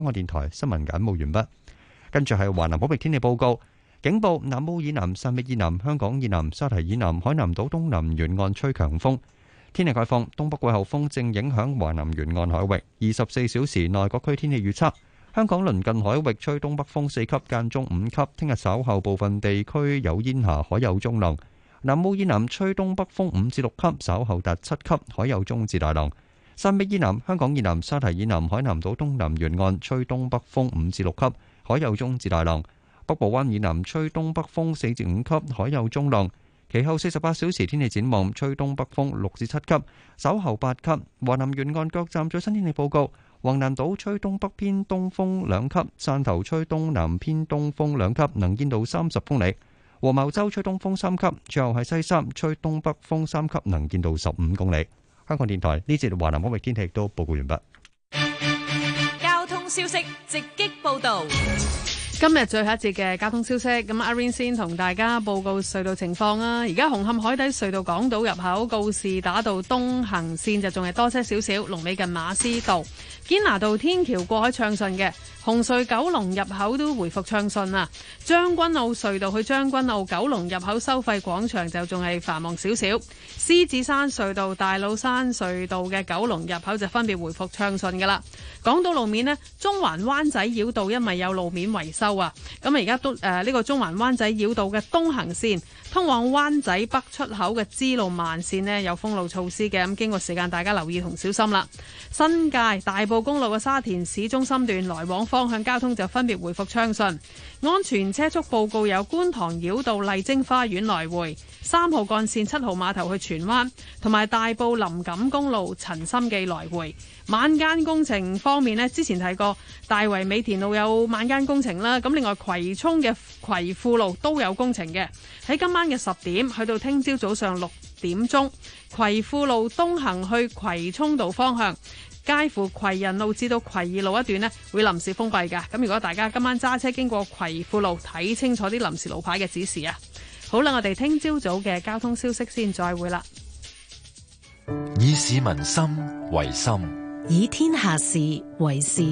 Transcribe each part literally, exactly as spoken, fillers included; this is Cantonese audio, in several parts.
香港電台新聞簡報完畢。跟住係華南海域天氣報告。警報：南澳以南、汕尾以南、香港以南、沙堤以南、海南島東南沿岸吹強風。天氣概況：東北季候風正影響華南沿岸海域。二十四小時內各區天氣預測：香港鄰近海域吹東北風四級，間中五級。聽日稍後部分地區有煙霞，海有中浪。南澳以南吹東北風五至六級，稍後達七級，海有中至大浪。汕尾以南、香港以南、沙堤以南、海南島東南沿岸吹東北風五至六級，海有中至大浪。北部灣以南吹東北風四至五級，海有中浪。其後四十八小時天氣展望，吹東北風六至七級，稍後八級。華南沿岸各站最新天氣報告：橫瀾島吹東北偏東風兩級，汕頭吹東南偏東風兩級，能見度三十公里；黃茅洲吹東風三級，最後係西沙吹東北風三級，能見度十五公里。香港電台呢節華南海域天氣都報告完畢。 交通消息直擊報道。 今日最後一節嘅交通消息，咁阿 Rain 先同大家報告隧道情況啦。而家紅磡海底隧道港島入口告士打道東行線就仲係多車少少，龍尾近馬師道。堅拿道天橋過海暢順嘅，紅隧九龍入口都回復暢順啊。將軍澳隧道去將軍澳九龍入口收費廣場就仲係繁忙少少。獅子山隧道大老山隧道嘅九龍入口就分別回復暢順噶啦。講到路面呢，中環灣仔繞道因為有路面維修啊，咁而家都誒呢、呃這個中環灣仔繞道嘅東行線通往灣仔北出口嘅支路慢線呢，有封路措施嘅，咁經過時間大家留意同小心啦。新界大埔公路嘅沙田市中心段來往方向交通就分別回復暢順。安全車速報告有觀塘繞道麗晶花園來回、三號幹線七號碼頭去荃灣，同埋大埔林錦公路陳心記來回。晚間工程方面呢，之前提過大圍美田路有晚間工程啦，咁另外葵涌嘅葵富路都有工程嘅，喺今晚嘅十點去到聽朝早上六點鐘，葵富路東行去葵涌道方向，介乎葵仁路至到葵二路一段呢會臨時封閉㗎。咁如果大家今晚揸車經過葵富路，睇清楚啲臨時路牌嘅指示啊。好啦，我哋聽朝早嘅交通消息先，再會啦。 以市民心為心， 以天下事為事。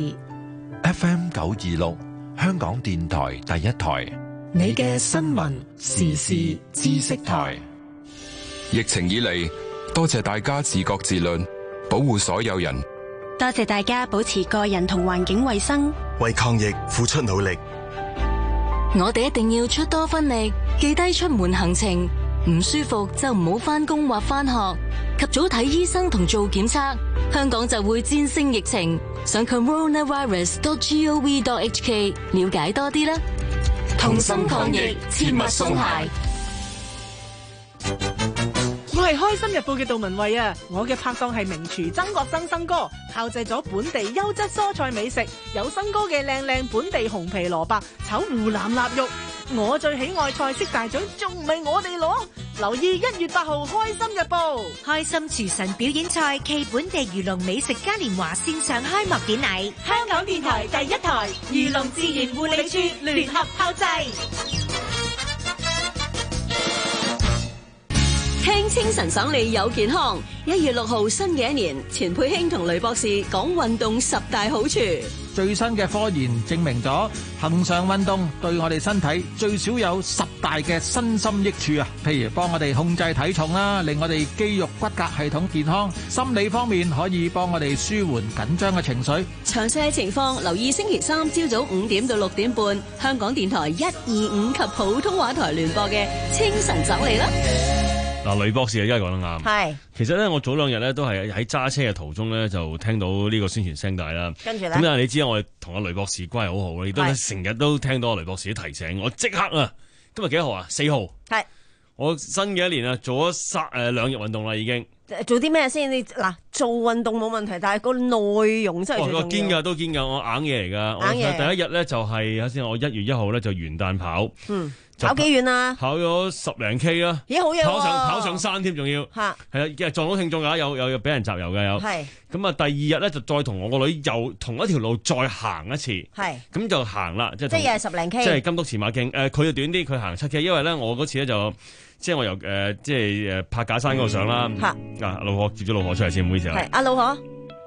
F M 九二六，香港電台第一台， 你嘅新聞時事知識台。 疫情以嚟，多謝大家自覺自律，保護所有人。 多謝大家保持個人同環境衛生， 為抗疫付出努力。 我哋一定要出多分力，記低出門行程，唔舒服就唔好返工或返學，及早睇醫生同做檢測，香港就會戰勝疫情。上 coronavirus dot gov dot hk 了解多啲啦。同心抗疫，切勿鬆懈。 我係開心日報嘅杜文慧啊！我嘅拍檔係名廚曾國生生哥，炮製咗本地優質蔬菜美食，有生哥嘅靚靚本地紅皮蘿蔔炒湖南臘肉。我最喜愛菜式大獎，仲唔係我哋攞？留意一月八號開心日報， 開心廚神表演賽暨本地漁農美食嘉年華線上開幕典禮， 香港電台第一台漁農自然護理處聯合炮製。 聽清晨爽利有健康，一月六號新嘅一年，錢佩卿同雷博士講運動十大好處。 最新嘅科研證明咗，恆常運動對我哋身體最少有十大嘅身心益處啊！譬如幫我哋控制體重啦，令我哋肌肉骨骼系統健康；心理方面可以幫我哋舒緩緊張嘅情緒。 詳細情況留意星期三朝早五點到六點半，香港電台一二五及普通話台聯播嘅清晨走嚟啦。 嗱，雷博士啊，真係講得啱。係，其實咧，我早兩日咧都係喺揸車嘅途中咧，就聽到呢個宣傳聲帶啦。跟住咧，咁但係你知我哋同阿雷博士關係好好，亦都成日都聽到阿雷博士提醒我，即刻啊，今日幾多號啊？四號。係。我新嘅一年啊，做咗三誒兩日運動啦，已經。 做啲咩先？你嗱做運動冇問題，但係個內容真係最重要。 我堅㗎，都堅㗎，我硬嘢嚟㗎。硬嘢。我第一日咧就係頭先，我一月一號咧就元旦跑。嗯。 跑幾遠啊？ 跑咗十零 K 啦， 咦，好嘢喎！ 跑上跑上山添，仲要係係啊，撞到聽眾㗎，有有有俾人集郵嘅有。係咁啊，第二日咧就再同我個女又同一條路再行一次。係咁就行啦，即係即係又係十零 K，即係金督前馬徑。誒，佢就短啲，佢行七 K，因為咧我嗰次咧就即係我由誒即係誒柏架山嗰度上啦。嚇啊！老何接咗老何出嚟先，唔好意思啊。係阿老何。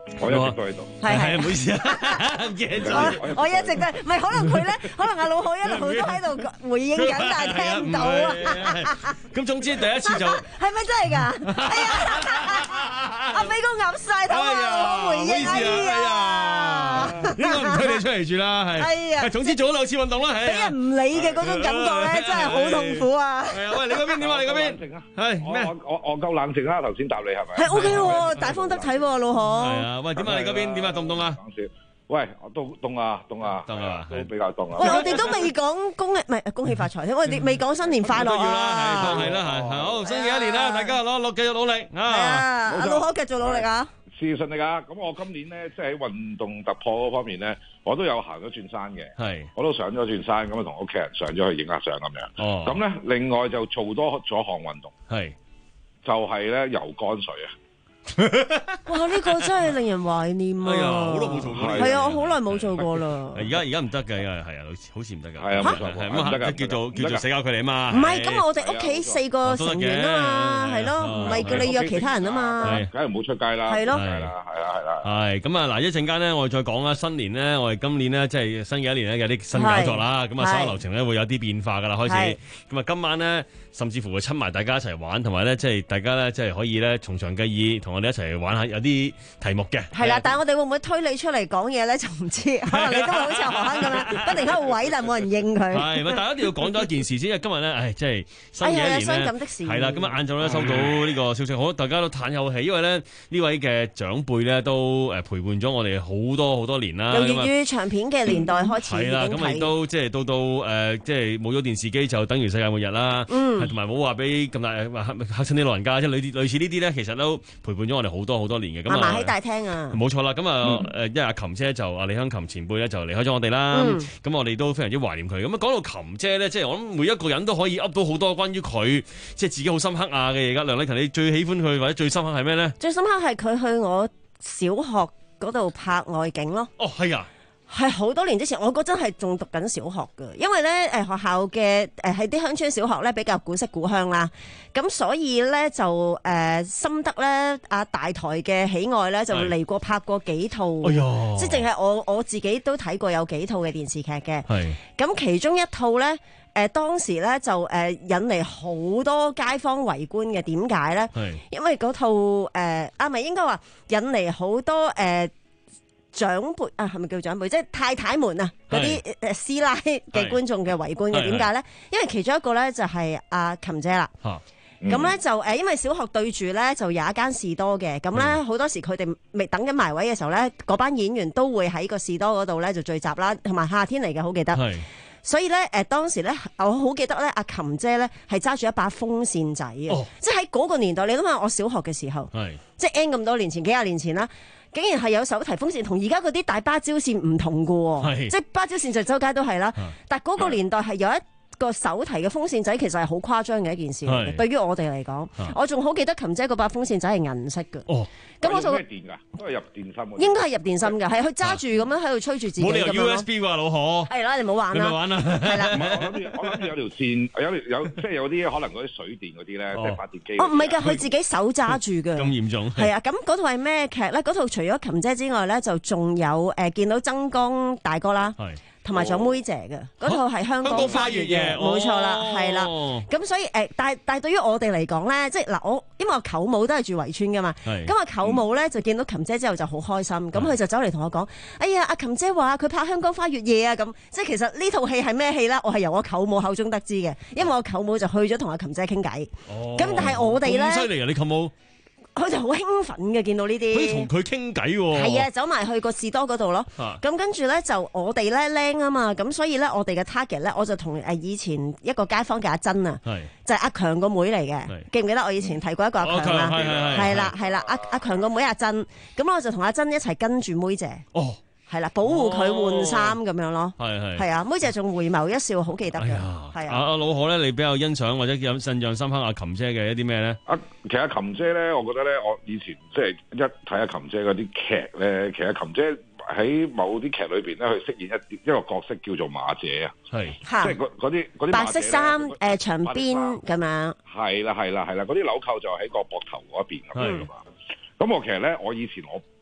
我一直都喺度。 係係，唔好意思啊，唔記得咗。 我一直都唔係，可能佢咧，可能阿老何一路都喺度回應緊，但係聽唔到啊。 咁總之第一次就係咪真係㗎？哎呀，阿飛哥岌晒頭啊！老何回應，哎呀， 應該唔推你出嚟住啦，係。 哎呀， 總之做咗兩次運動啦， 俾人唔理嘅嗰種感覺咧，真係好痛苦啊！ 係啊，喂，你嗰邊點啊？你嗰邊係咩？ 我我我夠冷靜啦，頭先答你係咪？ 係 OK 喎，大方得體喎，老何。 係啊，喂，點啊？你嗰邊點啊？凍唔凍啊？ 講笑，喂，我都凍啊，凍啊， 凍啊， 都比較凍啊。 喂，我哋都未講恭喜，唔係恭喜發財添，我哋未講新年快樂啊！ 係啦，係好，新嘅一年啦，大家攞落繼續努力啊！ 啊，阿老何繼續努力啊！ 事業順利啊！咁我今年咧，即係喺運動突破嗰方面咧，我都有行咗轉山嘅。係，我都上咗轉山，咁啊同屋企人上咗去影下相咁樣。哦，咁咧另外就做多咗項運動，係就係咧游乾水啊！ 哇！呢個真係令人懷念啊！ 係啊，好耐冇做過。 係啊，我好耐冇做過啦。 而家而家唔得嘅，係啊，好似唔得㗎。 係啊，冇錯， 係咁啊，叫做叫做社交距離啊嘛。 唔係，咁我哋屋企四個成員啊嘛，係咯，唔係叫你約其他人啊嘛。 梗係唔好出街啦。係咯，係啦，係啦，係啦。係咁啊！嗱，一陣間咧，我哋再講啦。新年咧，我哋今年咧，即係新嘅一年咧，有啲新搞作啦。咁啊，所有流程咧會有啲變化㗎啦，開始。咁啊，今晚咧，甚至乎會親埋大家一齊玩，同埋咧，即係大家咧，即係可以咧，從長計議，同我哋一齊玩下。有啲題目嘅係啦，但係我哋會唔會推你出嚟講嘢咧？就唔知，可能你今日好似學生咁樣，不停喺度位，但係冇人應佢。 係，咪大家一定要講多一件事先，因為今日咧，唉，即係新嘅一年咧， 傷感的事係啦，咁啊晏晝咧收到呢個消息，好，大家都嘆口氣，因為咧呢位嘅長輩咧都誒陪伴咗我哋好多好多年啦。 由粵語長片嘅年代開始已經睇。係啦， 咁亦都即係到到誒，即係冇咗電視機就等於世界末日啦。嗯，同埋冇話俾咁大嚇嚇親啲老人家，即係類類似呢啲咧，其實都陪伴咗我哋好多好多年嘅。咁啊，喺大廳啊， 冇錯啦。咁啊誒，因為阿琴姐就阿李香琴前輩咧就離開咗我哋啦。咁、嗯、我哋都非常之懷念佢。咁啊講到琴姐咧，即係我諗每一個人都可以噏到好多關於佢，即係自己好深刻啊嘅嘢。而家梁麗琴，你最喜歡佢或者最深刻係咩咧？ 最深刻係佢去我小學嗰度拍外景咯。 哦，係啊。 係好多年之前，我嗰陣係仲讀緊小學㗎，因為咧誒學校嘅誒係啲鄉村小學咧比較古色古香啦，咁所以咧就誒、呃、深得咧阿大台嘅喜愛咧，就嚟過拍過幾套，哎、即係淨係我我自己都睇過有幾套嘅電視劇嘅。係咁其中一套咧誒、呃、當時咧就誒、呃、引嚟好多街坊圍觀嘅，點解咧？係因為嗰套誒啊咪應該話引嚟好多誒。呃長輩啊，係咪叫長輩？即係太太們啊，嗰啲誒師奶嘅觀眾嘅圍觀嘅，點解咧？因為其中一個咧就係阿琴姐啦。咁咧、啊嗯、就誒，因為小學對住咧就有一間士多嘅，咁咧好多時佢哋未等緊埋位嘅時候咧，嗰班演員都會喺個士多嗰度咧就聚集啦，同埋夏天嚟嘅，好記得。所以咧誒，當時咧我好記得咧，阿琴姐咧係揸住一把風扇仔嘅，哦、即係喺嗰個年代，你諗下我小學嘅時候，即係 N 咁多年前，幾廿年前啦。竟然係有手提風扇，同而家嗰啲大芭蕉扇唔同㗎喎，即係芭蕉扇就周街都係啦。但係嗰個年代係有一個手提嘅風扇仔，其實係好誇張嘅一件事嚟嘅。對於我哋嚟講，我仲好記得琴姐嗰把風扇仔係銀色嘅。哦，咁我就咩電㗎？都係入電芯嘅。 應該係入電芯嘅，係佢揸住咁樣喺度吹住自己。 冇理由 U S B 喎，老何。 係啦，你唔好玩啦。 你咪玩啦。 係啦。 我諗住，我諗住有條線，有有即係有啲可能嗰啲水電嗰啲咧，即係發電機。 哦，唔係㗎，佢自己手揸住嘅。 咁嚴重。係啊，咁嗰套係咩劇咧？嗰套除咗琴姐之外咧，就仲有誒見到曾江大哥啦。係。同埋仲有妹姐嘅嗰套係香港花月夜，冇錯啦，係啦。咁所以誒，但係但係對於我哋嚟講咧，即係嗱，我因為我舅母都係住圍村㗎嘛，咁我舅母咧就見到琴姐之後就好開心，咁佢就走嚟同我講：哎呀，阿琴姐話佢拍香港花月夜啊！咁即係其實呢套戲係咩戲咧？我係由我舅母口中得知嘅，因為我舅母就去咗同阿琴姐傾偈。咁但係我哋咧， 咁犀利啊！你舅母？ 佢就好興奮嘅，見到呢啲。 可以同佢傾偈喎。 係啊，走埋去個士多嗰度咯。咁跟住咧就我哋咧僆啊嘛，咁所以咧我哋嘅 target 咧，我就同誒以前一個街坊嘅阿珍啊，就係阿強個妹嚟嘅。記唔記得我以前提過一個阿強啊？係啦係啦，阿阿強個妹阿珍，咁我就同阿珍一齊跟住妹姐。哦。係啦，保護佢換衫咁樣咯。係係係啊，妹姐仲回眸一笑，好記得嘅。係啊， 阿老何咧，你比較欣賞或者有印象深刻阿琴姐嘅一啲咩咧？ 啊，其實琴姐咧，我覺得咧，我以前即係一睇阿琴姐嗰啲劇咧，其實琴姐喺某啲劇裏邊咧，佢飾演一一個角色叫做馬姐啊。係，即係嗰嗰啲嗰啲白色衫誒長邊咁樣。係啦係啦係啦，嗰啲紐扣就喺個膊頭嗰一邊咁樣噶嘛。咁我其實咧，我以前我。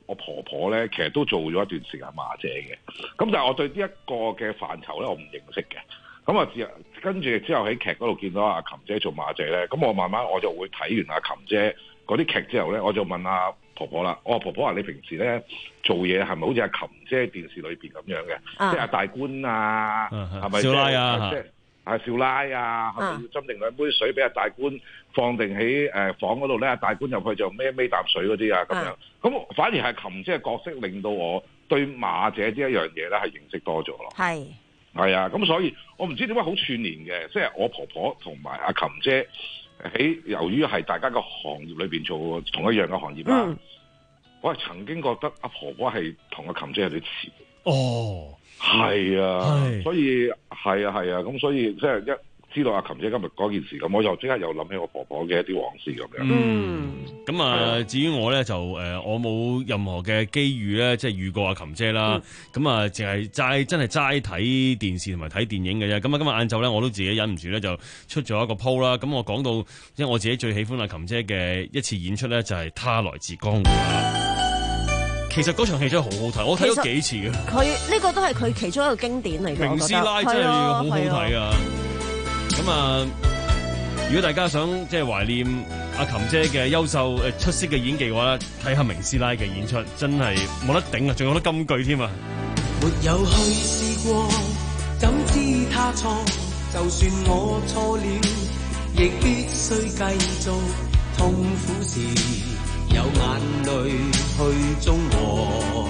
我婆婆咧，其實都做咗一段時間馬姐嘅。咁但係我對呢一個嘅範疇咧，我唔認識嘅。咁啊，跟住之後喺劇嗰度見到阿琴姐做馬姐咧，咁我慢慢我就會睇完阿琴姐嗰啲劇之後咧，我就問阿婆婆啦。我話婆婆話：你平時咧做嘢係咪好似阿琴姐電視裏邊咁樣嘅？啊、即係阿大官啊，係咪少奶啊？ 即係阿少奶啊？係咪要斟定兩杯水俾阿大官放定喺誒房嗰度咧？阿大官入去就孭孭啖水嗰啲啊咁樣。咁反而係琴姐嘅角色令到我對馬姐呢一樣嘢咧係認識多咗咯。係。係啊，咁所以我唔知點解好串連嘅，即係我婆婆同埋阿琴姐喺由於係大家個行業裏邊做同一樣嘅行業啦，嗯、我係曾經覺得阿婆婆係同阿琴姐有啲似。哦，係啊，所以係啊係啊，咁所以即係一知道阿琴姐今日嗰件事，咁我就即刻又諗起我婆婆嘅一啲往事咁樣。 嗯，咁啊，至於我咧就誒、呃，我冇任何嘅機遇咧，即係遇過阿琴姐啦。咁啊、嗯，淨係齋真係齋睇電視同埋睇電影嘅啫。咁啊，今日晏晝咧，我都自己忍唔住咧，就出咗一個 po 啦。咁我講到，因為我自己最喜歡阿琴姐嘅一次演出咧，就係、是《他來自江湖》啦。其實嗰場戲真係好好睇，我睇咗幾次嘅。佢呢、這個都係佢其中一個經典嚟嘅。 明師奶真係好好睇啊！咁啊，如果大家想即係懷念阿琴姐嘅優秀誒出色嘅演技嘅話咧，睇下明師奶嘅演出真係冇得頂啊！仲有得金句添啊！ 沒有去試過，怎知他錯？就算我錯了，亦必須繼續。痛苦時有眼淚去中和，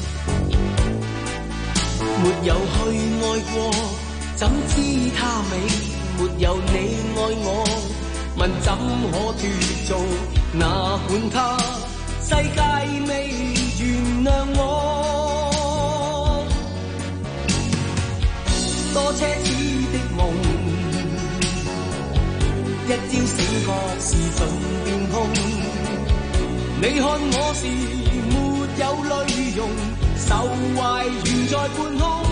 沒有去愛過，怎知他美？沒有你愛我，問怎可脫做？哪管他世界未原諒我，多奢侈的夢，一朝醒覺是盡變空。你看我時沒有淚容，愁懷懸在半空。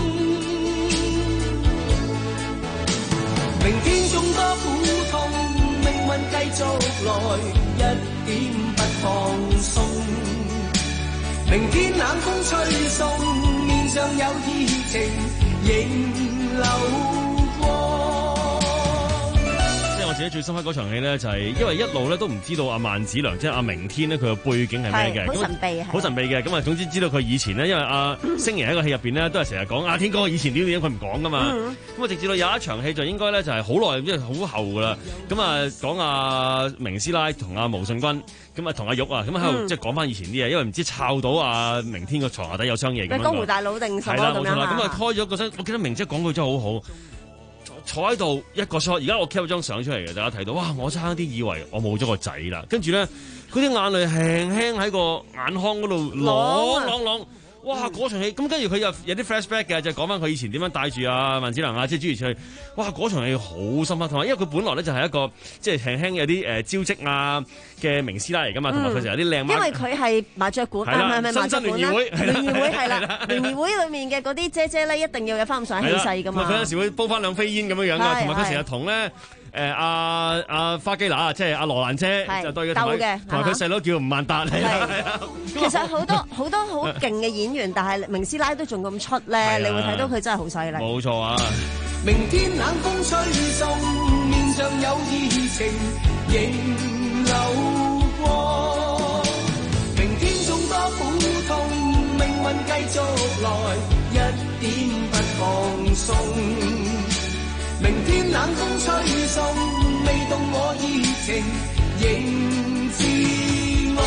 明天縱多苦痛，命運繼續來，一點不放鬆。明天冷風吹送，面上有熱情仍流光。 即係我自己最深刻嗰場戲咧，就係因為一路咧都唔知道阿萬梓良，即係阿明天咧，佢嘅背景係咩嘅， 好神秘， 好神秘嘅。咁啊，總之知道佢以前咧，因為阿星爺喺個戲入邊咧，都係成日講阿天哥以前點點，佢唔講噶嘛。咁啊、嗯，直至到有一場戲就應該咧就係好耐，即係好後噶啦。咁啊，講阿明師奶同阿毛舜筠，咁啊同阿玉啊，咁喺度即係講翻以前啲嘢，因為唔知抄到阿明天個床下底有箱嘢咁樣。 江湖大佬定什麼咁樣？係啦，冇錯啦。咁啊開咗個聲，我記得明姐講句真係好好。坐喺度一個 shot，而家我 keep 咗張相出嚟嘅，大家睇到，哇！我差啲以為我冇咗個仔啦，跟住咧，嗰啲眼淚輕輕喺個眼眶嗰度啷啷啷，哇！嗰場戲，咁跟住佢又有啲 flashback 嘅，就講翻佢以前點樣帶住阿萬梓良啊，即係諸如此類，哇！嗰場戲好深刻，同埋因為佢本來咧就係一個即係輕輕有啲誒招積啊嘅名師奶嚟噶嘛，同埋佢成日有啲靚媽。 因為佢係麻雀館，係咪咪麻雀館啦？聯誼會係啦，聯誼會裡面嘅嗰啲姐姐咧，一定要有翻咁上下氣勢噶嘛。 佢有時會煲翻兩飛煙咁樣樣噶，同埋佢成日同咧。誒阿阿花基娜即係阿羅蘭姐就對佢鬥嘅，同埋佢細佬叫吳孟達嚟啦。 其實好多好多好勁嘅演員，但係明師奶都仲咁出咧，你會睇到佢真係好犀利。 冇錯啊！ 明天冷風吹送，面上有熱情仍流過。明天縱多苦痛，命運繼續來，一點不放鬆。明天冷風吹送，未動我熱情仍自我。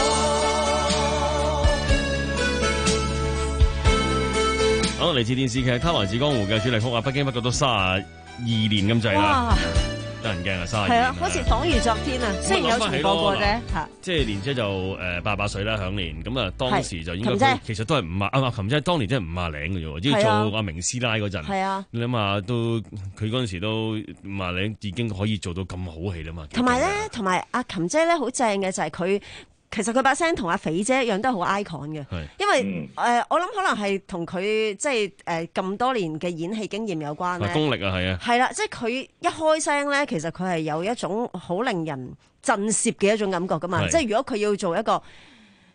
好，嚟自電視劇《他來自江湖》嘅主題曲啊，不經不覺都三十二年咁滯啦。得人驚啊！三十年係啊， 好似恍如昨天啊，雖然有重播過啫嚇。 即係蓮姐就誒八十八歲啦，享年咁啊，當時就應該其實都係五啊啊琴姐，當年真係五啊零嘅啫喎，即係做阿明師奶嗰陣。係啊，你諗下都佢嗰陣時都五啊零已經可以做到咁好戲啦嘛。 同埋咧，同埋阿琴姐咧，好正嘅就係佢。其實佢把聲同阿肥姐一樣都係好 icon 嘅，因為誒、嗯呃、我諗可能係同佢即係誒咁多年嘅演戲經驗有關咧。 功力啊，係啊， 係啦，即係佢一開聲咧，其實佢係有一種好令人震懾嘅一種感覺噶嘛。即係如果佢要做一個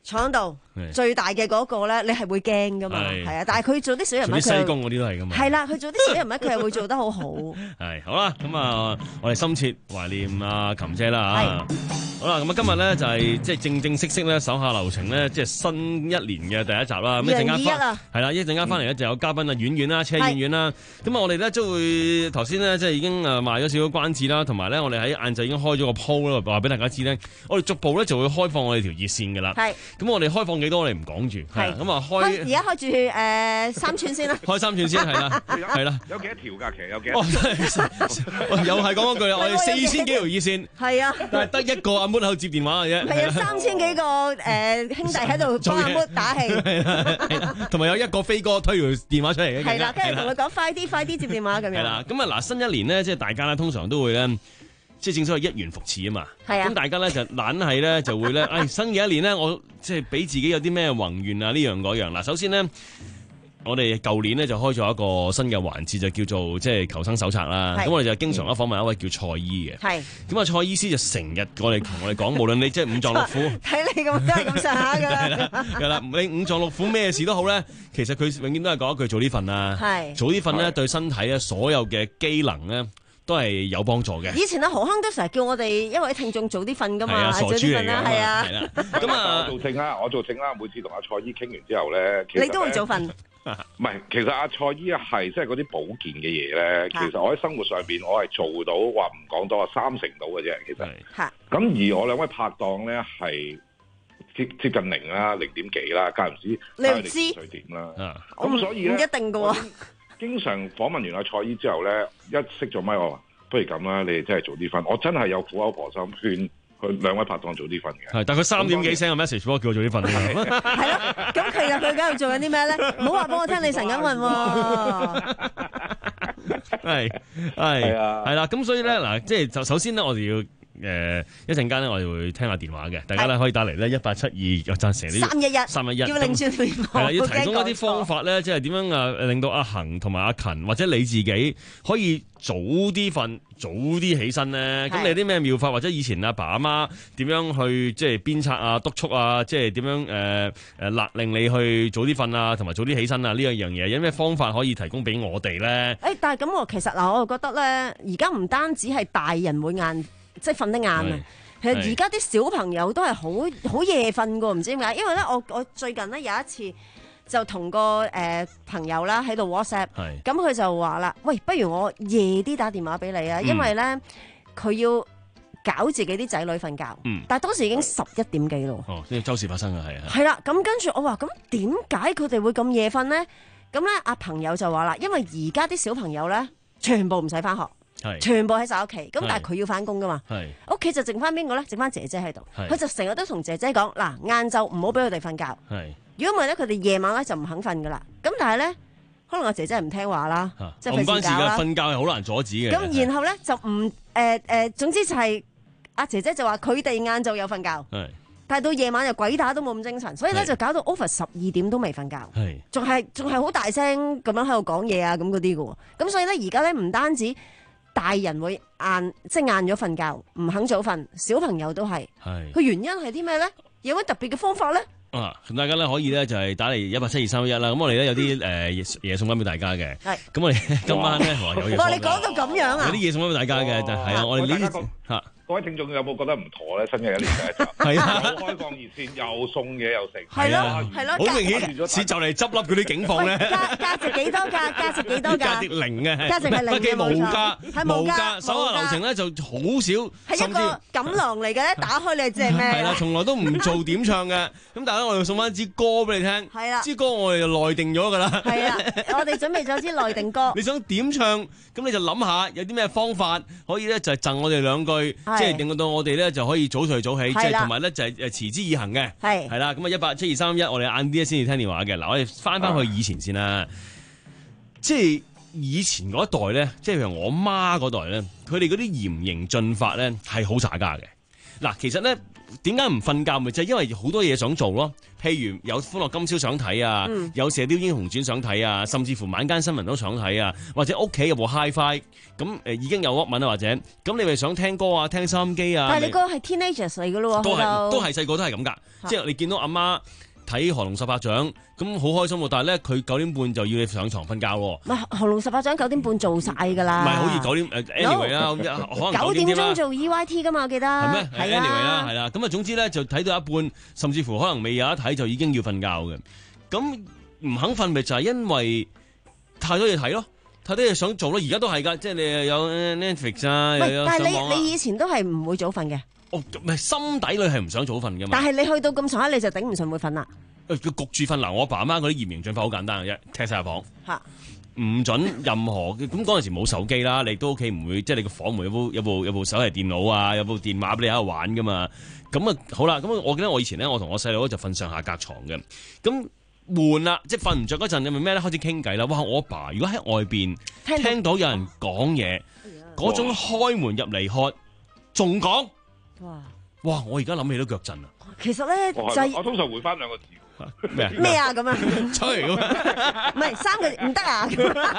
坐喺度最大嘅嗰個咧，你係會驚噶嘛？係啊，但係佢做啲小人物， 做啲西宮嗰啲都係噶嘛。 係啦，佢做啲小人物，佢係會做得好好。 係好啦，咁啊，我哋深切懷念阿琴姐啦嚇。好啦，咁啊，今日咧就係即係正正式式咧，手下留情咧，即係新一年嘅第一集啦。咁一陣間翻係啦，一陣間翻嚟咧就有嘉賓啊，婉婉啦，車婉婉啦。咁啊，我哋咧都會頭先咧即係已經誒賣咗少少關子啦，同埋咧我哋喺晏晝已經開咗個鋪啦，話俾大家知咧，我哋逐步咧就會開放我哋條熱線㗎啦。係。咁我哋開放幾多我哋唔講住。係。咁啊開。 而家開住誒三串先啦。 開三串先係啦，係啦。 有幾多條㗎？其實有幾多？ 又係講嗰句啦，我哋四千幾條熱線。 係啊。但係得一個阿妹喺度接電話嘅啫。 係啊，三千幾個誒兄弟喺度幫阿妹打氣。 同埋有一個飛哥推條電話出嚟嘅。 係啦，跟住同佢講快啲，快啲接電話咁樣。 係啦，咁啊嗱，新一年咧，即係大家咧，通常都會咧，即係正所謂一元復始啊嘛。係啊。咁大家咧就懶係咧就會咧，誒、哎、新嘅一年咧，我即係俾自己有啲咩宏願啊呢樣嗰樣嗱。首先咧，我哋舊年咧就開咗一個新嘅環節，就叫做即係求生手冊啦。咁我哋就經常咧訪問一位叫蔡醫嘅。係。咁啊，蔡醫師就成日過嚟同我哋講，無論你即係五臟六腑， 睇你咁都係咁上下㗎啦。 係啦，係啦，你五臟六腑咩事都好咧，其實佢永遠都係講一句早啲瞓啦。係。早啲瞓咧，對身體咧所有嘅機能咧都係有幫助嘅。以前阿何亨都成日叫我哋一位聽眾早啲瞓㗎嘛，早啲瞓啦，係啊。 咁啊，我做證啦，我做證啦，每次同阿蔡醫傾完之後咧， 你都會早瞓。 唔係，其實阿蔡醫係即係嗰啲保健嘅嘢咧，其實我喺生活上邊我係做到話唔講多啊三成到嘅啫，其實。係。咁而我兩位拍檔咧係接接近零啦，零點幾啦，間唔時你唔知水點啦。咁所以咧， 唔一定㗎喎。 經常訪問完阿蔡醫之後咧，一熄咗咪我話，不如咁啦，你哋真係早啲瞓。我真係有苦口婆心勸佢兩位拍檔早啲瞓嘅。 係，但佢三點幾 send 個 message 幫我叫我早啲瞓。係咯，咁其實佢而家做緊啲咩咧？唔好話俾我聽，你神緊運喎。 係係係啦，咁所以咧嗱，即係就首先咧，我哋要。誒一陣間咧，我哋會聽下電話嘅，大家咧可以打嚟咧一八七二，又贊成呢三一一三一一， 要拎住電話， 係啦，要提供一啲方法咧，即係點樣啊，令到阿恒同埋阿勤或者你自己可以早啲瞓，早啲起身咧。咁你有啲咩妙法，或者以前阿爸阿媽點樣去即係鞭策啊、督促啊，即係點樣誒誒勒令你去早啲瞓啊，同埋早啲起身啊呢樣樣嘢，有咩方法可以提供俾我哋咧？誒， 但係咁我其實嗱，我就覺得咧，而家唔單止係大人會晏。即係瞓得晏啊！其實而家啲小朋友都係好好夜瞓噶，唔知點解。因為咧，我我最近咧有一次就同個誒、呃、朋友啦喺度 WhatsApp，咁佢就話啦：喂，不如我夜啲打電話俾你啊！因為咧佢要搞自己啲仔女瞓覺。嗯、但係當時已經十一點幾咯。 哦，即係周時發生嘅係啊。 係啦，咁跟住我話：咁點解佢哋會咁夜瞓咧？咁咧，阿朋友就話啦：因為而家啲小朋友咧，全部唔使翻學。全部喺晒屋企，咁但係佢要翻工噶嘛，屋企就剩翻邊個咧？剩翻姐姐喺度，佢就成日都同姐姐講：嗱，晏晝唔好俾佢哋瞓覺。如果唔係咧，佢哋夜晚咧就唔肯瞓噶啦。咁但係咧，可能阿姐姐唔聽話啦，即係瞓覺啦。 瞓覺係好難阻止嘅。 咁然後咧就唔誒誒，總之就係阿姐姐就話佢哋晏晝有瞓覺，但係到夜晚又鬼打都冇咁精神，所以咧就搞到 over 十二點都未瞓覺，仲係仲係好大聲咁樣喺度講嘢啊咁嗰啲嘅。咁所以咧而家咧唔單止大人會晏即係晏咗瞓覺，唔肯早瞓，小朋友都係。係。佢原因係啲咩咧？有咩特別嘅方法咧？ 啊，大家咧可以咧就係打嚟一八七二三一啦。咁我哋咧有啲誒嘢送翻俾大家嘅。係。咁我哋今晚咧話有嘢。 哇！你講到咁樣啊？ 有啲嘢送翻俾大家嘅，就係啊，我哋呢啲嚇。 各位聽眾有冇覺得唔妥咧？新嘅一年第一集，係啊，開放熱線又送嘢又食， 係咯，係咯， 好明顯似就嚟執笠嗰啲警況咧。 價價值幾多價？價值幾多價？ 價值零嘅， 價值係零嘅， 無價， 係無價。 手下留情咧就好少， 係一個錦囊嚟嘅，打開你知係咩？ 係啦，從來都唔做點唱嘅。咁但係咧，我哋送翻支歌俾你聽。係啦，支歌我哋就內定咗㗎啦。 係啊，我哋準備咗支內定歌。 你想點唱？咁你就諗下有啲咩方法可以咧，就係贈我哋兩句，即係令到我哋咧就可以早睡早起，即係同埋咧就係誒持之以恆嘅。係係啦，咁啊一八七二三一，我哋晏啲先至聽電話嘅。嗱，我哋翻翻去以前先啦，即係以前嗰一代咧，即係譬如我媽嗰代咧，佢哋嗰啲嚴刑峻法咧係好耍家嘅。 嗱，其實咧點解唔瞓覺咪就係因為好多嘢想做咯。譬如有歡樂今宵想睇啊，嗯、有射雕英雄傳想睇啊，甚至乎晚間新聞都想睇啊，或者屋企有部 HiFi 咁誒已經有 Walkman 啊，或者咁你咪想聽歌啊，聽收音機啊。 但係你個係 teenagers 嚟嘅咯喎， 都係都係細個都係咁㗎，即係你見到阿媽睇《降龍十八掌》咁好開心喎，但係咧佢九點半就要你上床瞓覺喎。 唔係《降龍十八掌》九點半做晒㗎啦。 唔係好似九點誒 anyway 啦，可能九點鐘做 E Y T 㗎嘛，我記得。 係咩？係 anyway 啦，係啦。咁啊，總之咧就睇到一半，甚至乎可能未有得睇就已經要瞓覺嘅。咁唔肯瞓咪就係因為太多嘢睇咯，太多嘢想做咯。而家都係㗎，即係你又有 Netflix 啊，又有上網啊。 但係你你以前都係唔會早瞓嘅。 哦，唔係心底裏係唔想早瞓㗎嘛。 但係你去到咁上下你就頂唔順會瞓啦。 佢焗住瞓嗱，我阿爸阿媽嗰啲嚴刑峻法好簡單嘅啫，踢晒入房，唔准任何嘅。咁嗰陣時冇手機啦，你都屋企唔會，即係你個房門有部有部有部手提電腦啊，有部電話俾你喺度玩噶嘛。咁啊好啦，咁我記得我以前咧，我同我細佬就瞓上下格床嘅，咁悶啦，即係瞓唔着嗰陣，你咪咩咧開始傾偈啦。哇！我阿爸如果喺外邊聽，聽到有人講嘢，嗰種開門入嚟喝，仲講，哇！哇！我而家諗起都腳震啊！ 其實咧就係我通常回翻兩個字。 咩咩啊咁啊？ 吹咁啊？ 唔係三個字唔得啊！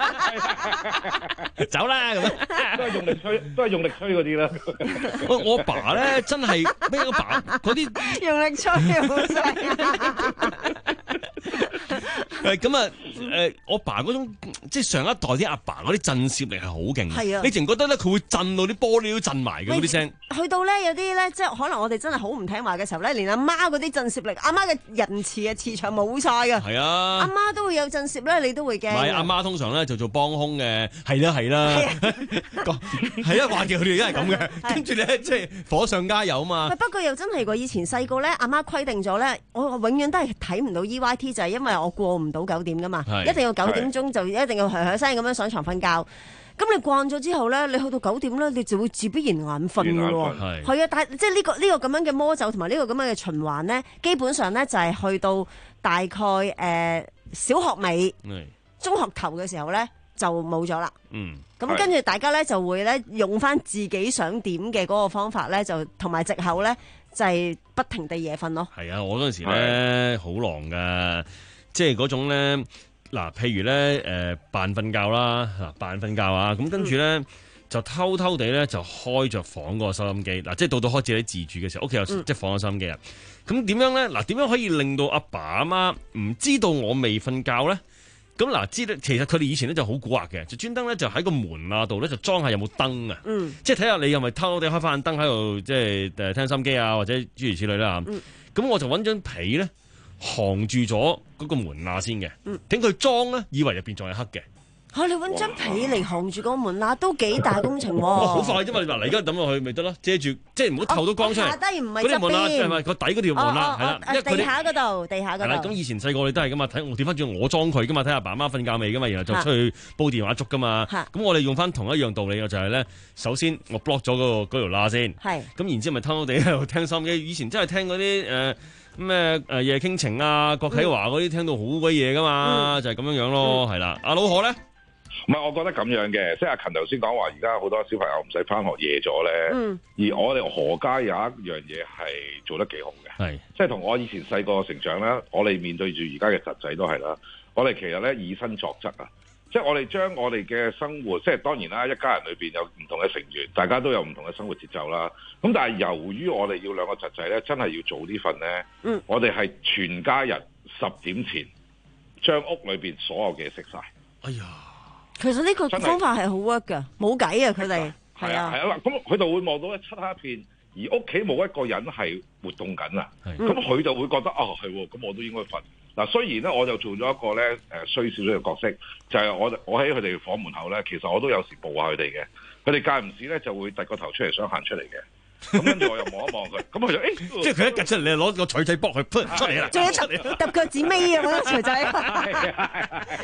走啦咁都係用力吹，都係用力吹嗰啲啦。 我我爸咧真係咩？我爸嗰啲用力吹好犀。 誒咁啊誒，我爸嗰種即係上一代啲阿爸嗰啲震懾力係好勁。係啊，你淨覺得咧佢會震到啲玻璃都震埋嘅嗰啲聲。 去到咧有啲咧，即係可能我哋真係好唔聽話嘅時候咧，連阿媽嗰啲震懾力，阿媽嘅仁慈嘅磁場冇晒㗎。係啊，阿媽都會有震懾咧，你都會驚。 唔係阿媽通常咧就做幫兇嘅，係啦係啦，係啊，話嘅佢哋都係咁嘅。跟住咧即係火上加油啊嘛。 不過又真係喎，以前細個咧，阿媽規定咗咧，我永遠都係睇唔到 E Y T，就係因為我過唔到九點噶嘛，一定要九點鐘就一定要響響聲咁樣上床瞓覺。咁你慣咗之後咧，你去到九點咧，你就會自必然眼瞓噶咯。係係啊，但係即係呢個呢個咁樣嘅魔咒同埋呢個咁樣嘅循環咧，基本上咧就係去到大概誒小學尾、中學頭嘅時候咧就冇咗啦。嗯，咁跟住大家咧就會咧用翻自己想點嘅嗰個方法咧，就同埋藉口咧就係不停地夜瞓咯。係啊，我嗰陣時咧好狼噶，即係嗰種咧。嗱，譬如咧，誒、呃、扮瞓覺啦，嗱扮瞓覺啊，咁跟住咧、嗯、就偷偷地咧就開着房嗰個收音機，嗱即係到到開始你自住嘅時候，屋企有、嗯、即係放咗收音機啊。咁點樣咧？嗱點樣可以令到阿爸阿媽唔知道我未瞓覺咧？咁嗱，知咧其實佢哋以前咧就好蠱惑嘅，就專登咧就喺個門啊度咧就裝下有冇燈啊，嗯、即係睇下你又咪偷偷地開翻燈喺度，即係誒聽收音機啊，或者諸如此類啦。咁、嗯、我就揾張被咧。扛住咗嗰個門罅先嘅，等佢裝咧，以為入邊仲係黑嘅。嚇、啊！你揾張被嚟扛住嗰個門罅，都幾大工程喎。好快啫嘛！嗱，而家抌落去咪得咯，遮住，即係唔好透到光出嚟。下低唔係側邊。嗰啲門罅係咪個底嗰條門罅？係啦，因為地下嗰度，地下嗰度。係啦，咁以前細個你都係噶嘛，睇我調翻轉我裝佢噶嘛，睇阿爸媽瞓覺未噶嘛，然後就出去煲電話粥噶嘛。咁我哋用翻同一樣道理嘅就係、是、咧，首先我 block 咗嗰個嗰條罅先。係。咁然之後咪偷偷地喺度聽收音機，以前真係聽嗰啲誒。呃咩誒夜傾情啊，郭啟華嗰啲聽到好鬼夜噶嘛，嗯、就係咁樣樣咯，係、嗯、啦。阿老何咧， 唔係我覺得咁樣嘅，即係阿勤頭先講話，而家好多小朋友唔使翻學夜咗咧，嗯、而我哋何家有一樣嘢係做得幾好嘅，係即係同我以前細個成長咧，我哋面對住而家嘅侄仔都係啦，我哋其實咧以身作則啊。即係我哋將我哋嘅生活，即係當然啦，一家人裏邊有唔同嘅成員，大家都有唔同嘅生活節奏啦。咁但係由於我哋要兩個侄仔咧，真係要早啲瞓咧，嗯、我哋係全家人十點前將屋裏邊所有嘅嘢食晒。哎呀， 其實呢個方法係好 work 㗎，冇計啊！佢哋係啊， 係啊，咁佢就會望到一漆黑一片，而屋企冇一個人係活動緊啊。咁佢、嗯、就會覺得哦，係喎，咁我都應該瞓。嗱，雖然咧，我就做咗一個咧誒衰少少嘅角色，就係、是、我我喺佢哋房門口咧，其實我都有時報下佢哋嘅。佢哋間唔時咧就會突個頭出嚟想行出嚟嘅，咁跟住我又望一望佢，咁佢就誒，欸、即係佢一趌出嚟，你攞個錘仔卜佢出嚟啦， 仲要出嚟揼腳趾尾啊！嗰個錘仔。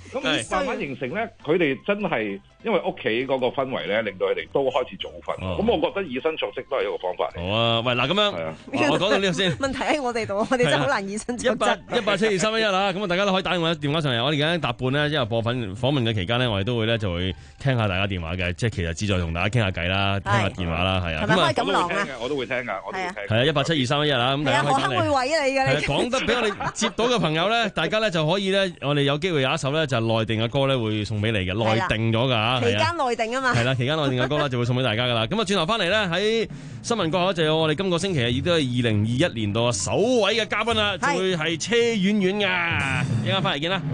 咁慢慢形成咧，佢哋真係因為屋企嗰個氛圍咧，令到佢哋都開始早瞓。咁、哦、我覺得以身作則都係一個方法嚟。 好啊，喂，嗱咁樣，啊、我講到呢度先。 問題喺我哋度，我哋真係好難以身作則。 一八七二三一一啦，咁啊，大家都可以打電話電話上嚟。我哋而家搭半咧，因為播份訪問嘅期間咧，我哋都會咧就會聽下大家電話嘅，即係其實志在同大家傾下偈啦，聽下電話啦，係啊。 係咪開錦囊啊？我都會聽㗎，我都會聽。 係啊，一八七二三一一啦，咁大家可以打嚟。 係啊，我會位你㗎。 講得俾我哋接到嘅朋友咧，大家咧就可以咧，我哋有機會有一首咧就係內定嘅歌咧會送俾你嘅，內定咗㗎嚇。 期間內定啊嘛。 係啦，期間內定嘅歌啦就會送俾大家㗎啦。咁啊，轉頭翻嚟咧喺新聞過後就有我哋今個星期啊，亦都係二零二一年度首位嘅嘉賓啦，就會係車婉婉㗎。一陣間翻嚟見啦。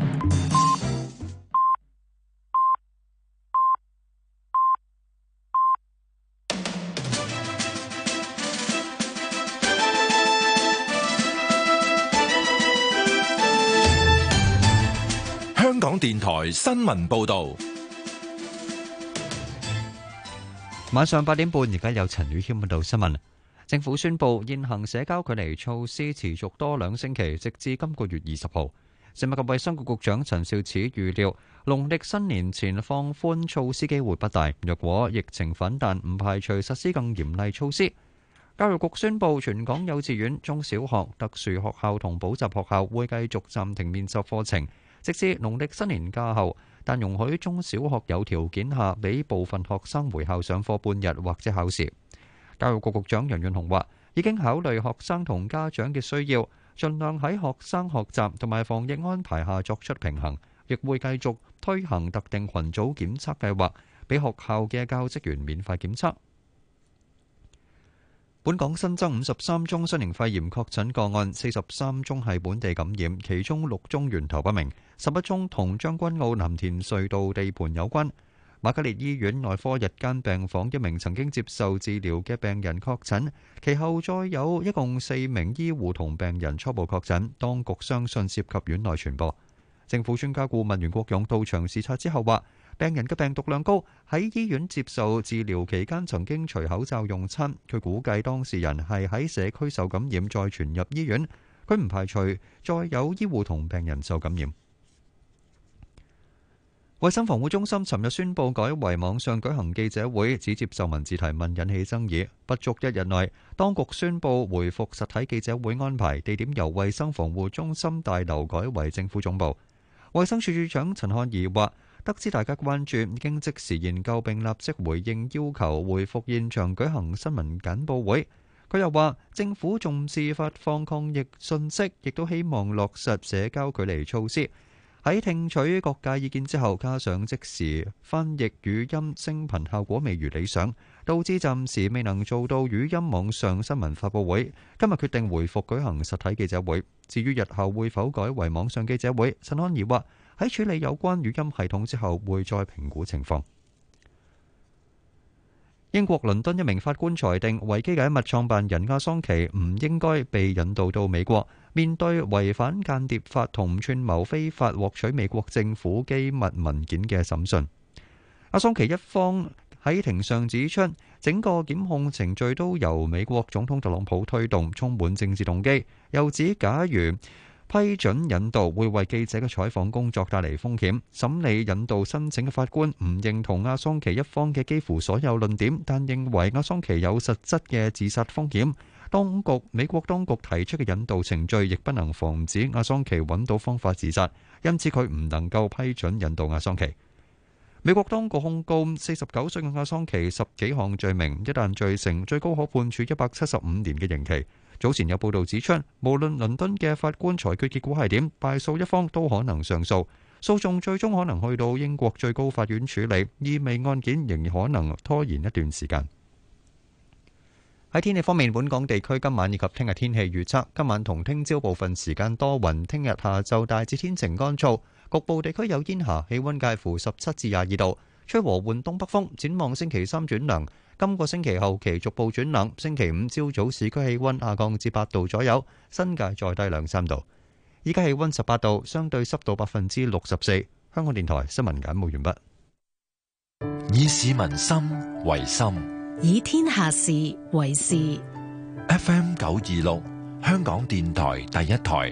香港電台新聞報道， 晚上八點半，而家有陳宇謙報道新聞。政府宣布現行社交距離措施持續多兩星期，直至今個月二十號。食物及衛生局局長陳肇始預料，農曆新年前放寬措施機會不大。若果疫情反彈，唔排除實施更嚴厲措施。教育局宣布，全港幼稚園、中小學、特殊學校同補習學校會繼續暫停面授課程，直至農曆新年假後，但容許中小學有條件下俾部分學生回校上課半日或者考試。教育局局長楊潤雄話，已經考慮學生同家長嘅需要，盡量喺學生學習同埋防疫安排下作出平衡，亦會繼續推行特定群組檢測計劃，俾學校嘅教職員免費檢測。本港新增五十三宗新型肺炎確診個案，四十三宗係本地感染，其中六宗源頭不明，十一宗同將軍澳藍田隧道地盤有關。瑪嘉烈醫院內科日間病房一名曾經接受治療嘅病人確診，其後再有一共四名醫護同病人初步確診，當局相信涉及院內傳播。政府專家顧問袁國勇到場視察之後話，病人嘅病毒量高，喺醫院接受治療期間曾經除口罩用餐。佢估計當事人係喺社區受感染再傳入醫院，佢唔排除再有醫護同病人受感染。衛生防護中心尋日宣布改為網上舉行記者會，只接受文字提問，引起爭議。不足一日內，當局宣布回復實體記者會安排，地點由衛生防護中心大樓改為政府總部。衛生署署長陳漢儀話，得知大家關注，已經即時研究並立即回應要求，回復現場舉行新聞簡報會。佢又話，政府重視發放抗疫信息，亦都希望落實社交距離措施。喺聽取各界意見之後，加上即時翻譯語音聲頻效果未如理想，導致暫時未能做到語音網上新聞發佈會。今日決定回復舉行實體記者會。至於日後會否改為網上記者會，陳安儀話喺處理有關語音系統之後，會再評估情況。英國倫敦一名法官裁定，維基解密創辦人阿桑奇唔應該被引渡到美國，面對違反間諜法同串謀非法獲取美國政府機密文件嘅審訊。阿桑奇一方喺庭上指出，整個檢控程序都由美國總統特朗普推動，充滿政治動機。又指假如批准引渡會為記者嘅採訪工作帶嚟風險。審理引渡申請嘅法官唔認同阿桑奇一方嘅幾乎所有論點，但認為阿桑奇有實質嘅自殺風險。當局美國當局提出嘅引渡程序亦不能防止阿桑奇揾到方法自殺，因此佢唔能夠批准引渡阿桑奇。美國當局控告四十九歲嘅阿桑奇十幾項罪名，一旦罪成，最高可判處一百七十五年嘅刑期。早前有報道指出，無論倫敦嘅法官裁決結果係點，敗訴一方都可能上訴，訴訟最終可能去到英國最高法院處理，意味案件仍可能拖延一段時間。喺天氣方面，本港地區今晚以及聽日天氣預測，今晚同聽朝部分時間多雲，聽日下晝大致天晴乾燥，局部地區有煙霞，氣溫介乎十七至廿二度，吹和緩東北風。展望星期三轉涼，今個星期後期逐步轉冷，星期五朝早市區氣溫下降至八度左右，新界再低兩三度。依家氣溫十八度，相對濕度百分之六十四。香港電台新聞簡報完畢。 以市民心為心， 以天下事為事。 F M 九二六，香港電台第一台，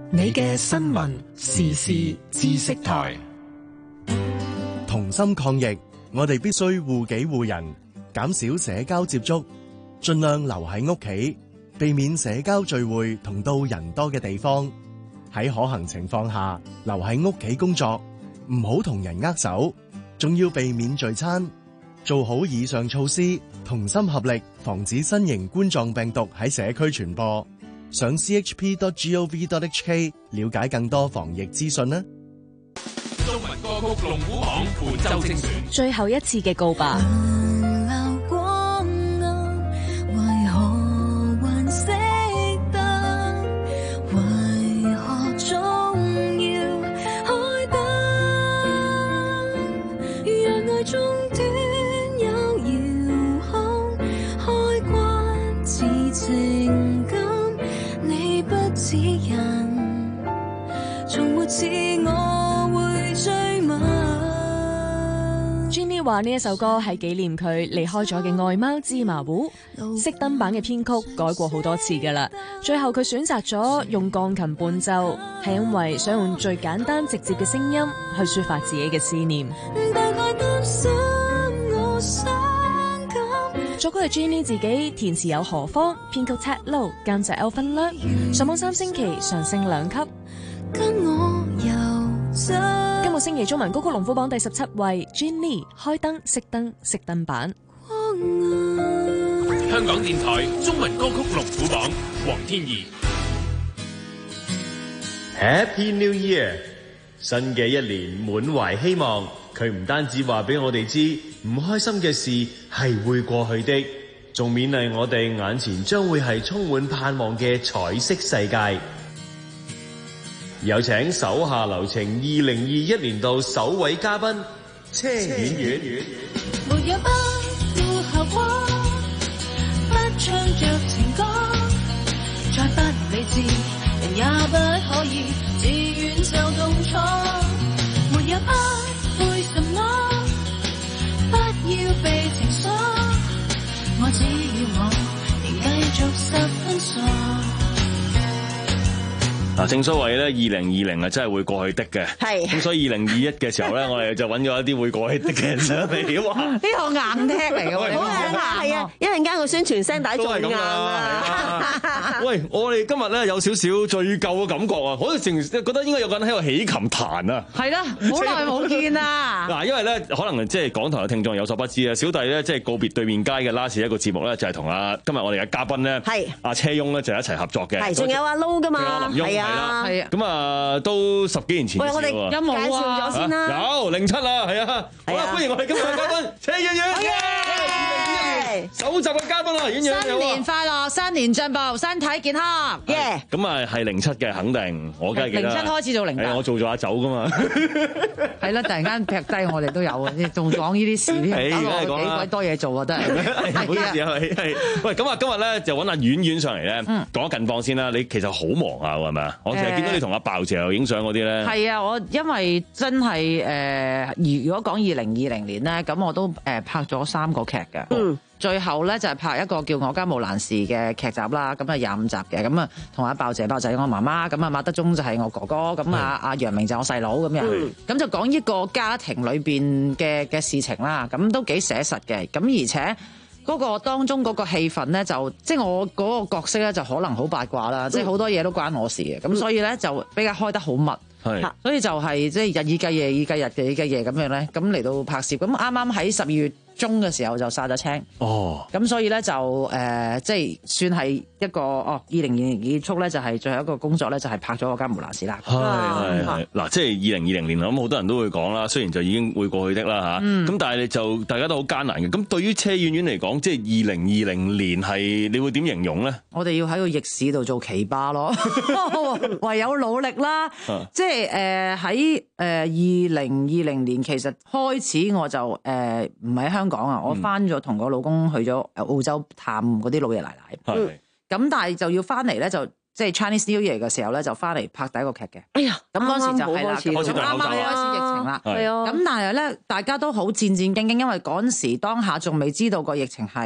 你嘅新聞時事知識台。 同心抗疫，我哋必須護己護人，減少社交接觸，盡量留喺屋企，避免社交聚會同到人多嘅地方。喺可行情況下，留喺屋企工作，唔好同人握手，仲要避免聚餐。做好以上措施，同心合力，防止新型冠狀病毒喺社區傳播。上 c h p dot gov dot h k 了解更多防疫資訊啦。 中文歌曲龍虎榜本周精選， 最後一次嘅告白。Jenny 話呢一首歌係紀念佢離開咗嘅愛貓芝麻糊，熄燈版嘅編曲改過好多次噶啦，最後佢選擇咗用鋼琴伴奏，係因為想用最簡單直接嘅聲音去抒發自己嘅思念。作曲係 Jenny 自己，填詞有何方，編曲 Ted Low， 監製 Elvin Lam， 上網三星期上升兩級。跟我遊走。今個星期中文歌曲龍虎榜第十七位 Jenny 開燈熄燈熄燈版。 香港電台中文歌曲龍虎榜黃天怡。 Happy New Year！ 新嘅一年滿懷希望，佢唔單止話俾我哋知唔開心嘅事係會過去的，仲勉勵我哋眼前將會係充滿盼望嘅彩色世界。有請手下留情二零二一年度首位嘉賓車婉婉。 沒有不顧後果，不唱着情歌，再不理智，人也不可以自願受痛楚。沒有不會什麼，不要被情鎖，我只要我仍繼續十分傻。 嗱，正所謂咧，二零二零啊，真係會過去的嘅。係。咁所以二零二一嘅時候咧，我哋就揾咗一啲會過去的嘅人上嚟。哇！ 呢個硬聽嚟嘅喎，好硬啊！係啊，一陣間個宣傳聲帶仲硬啊！ 喂，我哋今日咧有少少敘舊嘅感覺啊，我哋成覺得應該有個人喺度起琴彈啊。 係啦，好耐冇見啦。 嗱，因為咧可能即係港台嘅聽眾有所不知啊，小弟咧即係告別對面街嘅 last 一個節目咧，就係同阿今日我哋嘅嘉賓咧，係阿車翁咧就一齊合作嘅。係，仲有阿 Low 噶嘛？係啊。係啊，咁啊都十幾年前嘅事喎。我哋有冇介紹咗先啦？ 有零七啦，係啊。好啦，歡迎我哋今日嘅嘉賓車婉婉。首集嘅嘉賓啊，婉婉你好。 新年快樂，新年進步，身體健康。 耶！咁啊係零七嘅肯定，我梗係記得。 零七開始做零八。 我做咗阿酒噶嘛。 係啦，突然間劈低我哋都有啊，仲講呢啲事添，搞到幾鬼多嘢做啊，真係。 唔好意思啊，係。喂，咁啊今日咧就揾阿婉婉上嚟咧，講近況先啦。你其實好忙啊，係咪啊？我成日見到你同阿爆姐又影相嗰啲咧。 係啊，我因為真係誒，如果講二零二零年咧，咁我都誒拍咗三個劇嘅。嗯。最後咧就係拍一個叫《我家無難事》嘅劇集啦，咁啊廿五集嘅，咁啊同阿爆姐，爆姐我媽媽，咁啊馬德鐘就係我哥哥，咁啊阿楊明就我細佬咁樣，咁、嗯、就講呢個家庭裏邊嘅嘅事情啦，咁都幾寫實嘅，咁而且嗰個當中嗰個氣氛咧，就即係、就是、我嗰個角色咧就可能好八卦啦，即係好多嘢都關我事嘅，咁所以咧就比較開得好密。係，所以就係即係日以繼夜、以繼日、日以繼夜咁樣咧，咁嚟到拍攝，咁啱啱喺十二月中嘅時候就殺咗青。哦，咁所以咧就誒、呃，即係算係一個哦，二零二零結束咧就係最後一個工作咧，就係拍咗《我家無難事》啦。係係係，嗱，即係二零二零年，咁好多人都會講啦，雖然就已經會過去的啦吓，咁、嗯、但係就大家都好艱難嘅。咁對於車婉婉嚟講，即係二零二零年係，你會點形容咧？ 我哋要喺個逆市度做奇葩咯，唯有努力啦，即係。即係誒喺誒二零二零年，其實開始我就誒唔喺香港啊，我翻咗同個老公去咗澳洲探嗰啲老爺奶奶。係、嗯，咁但係就要翻嚟咧，就即係 Chinese New Year 嘅時候咧，就翻嚟拍第一個劇嘅。哎呀，咁嗰時就係啦，啱啱開始疫情啦。係啊，咁但係咧，大家都好戰戰兢兢，因為嗰陣時當下仲未知道個疫情係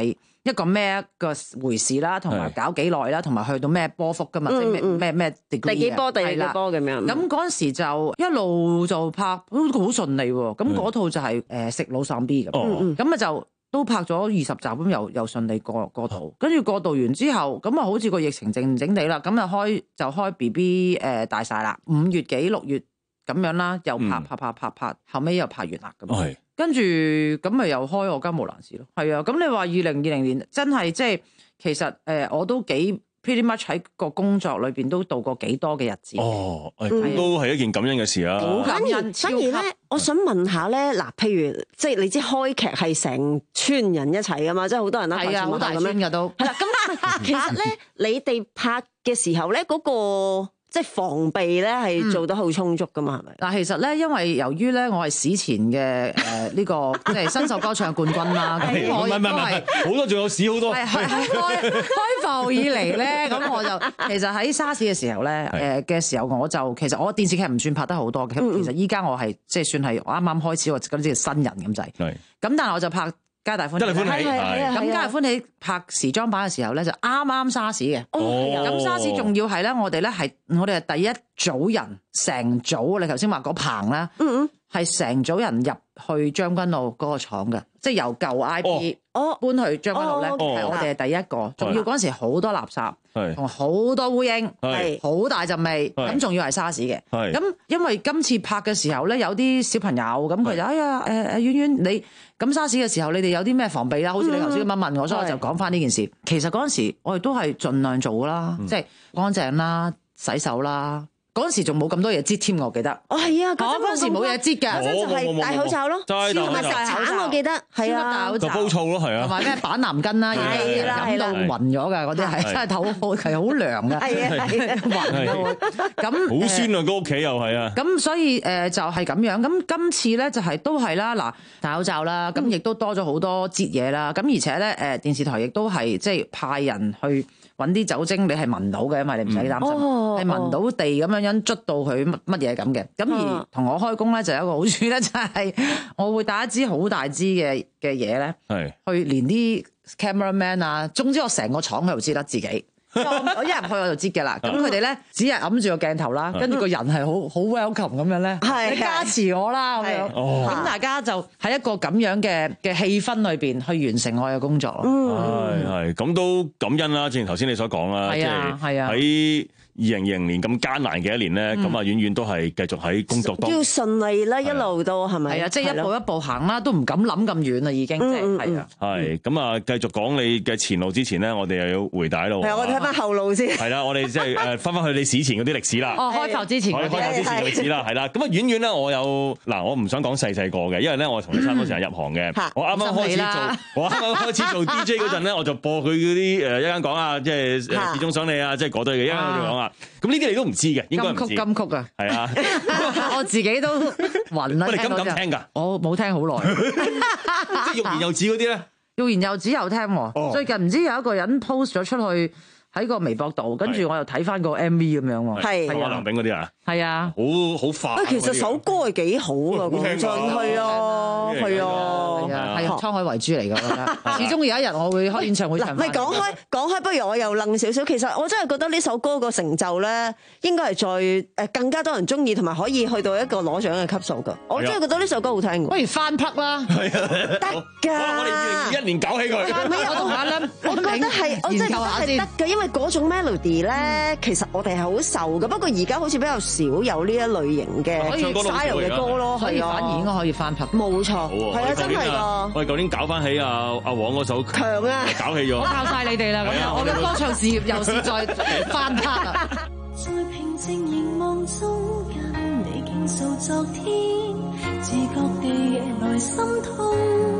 一個咩個回事啦，同埋搞幾耐啦，同埋去到咩波幅噶嘛，即係咩咩咩第幾波第幾波咁樣。咁嗰陣時就一路就拍，都好順利喎。咁嗰套就係誒食老喪 B 咁，咁啊就都拍咗二十集咁，又又順利過過渡。跟住過渡完之後，咁啊好似個疫情靜靜地啦，咁啊開就開 B B 誒大晒啦，五月幾六月咁樣啦，又拍拍拍拍拍，後尾又拍完啦咁。跟住咁咪又開我家無難事咯，係啊！咁你話二零二零年真係即係其實誒、呃、我都幾 pretty much 喺個工作裏邊都度過幾多嘅日子。 哦，咁都係一件感恩嘅事啊！ 好感恩，反而咧，我想問下咧，嗱，譬如即係你知開劇係成村人一齊噶嘛，即係好多人啦， 係啊，好大村噶都。係啦， 咁其實咧，你哋拍嘅時候咧，嗰、嗰個。即係防備咧，係做得好充足噶嘛，係咪？ 但其實咧，因為由於咧，我係史前嘅誒呢個即係新秀歌唱冠軍啦，咁我亦都係好多，仲有史好多。係係開開埠以嚟咧，咁我就其實喺沙士嘅時候咧，誒嘅時候我就其實我電視劇唔算拍得好多嘅，其實依家我係即係算係我啱啱開始我嗰啲新人咁滯。係。咁但係我就拍。皆大歡喜，咁皆大歡喜拍時裝版嘅時候咧，就啱啱沙士嘅。咁沙士仲要係咧，我哋咧係我哋係第一組人，成組你頭先話嗰棚啦，係成組人入去將軍澳嗰個廠嘅，即係由舊 I P 搬去將軍澳咧，係我哋係第一個。仲要嗰陣時好多垃圾，同好多烏蠅，好大陣味，咁仲要係沙士嘅。咁因為今次拍嘅時候咧，有啲小朋友咁佢就哎呀誒誒婉婉你。咁沙士嘅時候，你哋有啲咩防備啦？好似你頭先咁樣問我，所以我就講翻呢件事。其實嗰陣時，我哋都係盡量做啦，即係乾淨啦、洗手啦。嗰陣時仲冇咁多嘢擠添，我記得。 哦，係啊， 嗰陣時冇嘢擠㗎， 嗰陣就係戴口罩咯，同埋食橙，我記得係啊， 就煲醋咯，係啊， 同埋咩板藍根啦，飲到暈咗㗎，嗰啲係真係頭好係好涼㗎，係啊，暈㗎咁好酸啊！個屋企又係啊。 咁所以誒就係咁樣。咁今次咧就係都係啦，嗱戴口罩啦，咁亦都多咗好多擠嘢啦。咁而且咧誒電視台亦都係即係派人去。揾啲酒精，你係聞到嘅，因為你唔使擔心，係聞、哦、到地咁樣樣捽到佢乜乜嘢咁嘅。咁、哦、而同我開工咧，就有一個好處咧，就係我會帶一支好大支嘅嘅嘢咧，係去連啲 cameraman 啊，總之我成個廠佢都知得自己。我一入去我就知嘅啦，咁佢哋咧只係揞住個鏡頭啦，跟住個人係好好 welcome 咁樣咧，你加持我啦咁樣，咁大家就喺一個咁樣嘅嘅氣氛裏邊去完成我嘅工作咯。 係係咁都感恩啦，正如頭先你所講啦，即係喺二零二零年咁艱難嘅一年咧，咁啊遠遠都係繼續喺工作當中要順利啦，一路都係咪？ 係啊，即係一步一步行啦，都唔敢諗咁遠啦，已經即係係啊。 係咁啊，繼續講你嘅前路之前咧，我哋又要回帶咯。 係啊，我哋睇翻後路先。 係啦，我哋即係誒翻翻去你史前嗰啲歷史啦。 哦，開埠之前嗰啲。開埠之前嘅歷史啦，係啦。咁啊，遠遠咧，我有嗱，我唔想講細細個嘅，因為咧，我同你差唔多成日入行嘅。我啱啱開始做，我啱啱開始做 D J 嗰陣咧，我就播佢嗰啲誒一間講啊，即係始終想你啊，即係嗰堆嘅，一間我哋講啊。咁呢啲你都唔知嘅，應該唔知。 金曲金曲啊， 係啊， 我自己都暈啦。 你敢唔敢聽㗎？ 我冇聽好耐。 即係欲言又止嗰啲咧， 欲言又止有聽喎。最近唔知有一個人 post 咗出去喺個微博度，跟住我又睇翻個 M V 咁樣喎。 係係梁炳嗰啲啊。 係啊， 好好快。 其實首歌係幾好㗎，講真係啊，係啊， 係滄海遺珠嚟㗎，我覺得。始終有一日我會開演唱會唱。 唔係講開講開，不如我又愣少少。其實我真係覺得呢首歌個成就咧，應該係再誒更加多人中意，同埋可以去到一個攞獎嘅級數㗎。我真係覺得呢首歌好聽㗎。 不如翻拍啦， 得㗎。 我哋二零二一年搞起佢。 我都下啦， 我覺得係，我真係覺得係得㗎，因為嗰種 melody 咧，其實我哋係好受㗎。不過而家好似比較少有呢一類型嘅 style 嘅歌咯， 所以反而應該可以翻拍。 冇錯，係啊，真係㗎。 我哋舊年搞翻起阿阿黃嗰首強啊， 搞起咗。 我靠晒你哋啦，咁樣我嘅歌唱事業又是再翻拍啊！ 在平靜凝望中跟你傾訴昨天，自覺地夜來心痛。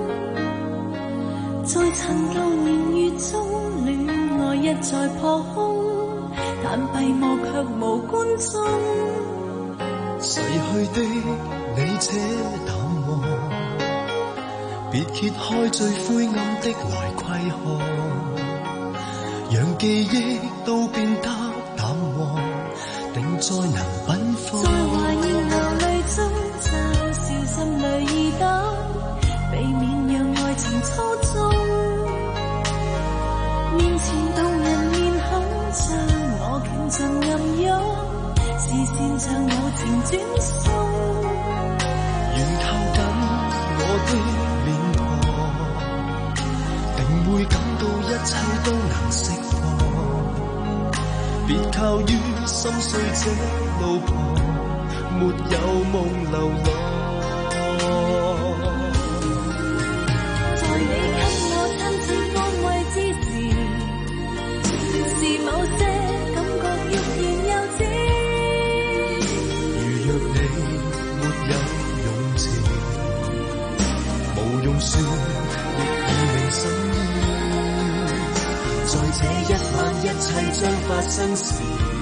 在陳舊年月中，戀愛一再破空。但閉幕卻無觀眾，逝去的你且淡忘，別揭開最灰暗的來窺看，讓記憶都變得淡忘，定再能奔放。在懷念流淚中，嘲笑心裏已等，避免讓愛情操縱。 心碎這路旁，沒有夢流浪。 在你給我親切安慰之時，是某些感覺欲言又止。 如若你沒有用情，無用說，亦已明心意。在這一晚一切將發生時，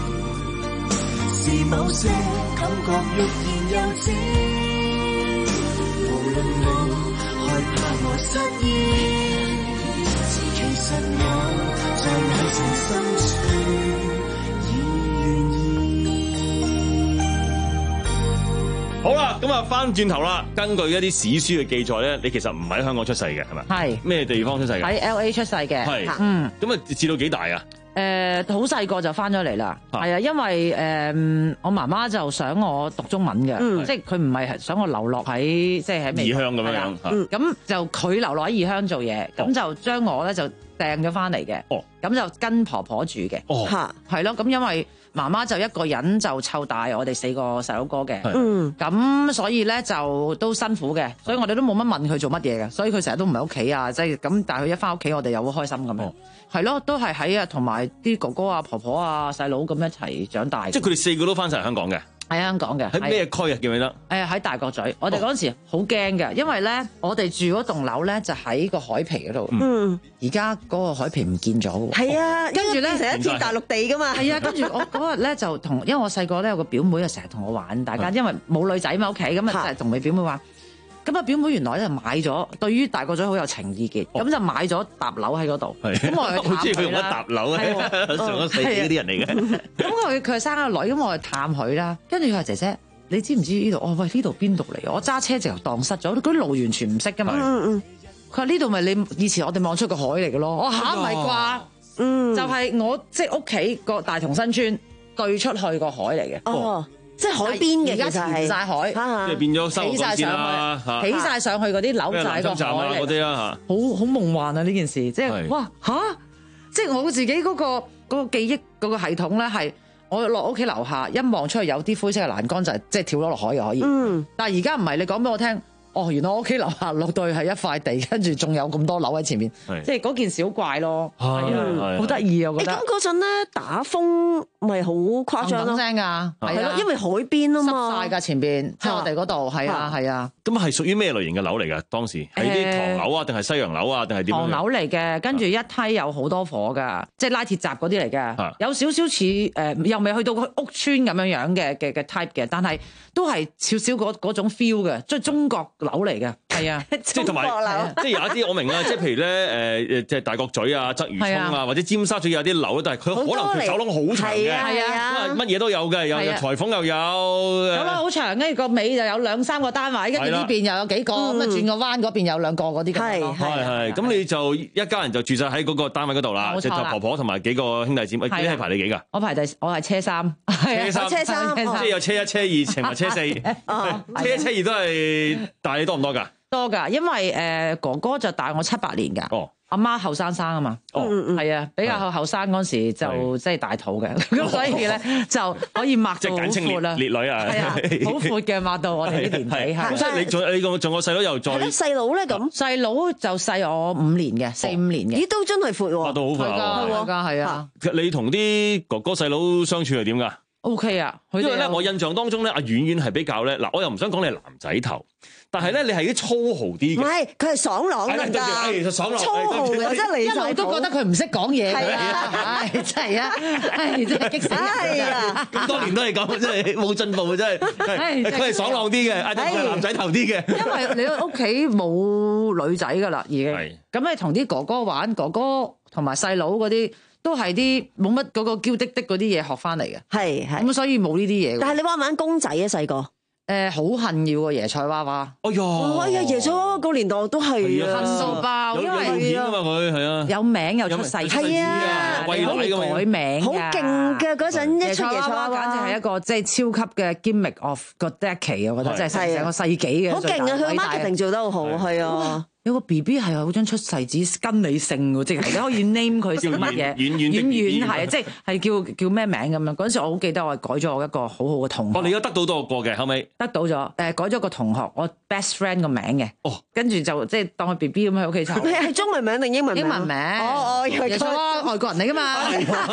是某些感覺欲言又止。無論你害怕我失意，其實我在眼神深處已願意。 好啦，咁啊翻轉頭啦，根據一啲史書嘅記載咧，你其實唔喺香港出世嘅，係咪？ 係咩地方出世嘅？ 喺 L A 出世嘅。 係， 嗯。 咁啊，至到幾大啊？ 誒好細個就翻咗嚟啦，係啊，因為誒、呃、我媽媽就想我讀中文嘅，嗯、即係佢唔係想我留落喺即係喺異鄉咁樣樣， 咁、嗯、就佢留落喺異鄉做嘢，咁、哦、就將我咧就掟咗翻嚟嘅，咁、哦、就跟婆婆住嘅，係咯、哦，咁因為媽媽就一個人就湊大我哋四個細佬哥嘅，咁、嗯、所以咧就都辛苦嘅，所以我哋都冇乜問佢做乜嘢嘅，所以佢成日都唔喺屋企啊，即係咁，但係佢一翻屋企我哋又好開心咁樣。哦係咯，都係喺啊，同埋啲哥哥啊、婆婆啊、細佬咁一齊長大。 即係佢哋四個都翻晒嚟香港嘅。 喺香港嘅。喺咩區啊？記唔記得？ 誒喺大角咀，我哋嗰陣時好驚嘅，因為咧我哋住嗰棟樓咧就喺個海皮嗰度。嗯。而家嗰個海皮唔見咗嘅喎。 係啊，跟住咧成一片大陸地噶嘛。 係啊，跟住我嗰日咧就同，因為我細個咧有個表妹啊，成日同我玩，大家因為冇女仔嘛屋企，咁啊就係同佢表妹玩。咁啊，表妹原來咧買咗，對於大角咀好有情意結，咁、哦、就買咗搭樓喺嗰度。咁我好中意佢用一搭樓咧，上咗世紀嗰啲人嚟嘅。咁佢佢生個女，咁我去探佢啦。跟住佢話：姐姐，你知唔知呢度？哦，喂，呢度邊度嚟？我揸車直頭蕩失咗，嗰啲路完全唔識噶嘛。嗯嗯。佢話呢度咪你以前我哋望出個海嚟嘅咯。我嚇唔係啩？嗯，就係我即係屋企個大同新村對出去個海嚟嘅。哦。即係海邊嘅，而家填晒海，即係變咗收港線啦， 起晒上去嗰啲樓就喺個海嚟， 嗰啲啊， 好好夢幻啊！呢件事即係哇嚇，即係我自己嗰個嗰個記憶嗰個系統咧，係我落屋企樓下一望出去有啲灰色嘅欄杆就係即係跳咗落海嘅可以。嗯，但係而家唔係，你講俾我聽。哦，原來我屋企樓下落對係一塊地，跟住仲有咁多樓喺前面，即係嗰件事好怪咯，係啊，好得意啊，我覺得。咁嗰陣咧打風咪好誇張咯， 聲㗎， 係咯，因為海邊啊嘛， 濕曬㗎前邊，即係我哋嗰度，係啊係啊。 咁係屬於咩類型嘅樓嚟㗎？當時係啲唐樓啊，定係西洋樓啊，定係點樣？ 唐樓嚟嘅，跟住一梯有好多火㗎，即係拉鐵閘嗰啲嚟嘅，有少少似誒，又未去到個屋村咁樣樣嘅嘅嘅 type 嘅，但係都係少少嗰嗰種 feel 嘅，即係中國樓嚟嘅，係啊， 即係同埋，即係有一啲我明啦，即係譬如咧誒誒，即係大角咀啊、鰂魚涌啊，或者尖沙咀有啲樓，但係佢可能條走廊好長嘅， 係啊， 乜嘢都有嘅，有裁縫又有， 走廊好長，跟住個尾就有兩三個單位，跟住呢邊又有幾個，咁啊轉個彎嗰邊有兩個嗰啲咁咯， 係係，咁你就一家人就住晒喺嗰個單位嗰度啦，即係婆婆同埋幾個兄弟姊妹，你係排你幾㗎？ 我排第，我係車三， 車三， 車三， 即係有車一、車二，乘埋車四，車一、車二都係大你多唔多㗎？ 多㗎，因為誒哥哥就大我七八年㗎。哦。阿媽後生生啊嘛，係啊，比較後後生嗰時就即係大肚嘅，咁所以咧就可以擘到好闊啦。 烈女啊， 係啊，好闊嘅擘到我哋啲年紀係。 即係你仲你個仲個細佬又再細佬咧咁， 細佬就細我五年嘅，四五年嘅。 咦，都真係闊喎， 擘到好闊㗎，係啊。 你同啲哥哥細佬相處係點㗎 ？O K 啊， 因為咧我印象當中咧，阿婉婉係比較咧，嗱我又唔想講你係男仔頭。但係咧，你係啲粗豪啲嘅。唔係， 佢係爽朗㗎。 係爽朗。 粗豪嘅，真係一路都覺得佢唔識講嘢。係啊，係真係啊，係真係激死人。係啊， 咁多年都係咁，真係冇進步，真係。係佢係爽朗啲嘅，係男仔頭啲嘅。 因為你屋企冇女仔㗎啦，已經。係。咁你同啲哥哥玩，哥哥同埋細佬嗰啲都係啲冇乜嗰個嬌滴滴嗰啲嘢學翻嚟嘅。係係。咁所以冇呢啲嘢。 但係你玩唔玩公仔啊？細個？ 誒好恨要個椰菜娃娃， 哎呀， 哎呀椰菜娃娃個年代都係恨到爆，因為有片啊嘛佢係啊， 有名又出世， 係啊， 可以改名， 好勁嘅嗰陣一出椰菜娃娃， 簡直係一個即係超級嘅 gimmick of 個 decade，我覺得真係成個世紀嘅， 好勁啊！佢 marketing 做得好好，係啊， 有個 B B 係有張出世紙跟你姓喎，即係你可以 name 佢姓乜嘢， 遠遠的 B B 遠係即係係叫叫咩名咁樣。嗰陣時我好記得我係改咗我一個好好嘅同學。 哦，你而家得到多個嘅後尾得到咗誒改咗個同學我 best friend 個名嘅。哦，跟住就即係當佢 B B 咁喺屋企湊。 你係中文名定英文名？ 英文名。 哦哦， 耶穌啊，外國人嚟㗎嘛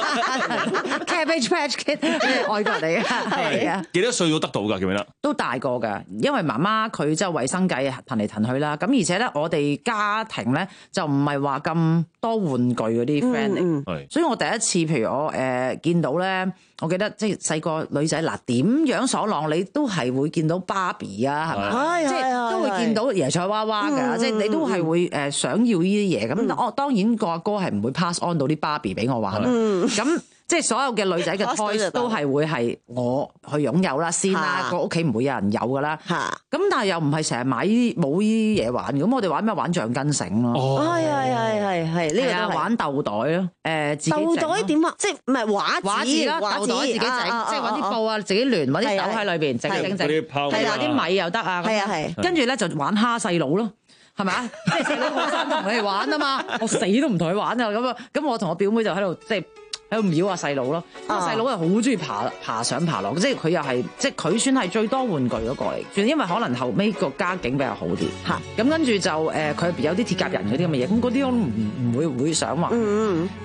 ，Cabbage Patch Kid 外國人嚟㗎，係啊。 幾多歲都得到㗎？記唔記得？ 都大個㗎，因為媽媽佢即係衞生計騰嚟騰去啦。咁而且咧，我哋家庭咧就唔係話咁多玩具嗰啲 friend 嚟， 嗯嗯、 所以我第一次譬如我誒、呃、見到咧，我記得即係細個女仔嗱點樣所浪，你都係會見到芭比啊，係咪？即係都會見到椰菜娃娃㗎，即係你都係會誒想要呢啲嘢。咁我當然個阿哥係唔會 pass on 到啲芭比俾我玩啦。咁、嗯即係所有嘅女仔嘅 toys 都係會係我去擁有啦先啦，個屋企唔會有人有噶啦。咁但係又唔係成日買呢啲冇呢啲嘢玩，咁我哋玩咩？玩橡筋繩咯。 哦，係係係係係呢個都係玩豆袋咯。誒，自己整。豆袋點啊？即係唔係畫畫紙啦？豆袋自己整，即係揾啲布啊，自己聯揾啲手喺裏邊整整整。係啦，啲米又得啊。係啊係。跟住咧就玩蝦細佬咯。係咪啊？即係細佬好想同佢哋玩啊嘛，我死都唔同佢玩啊咁啊！咁我同我表妹就喺度即係。喺度瞄下細佬咯，咁細佬係好中意爬爬上爬落，即係佢又係即係佢算係最多玩具嗰個嚟，算因為可能後尾個家境比較好啲嚇，咁跟住就誒佢有啲鐵甲人嗰啲咁嘅嘢，咁嗰啲我都唔唔會會想玩。嗯嗯。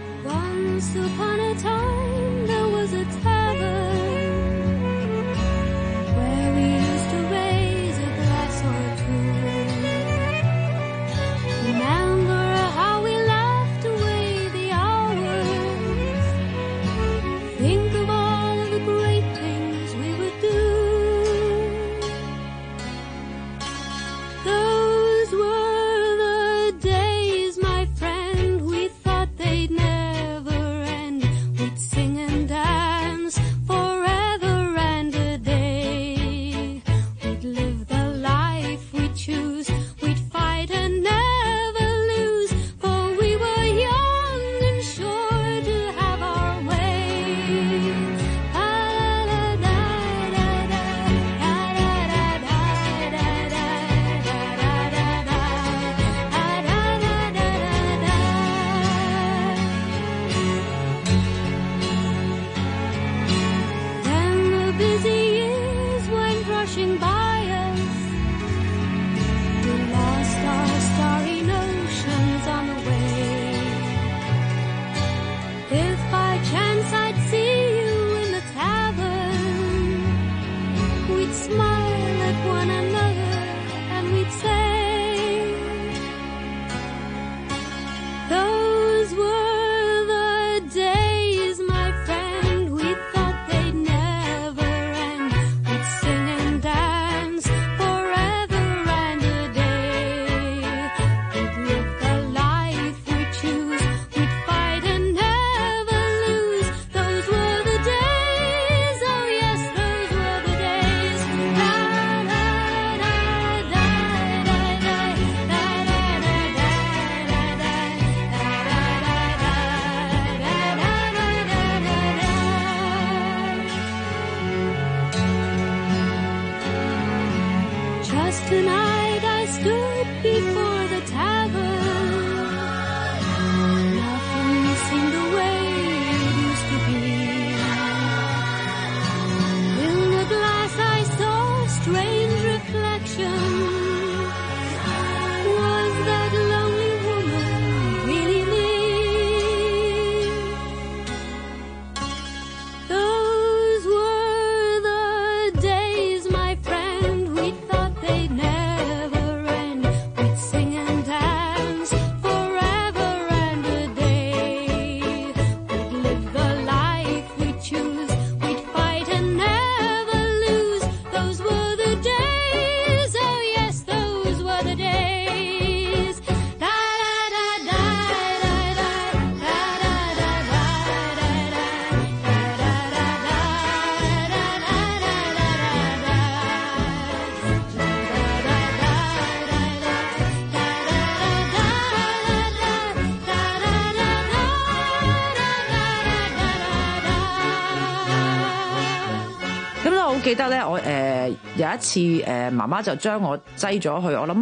記得咧，我誒、呃、有一次誒、呃、媽媽就將我擠咗去，我諗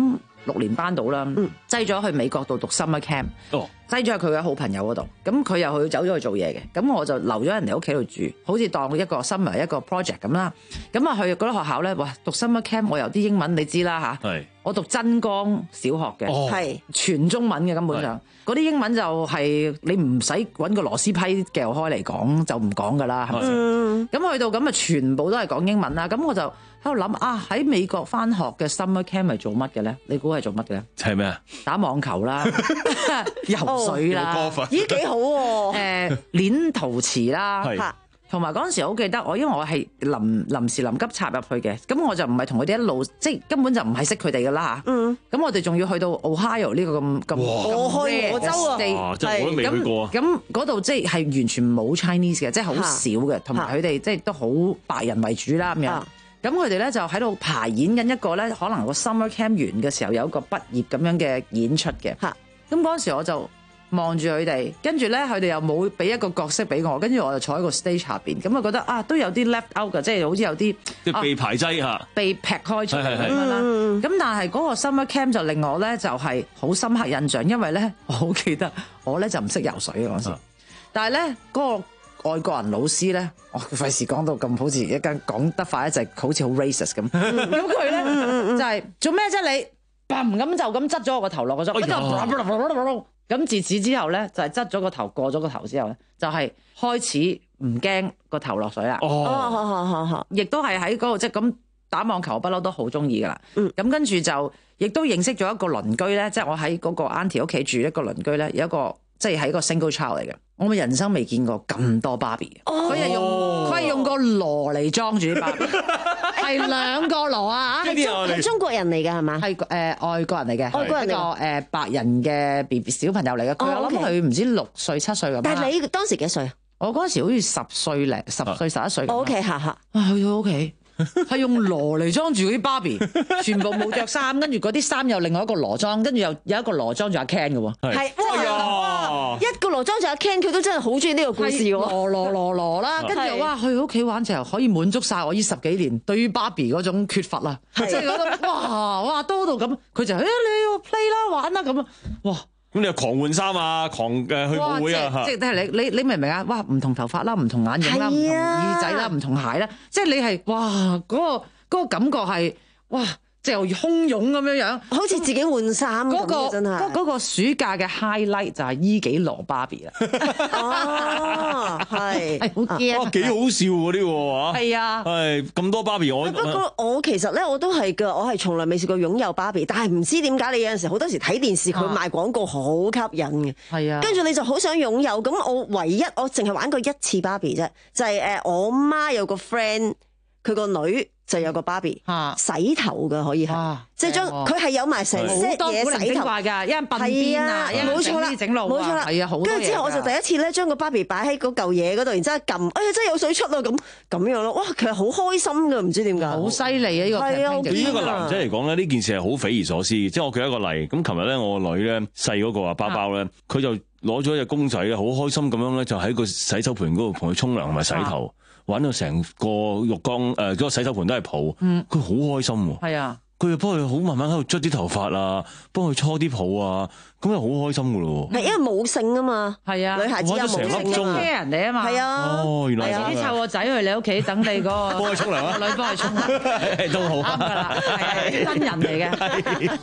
六年班到啦，擠咗去美國度讀 summer camp，擠咗喺佢嘅好朋友嗰度。咁佢又去走咗去做嘢嘅，咁我就留咗人哋屋企度住，好似當一個 summer 一個 project 咁啦。咁啊去嗰啲學校咧，哇讀 summer camp，我有啲英文你知啦嚇，我讀真光小學嘅，係、哦、全中文嘅根本上，嗰啲英文就係你唔使揾個螺絲批撬開嚟講就唔講噶啦，係咪先？咁去到咁啊，全部都係講英文啦。咁我就喺度諗啊，喺美國翻學嘅 summer camp 係做乜嘅咧？你估係做乜嘅咧？ 係咩啊？打網球啦，游水啦， 哦、咦幾好喎、啊？ 誒，練陶瓷啦。同埋嗰陣時好記得我，因為我係臨臨時臨急插入去嘅，咁我就唔係同佢哋一路，即係根本就唔係識佢哋噶啦嚇。嗯。咁我哋仲要去到 Ohio 呢個咁咁我去俄州啊， 即係我都未去過。 咁嗰度即係係完全冇 Chinese 嘅，即係好少嘅，同埋佢哋即係都好白人為主啦咁樣。咁佢哋咧就喺度排演緊一個咧，可能個 summer camp 完嘅時候有一個畢業咁樣嘅演出嘅。嚇。咁嗰陣時我就望住佢哋，跟住咧佢哋又冇俾一個角色俾我，跟住我就坐喺個 stage 下邊，咁啊覺得啊都有啲 left out 嘅，即係好似有啲即係被排擠嚇、啊， 被劈開出嚟咁樣啦。咁但係嗰個 summer camp 就令我咧就係好深刻印象，因為咧我好記得我咧就唔識游水嗰時，啊、但係咧嗰個外國人老師咧，我費事講到咁好似一間講得快一隻，好似好 racist 咁。咁佢咧就係、是、做咩啫你？砰咁就咁側咗我個頭落個咗。咁自此之後咧，就係側咗個頭過咗個頭之後咧，就係、是、開始唔驚個頭落水啦。哦，好好好好，亦都係喺嗰度即係咁打網球，不嬲都好中意噶啦。嗯，咁跟住就亦都認識咗一個鄰居咧，即、就、係、是、我喺嗰個 auntie 屋企住一個鄰居咧，有一個即係係一個 single child 嚟嘅。我咪人生未見過咁多芭比，佢係用佢係用個籮嚟裝住啲芭比，係兩個籮啊！ 係中係中國人嚟㗎係嘛？ 係誒、呃、外國人嚟嘅，外國人嚟個誒白人嘅 B B 小朋友嚟嘅。佢、哦、我諗佢唔知六歲七歲咁。 但係你當時幾歲啊？ 我嗰陣時好似十歲零十歲十一歲。 我屋企下下。 啊去到屋企。係用籮嚟裝住嗰啲芭比，全部冇着衫，跟住嗰啲衫又另外一個籮裝，跟住又有一個籮裝住阿 Ken 嘅喎。係，哇！一個籮裝住阿 Ken，佢都真係好中意呢個故事喎。籮籮籮籮啦，跟住哇，去屋企玩就可以滿足晒我呢十幾年對於芭比嗰種缺乏啦。即係覺得哇哇多到咁，佢就誒、哎、你要 play 啦玩啦咁啊，哇！ 咁你又狂換衫啊，狂嘅去舞會啊， 即係即係你你你明唔明啊？哇，唔同頭髮啦，唔同眼影啦，唔同耳仔啦，唔同鞋啦，即係你係哇嗰個嗰個感覺係哇，即係洶湧咁樣樣， 好似自己換衫咁嘅真係。 嗰嗰個暑假嘅 highlight 就係依幾羅芭比啦。 哦，係，係好驚。 哇，幾好笑嗰啲喎嚇。係啊，係咁多芭比我。 不過我其實咧我都係㗎，我係從來未試過擁有芭比，但係唔知點解你有陣時好多時睇電視佢賣廣告好吸引嘅。係啊。跟住你就好想擁有，咁我唯一我淨係玩過一次芭比啫，就係誒我媽有個 friend，佢個女。就有個芭比洗頭嘅可以係，即係將佢係有埋成 set 嘢洗頭㗎，一陣鬢邊啊，一陣整呢整路啊，係啊，好多嘢。跟住之後我就第一次咧將個芭比擺喺嗰嚿嘢嗰度，然之後撳，哎呀真係有水出啊咁咁樣咯，哇！其實好開心㗎，唔知點解。好犀利啊！呢個係啊， 對於一個男仔嚟講咧，呢件事係好匪夷所思。即係我舉一個例，咁琴日咧我個女咧細嗰個啊包包咧，佢就攞咗隻公仔咧，好開心咁樣咧，就喺個洗手盆嗰度同佢沖涼同埋洗頭。玩到成個浴缸誒，嗰個洗手盆都係泡，佢好開心喎。係啊，佢又幫佢好慢慢喺度捽啲頭髮啊，幫佢搓啲泡啊，咁又好開心噶咯。 係因為冇性啊嘛，係啊，女孩子有冇性啊？ 人哋啊嘛，係啊。 哦，原來咁。你湊個仔去你屋企等你嗰個幫佢沖涼啊， 女幫佢沖涼都好啱噶啦，係真人嚟嘅。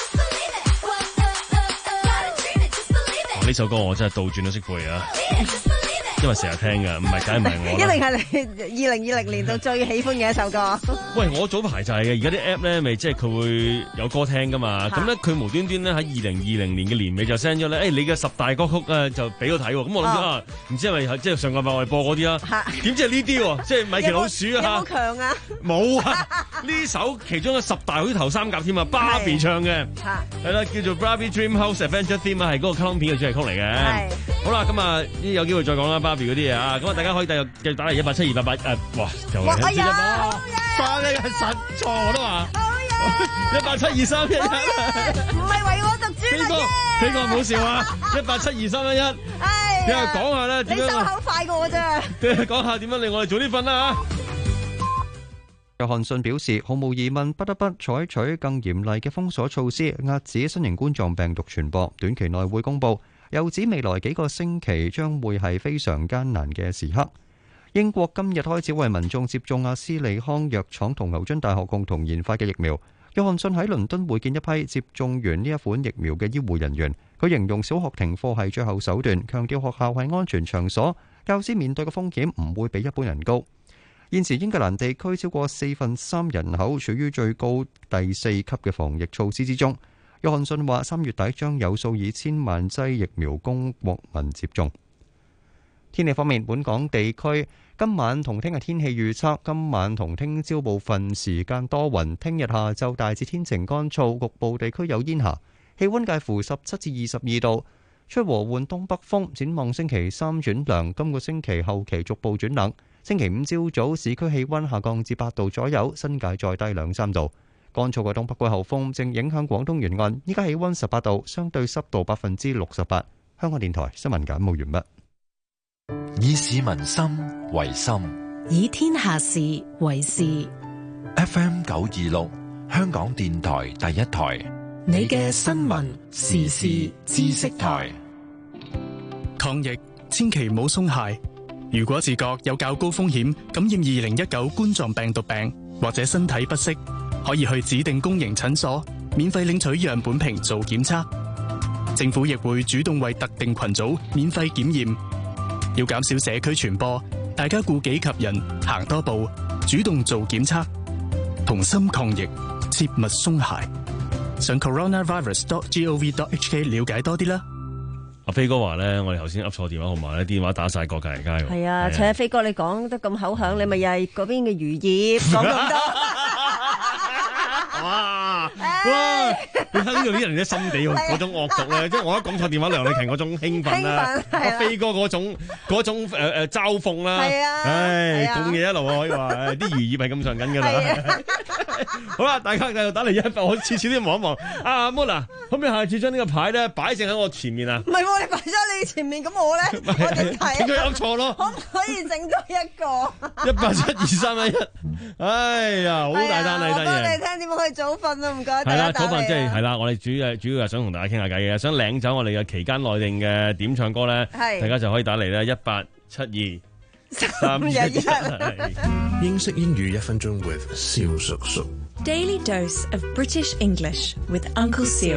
呢首歌我真係倒轉都識背啊！ 因為成日聽㗎，唔係梗係唔係我。 一定係你二零二零年度最喜歡嘅一首歌。 喂，我早排就係嘅，而家啲 app 咧，咪即係佢會有歌聽㗎嘛。咁咧佢無端端咧喺二零二零年嘅年尾就 send 咗咧，誒你嘅十大歌曲啊就俾我睇喎。咁我諗住啊，唔知係咪即係上個禮拜我哋播嗰啲啊？點知係呢啲喎？即係米奇老鼠啊！ 有冇強啊？ 冇啊！呢首其中嘅十大好似頭三甲添啊 ，Barbie 唱嘅，係啦，叫做 Barbie Dreamhouse Adventure Theme 啊，係嗰個卡通片嘅主題曲嚟嘅。好啦，咁啊，有機會再講啦 Barbie 嗰啲嘢啊，咁啊，大家可以繼續繼續打嚟一八七二八八誒，哇，就嚟一支啦，快你係實錯我都話，一八七二三一一， 唔係為我讀書呢個呢個唔好笑啊，一八七二三一一，你又講下咧點樣？ 你收口快過我啫， 講下點樣令我哋早啲瞓啦嚇。 約翰遜表示，毫無疑問不得不採取更嚴厲嘅封鎖措施，遏止新型冠狀病毒傳播。短期內會公佈，又指未來幾個星期將會係非常艱難嘅時刻。英國今日開始為民眾接種阿斯利康藥廠同牛津大學共同研發嘅疫苗。約翰遜喺倫敦會見一批接種完呢一款疫苗嘅醫護人員，佢形容小學停課係最後手段，強調學校係安全場所，教師面對嘅風險唔會比一般人高。現時英格蘭地區超過四分三人口處於最高第四級嘅防疫措施之中。約翰遜話：三月底將有數以千萬劑疫苗供國民接種。天氣方面，本港地區今晚同聽日天氣預測：今晚同聽朝部分時間多雲，聽日下晝大致天晴乾燥，局部地區有煙霞，氣溫介乎十七至二十二度，吹和緩東北風。展望星期三轉涼，今個星期後期逐步轉冷。星期五朝早市區氣溫下降至八度左右，新界再低兩三度。乾燥嘅東北季候風正影響廣東沿岸，依家氣溫十八度，相對濕度百分之六十八。香港電台新聞簡報完畢。 以市民心為心， 以天下事為事。 F M 九二六，香港電台第一台， 你嘅新聞時事知識台。 抗疫千祈唔好鬆懈。如果自覺有較高風險感染二零一九冠狀病毒病，或者身體不適，可以去指定公營診所免費領取樣本瓶做檢測。政府亦會主動為特定群組免費檢驗。要減少社區傳播，大家顧己及人，行多步，主動做檢測，同心抗疫，切勿鬆懈。上 coronavirus dot gov dot hk 了解多啲啦。 阿飛哥話咧，我哋頭先噏錯電話號碼咧，電話打晒過隔離街喎。 係啊，請阿飛哥你講得咁口響，你咪又係嗰邊嘅漁業講咁多。 哇！哇！你睇呢度啲人嘅心地嗰種惡毒咧，即係我一講錯電話，梁麗勤嗰種興奮啦，阿飛哥嗰種嗰種誒誒嘲諷啦，唉，講嘢一路可以話，啲漁業係咁上緊㗎啦。好啦，大家繼續打嚟一百，我次次都望一望。阿 Mona，可唔可以下次將呢個牌咧擺正喺我前面啊？ 唔係喎，你擺咗你前面，咁我咧我點睇？ 應該噏錯咯。 可唔可以整多一個？ 一八七二三一一。哎呀，好大單啊！呢單嘢。我講你聽點樣可以早瞓啊？唔該。 係啦，早瞓即係係啦。我哋主要主要係想同大家傾下偈嘅，想領走我哋嘅期間內定嘅點唱歌咧，大家就可以打嚟咧一八七二三一一。 英式英語一分鐘 with 蕭叔叔。 Daily dose of British English with Uncle Seal。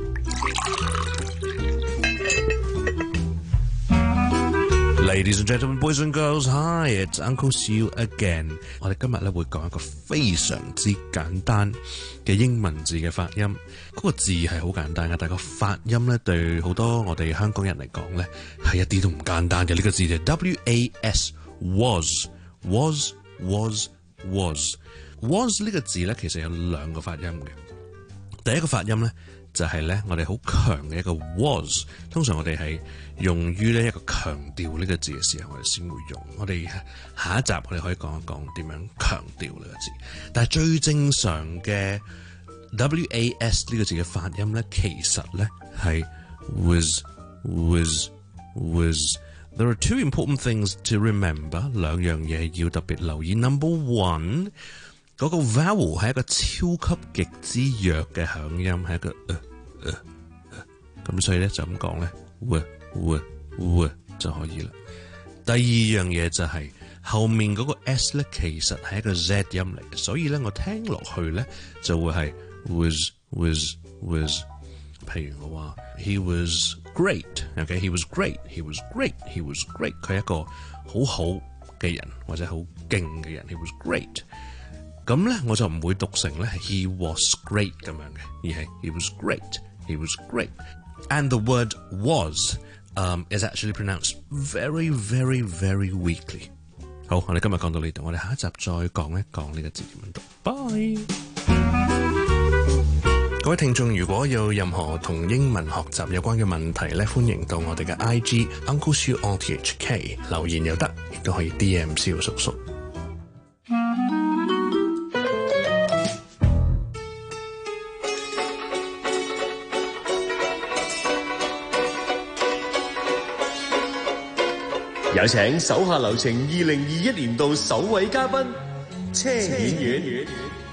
Ladies and gentlemen, boys and girls, hi, it's Uncle Seal again。我哋今日咧會講一個非常之簡單嘅英文字嘅發音。嗰個字係好簡單嘅，但係個發音咧對好多我哋香港人嚟講咧係一啲都唔簡單嘅。呢個字就 W A S was was was was was 呢個字咧其實有兩個發音嘅。第一個發音咧就係咧我哋好強嘅一個 was， 通常我哋係用於呢一個強調呢個字嘅時候，我哋先會用。我哋下一集我哋可以講一講點樣強調呢個字。但係最正常嘅 W A S 呢個字嘅發音咧，其實咧係 was was was。There are two important things to remember， 兩樣嘢要特別留意。Number one， 嗰個 vowel 係一個超級極之弱嘅響音，係一個呃呃呃，咁所以咧就咁講咧，會會會就可以啦。第二樣嘢就係、是、後面嗰個 s 咧，其實係一個 z 音嚟嘅，所以咧我聽落去咧就會係 was was was。譬如我話 he was great。OK， he was great， he was great， he was great。佢係一個好好嘅人或者好勁嘅人 ，he was great。咁咧我就唔會讀成咧係 he was great 咁樣嘅，而係 he was great，he was great。And the word was um, is actually pronounced very, very, very weakly。好，我哋今日講到呢度，我哋下一集再講一講呢個字點樣讀。Bye。各位聽眾，如果有任何同英文學習有關嘅問題咧，歡迎到我哋嘅 I G Uncle Siu R T H K 留言又得，亦都可以 D M 蕭叔叔。 有請手下留情二零二一年度首位嘉賓車演員。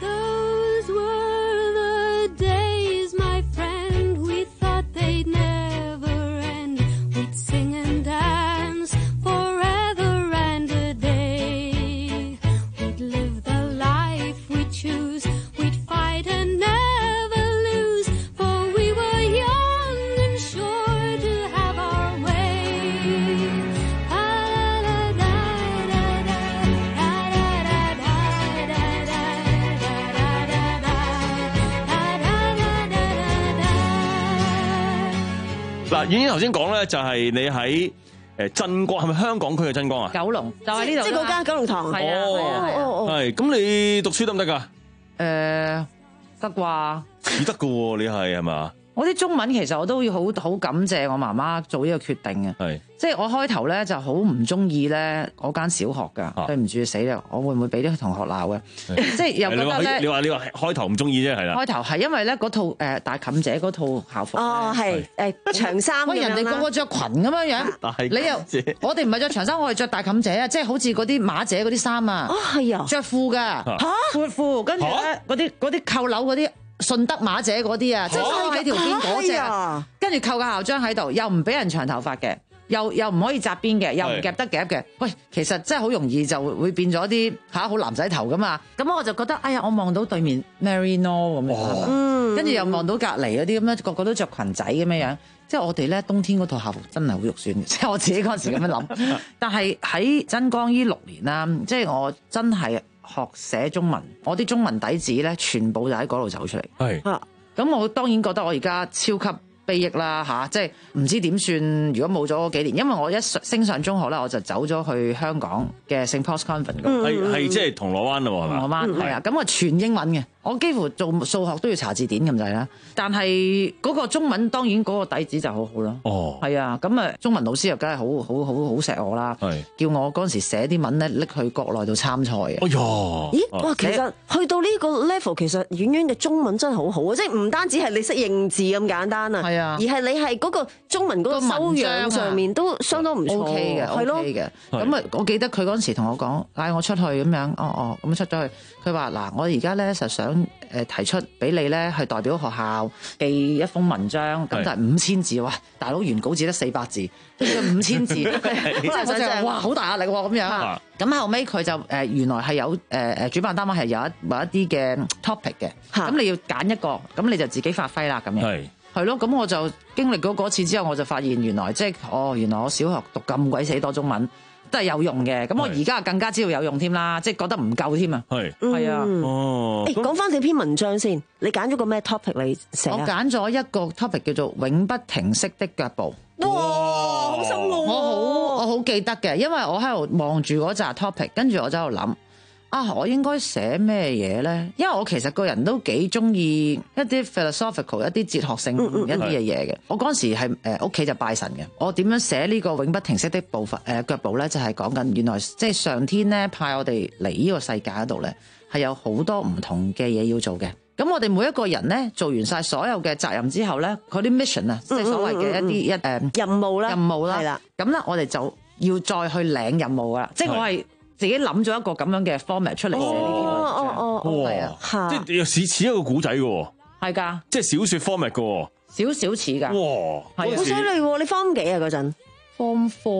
婉婉頭先講咧，就係你喺誒真光，係咪香港區嘅真光啊？ 九龍就喺呢度， 即係嗰間九龍塘。 係啊， 哦，係。咁你讀書得唔得㗎？ 誒，得啩？ 似得㗎喎，你係係嘛？ 我啲中文其實我都要好好感謝我媽媽做呢個決定嘅， 係即係我開頭咧就好唔中意咧嗰間小學㗎，啊、對唔住死啦，我會唔會俾啲同學鬧嘅？即係又覺得咧， 你話你話開頭唔中意啫，係啦。 開頭係因為咧嗰套誒、呃、大妗姐嗰套校服哦係誒長衫， 喂人哋個個着裙咁樣樣，你又我哋唔係着長衫，我係着大妗姐啊，即係好似嗰啲馬姐嗰啲衫啊， 哦係啊， 着褲㗎嚇闊褲，跟住咧嗰啲嗰啲扣鈕嗰啲。順德馬姐嗰啲啊，即係喺條邊嗰隻，跟住扣個校章喺度，又唔俾人長頭髮嘅，又又唔可以紮辮嘅，又唔夾得夾嘅。喂，其實真係好容易就會變咗啲嚇好男仔頭噶嘛。咁我就覺得，哎呀，我望到對面 Marino 咁樣，跟住又望到隔離嗰啲咁樣，個個都着裙仔咁樣樣。即係我哋咧冬天嗰套校服真係好肉酸嘅，即係我自己嗰陣時咁樣諗。但係喺真光呢六年啦，即係我真係。學寫中文，我啲中文底子咧，全部就喺嗰度走出嚟。 係啊，咁我當然覺得我而家超級悲益啦嚇，即係唔知點算。如果冇咗嗰幾年，因為我一升上中學咧，我就走咗去香港嘅 Saint Paul's Convent。 係係即係銅鑼灣咯，係嘛？ 銅鑼灣係啊，咁我全英文嘅。我幾乎做數學都要查字典咁滯啦，但係嗰個中文當然嗰個底子就好好咯。哦，係啊，咁啊中文老師又梗係好好好好錫我啦，叫我嗰陣時寫啲文咧拎去國內度參賽嘅。 哎呀， 咦哇，其實去到呢個 level， 其實婉婉嘅中文真係好好啊，即係唔單止係你識認字咁簡單啊，係啊，而係你係嗰個中文嗰個修養上面都相當唔錯 ，OK 嘅，係咯嘅。咁啊，我記得佢嗰陣時同我講，嗌我出去咁樣，哦哦，咁出咗去，佢話嗱，我而家咧實想。誒提出俾你咧，係代表學校寄一封文章，咁就係五千字。哇！大佬原稿只得四百字，五千字，即係我就哇好大壓力喎咁樣。咁後尾佢就誒原來係有誒誒主辦單位係有一某一啲嘅 topic 嘅，咁你要揀一個，咁你就自己發揮啦咁樣。係係咯，咁我就經歷咗嗰次之後，我就發現原來即係哦，原來我小學讀咁鬼死多中文。都係有用嘅，咁我而家更加知道有用添啦，即係覺得唔夠添啊。係係啊，哦。 誒，講翻你篇文章先，你揀咗個咩 topic 嚟寫啊？ 我揀咗一個 topic 叫做永不停息的腳步。 哇，好深奧。 我好我好記得嘅，因為我喺度望住嗰紮 topic，跟住我就喺度諗。啊！我應該寫咩嘢咧？因為我其實個人都幾中意一啲 philosophical、一啲哲學性一啲嘅嘢嘅。我嗰陣時係誒屋企就拜神嘅。我點樣寫呢個永不停息的步伐誒腳步咧？就係講緊原來即係上天咧派我哋嚟呢個世界嗰度咧，係有好多唔同嘅嘢要做嘅。咁我哋每一個人咧做完晒所有嘅責任之後咧，嗰啲 mission 啊，即係所謂嘅一啲一誒任務啦， 任務啦，係啦。咁咧我哋就要再去領任務啦。即係我係。自己諗咗一個咁樣嘅 format 出嚟寫呢篇文章， 哦哦哦，係啊， 即係又似似一個古仔嘅喎， 係㗎， 即係小説 format 嘅喎， 少少似㗎， 哇， 好犀利喎！你 form 幾啊嗰陣 ？form four 啊，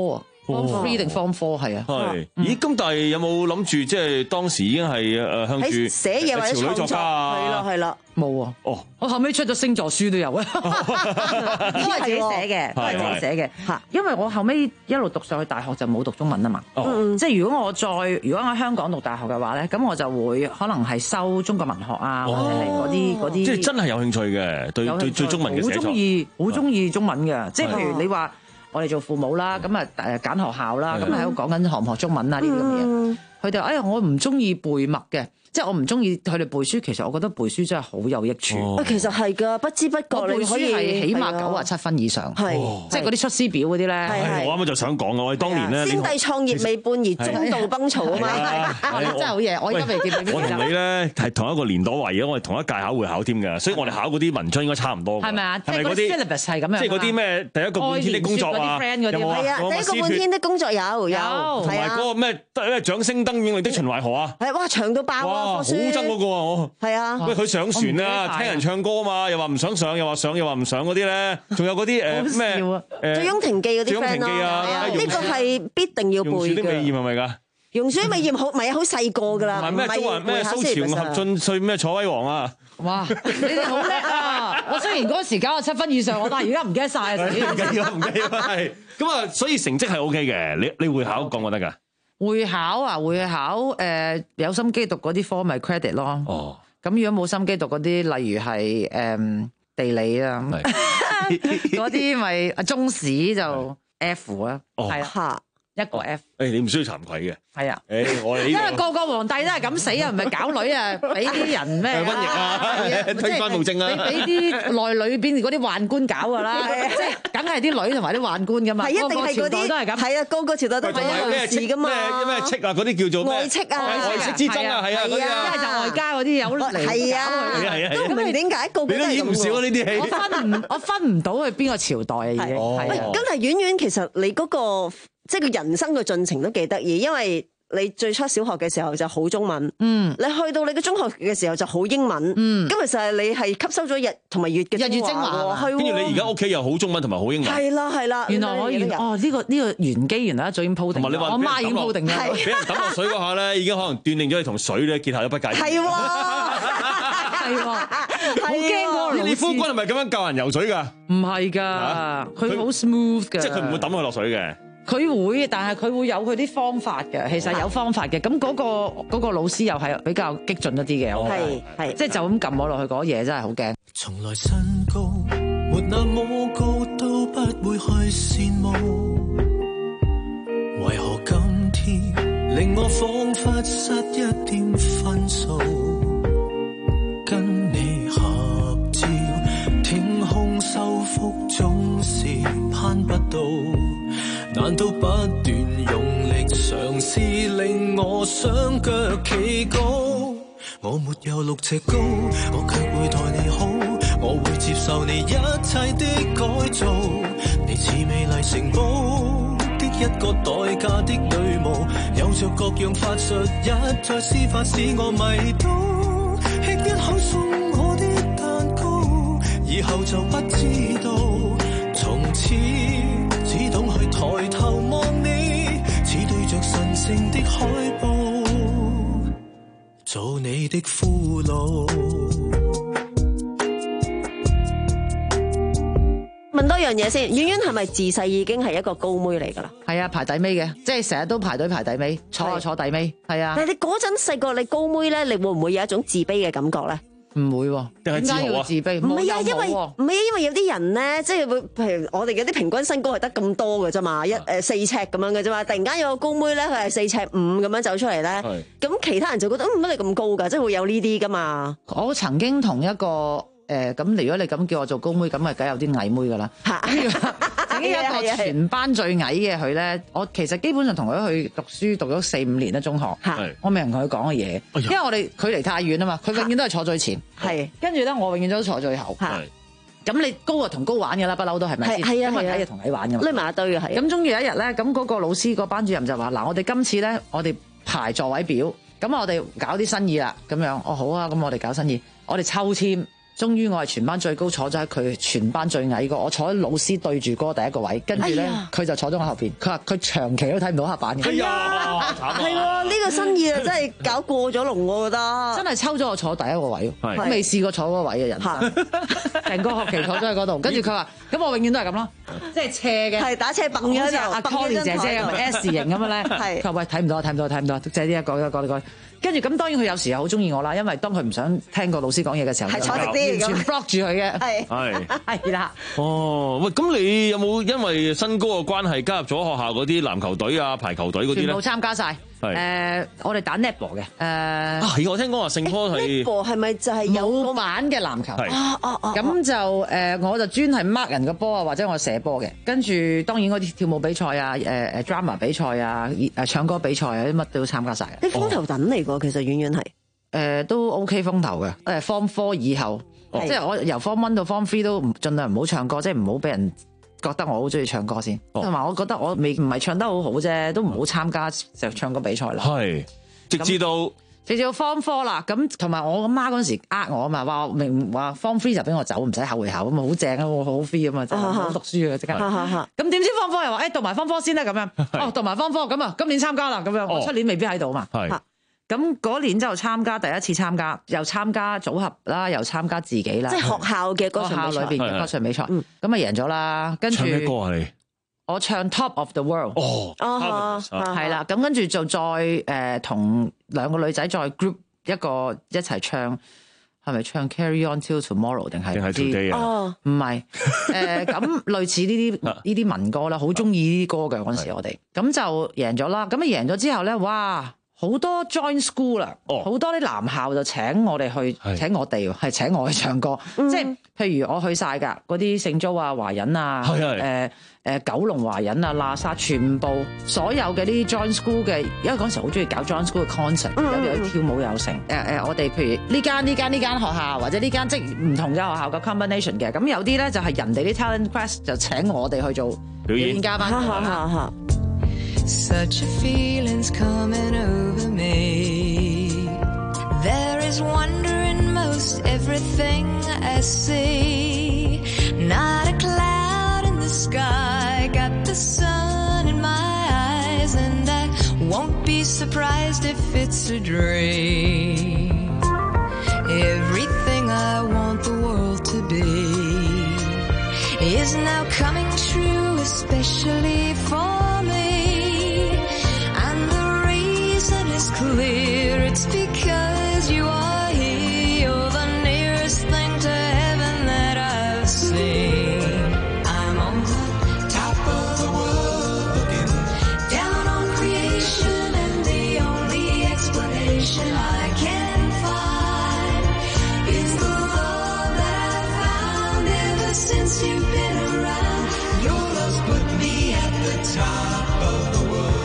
Form three 定 Form four 係啊？ 係。咦？咁但係有冇諗住即係當時已經係誒向住寫嘢或者潮女作家啊？ 係啦係啦。 冇啊！ 哦， 我後尾出咗星座書都有啊，都係自己寫嘅，都係自己寫嘅嚇。因為我後尾一路讀上去大學就冇讀中文啊嘛。哦，即係如果我再如果我喺香港讀大學嘅話咧，咁我就會可能係修中國文學啊，或者係嗰啲嗰啲。即係真係有興趣嘅，對對對中文嘅寫作。 好中意，好中意中文嘅。即係譬如你話我哋做父母啦，咁啊誒揀學校啦，咁喺度講緊學唔學中文啊呢啲咁嘅嘢。佢哋話：哎呀，我唔中意背默嘅。即係我唔中意佢哋背書，其實我覺得背書真係好有益處。 啊，其實係㗎，不知不覺我背書係起碼九啊七分以上，係即係嗰啲出師表嗰啲咧。 係我啱啱就想講啊，我哋當年咧， 先帝創業未半而中道崩殂啊嘛， 真係好嘢！我而家未見到。 我同你咧係同一個年代圍嘅，我哋同一屆考會考添嘅，所以我哋考嗰啲文章應該差唔多。 係咪啊？即係嗰啲 syllabus 係咁樣。 即係嗰啲咩第一個半天的工作啊？ 有冇啊？第一個半天的工作有有， 同埋嗰個咩咩掌聲燈影裏的秦淮河啊？ 係哇，長到爆啊！ 好憎嗰個。我係啊， 喂佢上船啊，聽人唱歌啊嘛，又話唔想上，又話上，又話唔上嗰啲咧，仲有嗰啲誒咩誒 《醉翁亭記》嗰啲 friend 咯，呢個係必定要背嘅。 榕樹的美艷係咪㗎？ 榕樹的美艷好，唔係好細個㗎啦。 唔係咩中華咩蘇朝合進歲咩楚威王啊？ 哇！你哋好叻啊！我雖然嗰時九啊七分以上，我但係而家唔記得晒啊！ 唔緊要，唔緊要，係咁啊！所以成績係 O K 嘅，你你會考講我得㗎？ 會考啊，會考誒有心機讀嗰啲科咪 credit 咯。哦。咁如果冇心機讀嗰啲，例如係誒、嗯、地理啊，嗰啲咪中史就 F 啊，係啊，一個 F。 誒，你唔需要慚愧嘅。 係啊， 誒，我哋因為個個皇帝都係咁死啊，唔係搞女啊，俾啲人咩瘟疫啊，推翻暴政啊， 俾啲內裏邊嗰啲宦官搞㗎啦，即係梗係啲女同埋啲宦官㗎嘛， 係一定係嗰啲都係咁， 係啊，個個朝代都係咩事㗎嘛， 咩咩戚啊，嗰啲叫做外戚啊， 外戚之爭啊，係啊，嗰啲啊， 一係就外家嗰啲有嚟係啊， 係啊， 都唔明點解個個都係咁。 你都演唔少啊呢啲戲， 我分唔我分唔到佢邊個朝代啊已經。 喂，咁但係婉婉其實你嗰個即係個人生嘅進程都幾得意，因為你最初小學嘅時候就好中文，嗯，你去到你嘅中學嘅時候就好英文，嗯，咁其實係你係吸收咗日同埋粵嘅日語精華， 跟住你而家屋企又好中文同埋好英文， 係啦係啦， 原來我原哦呢個呢個玄機原來一早已經鋪定， 同埋你話我媽已經鋪定啦， 俾人抌落水嗰下咧，已經可能鍛鍊咗你同水咧結合咗不解， 係喎係喎，好驚嗰個你夫君係咪咁樣教人游水㗎？ 唔係㗎，佢好 smooth 㗎， 即係佢唔會抌佢落水嘅。 佢會，但係佢會有佢啲方法嘅，其實有方法嘅。咁嗰個嗰個老師又係比較激進一啲嘅， 係係， 即係就咁撳我落去嗰嘢真係好驚。 從來身高沒那麼高，都不會去羨慕。為何今天令我彷彿失一點分數？跟你合照，天空修復總是攀不到。難道不斷用力嘗試令我雙腳企高？我沒有六尺高，我卻會待你好，我會接受你一切的改造。你似美麗城堡的一個代價的女巫，有着各樣法術，一再施法使我迷倒。吃一口送我的蛋糕，以後就不知道，從此只懂去抬頭望你，似對着神聖的海報，做你的俘虜。 問多樣嘢先，婉婉係咪自細已經係一個高妹嚟㗎啦？ 係啊，排底尾嘅，即係成日都排隊排底尾，坐啊坐底尾，係啊。 但係你嗰陣細個你高妹咧，你會唔會有一種自卑嘅感覺咧？ 唔會喎，點解要自卑？ 唔係啊，因為唔係啊，因為有啲人咧，即係會譬如我哋嗰啲平均身高係得咁多嘅啫嘛，一誒四尺咁樣嘅啫嘛，突然間有個高妹咧，佢係四尺五咁樣走出嚟咧，咁其他人就覺得嗯乜你咁高㗎，即係會有呢啲㗎嘛。 我曾經同一個誒咁，如果你咁叫我做高妹，咁咪梗係有啲矮妹㗎啦。曾經有一個全班最矮嘅佢咧，我其實基本上同佢去讀書讀咗四五年啦，中學，我未人同佢講嘅嘢，因為我哋距離太遠啊嘛，佢永遠都係坐最前，係跟住咧我永遠都坐最後，咁你高啊同高玩嘅啦，不嬲都係咪先？係啊係啊，矮同矮玩嘅嘛， 攆埋一堆嘅係。咁終於有一日咧，咁嗰個老師個班主任就話：嗱，我哋今次咧，我哋排座位表，咁我哋搞啲新意啦，咁樣，哦好啊，咁我哋搞新意，我哋抽籤。 終於我係全班最高，坐咗喺佢全班最矮個，我坐喺老師對住嗰個第一個位，跟住咧佢就坐咗我後邊。佢話佢長期都睇唔到黑板嘅。係啊， 係喎，呢個新意啊，真係搞過咗龍，我覺得。 真係抽咗我坐第一個位，我未試過坐嗰個位嘅人生，成個學期坐咗喺嗰度。跟住佢話：咁我永遠都係咁咯，即係斜嘅， 係打斜蹦咗就阿 Connie 姐姐咁 S 型咁樣咧。佢話：喂，睇唔到，睇唔到，睇唔到，借呢一個一個一個。跟住咁當然佢有時又好中意我啦，因為當佢唔想聽個老師講嘢嘅時候， 係坐直啲， 完全 block 住佢嘅。 係係係啦。 哦，喂，咁你有冇因為身高嘅關係加入咗學校嗰啲籃球隊啊、排球隊嗰啲咧？ 全部參加晒。係誒，我哋打 netball 嘅。誒啊， 係我聽講話聖科係 netball 係咪就係有冇玩嘅籃球？ 啊啊啊！ 咁就誒，我就專係 mark 人嘅波啊，或者我射波嘅。跟住當然嗰啲跳舞比賽啊、誒誒 drama 比賽啊、誒唱歌比賽啊，啲乜都參加晒。 你風頭躉嚟㗎，其實遠遠係誒都 OK 風頭嘅。誒 form four 以後，即係我由 form one 到 form three 都唔盡量唔好唱歌，即係唔好俾人覺得我好中意唱歌先，同埋我覺得我未唔係唱得好好啫，都唔好參加就唱歌比賽啦。 係，直至到直至到 form four 啦，咁同埋我阿媽嗰陣時呃我啊嘛，話明話 form three 就俾我走，唔使後回考咁啊，好正啊，我好 free 啊嘛，真係好讀書啊即刻。咁點知 form four 又話誒讀埋 form four 先啦咁樣，哦讀埋 form four 咁啊，今年參加啦咁樣，我出年未必喺度啊嘛。係。咁嗰年之後參加第一次參加，又參加組合啦，又參加自己啦。 即係學校嘅歌唱比賽， 學校裏邊嘅歌唱比賽，咁啊贏咗啦。跟住唱咩歌啊你？ 我唱 Top of the World。 哦， 係啦。咁跟住就再誒同兩個女仔再 group 一個一齊唱，係咪唱 Carry On Till Tomorrow 定係？定係 Today 啊？ 唔係誒，咁類似呢啲呢啲民歌啦，好中意呢啲歌嘅嗰陣時我哋，咁就贏咗啦。咁啊贏咗之後咧，哇！好多 join school 啦，好、oh. 多啲男校就請我哋去，請我哋係請我去唱歌，嗯、即係譬如我去晒㗎，嗰啲聖租啊、華仁啊、誒誒、呃呃、九龍華仁啊、喇沙，全部所有嘅呢啲 join school 嘅，因為嗰陣時好中意搞 join school 嘅 concert，、嗯、有啲跳舞有成，誒、呃、誒我哋譬如呢間呢間呢間學校或者呢間即係唔同嘅學校嘅 combination 嘅，咁有啲咧就係人哋啲 talent quest 就請我哋去做表演嘉賓。 Such a feeling's coming over me. There is wonder in most everything I see. Not a cloud in the sky, got the sun in my eyes, and I won't be surprised if it's a dream. Everything I want the world to be is now coming true, especially for me.It's clear it's because you are here. You're the nearest thing to heaven that I've seen. I'm on the top of the world, looking down on creation, and the only explanation I can find is the love that I've found ever since you've been around. Your love's put me at the top of the world.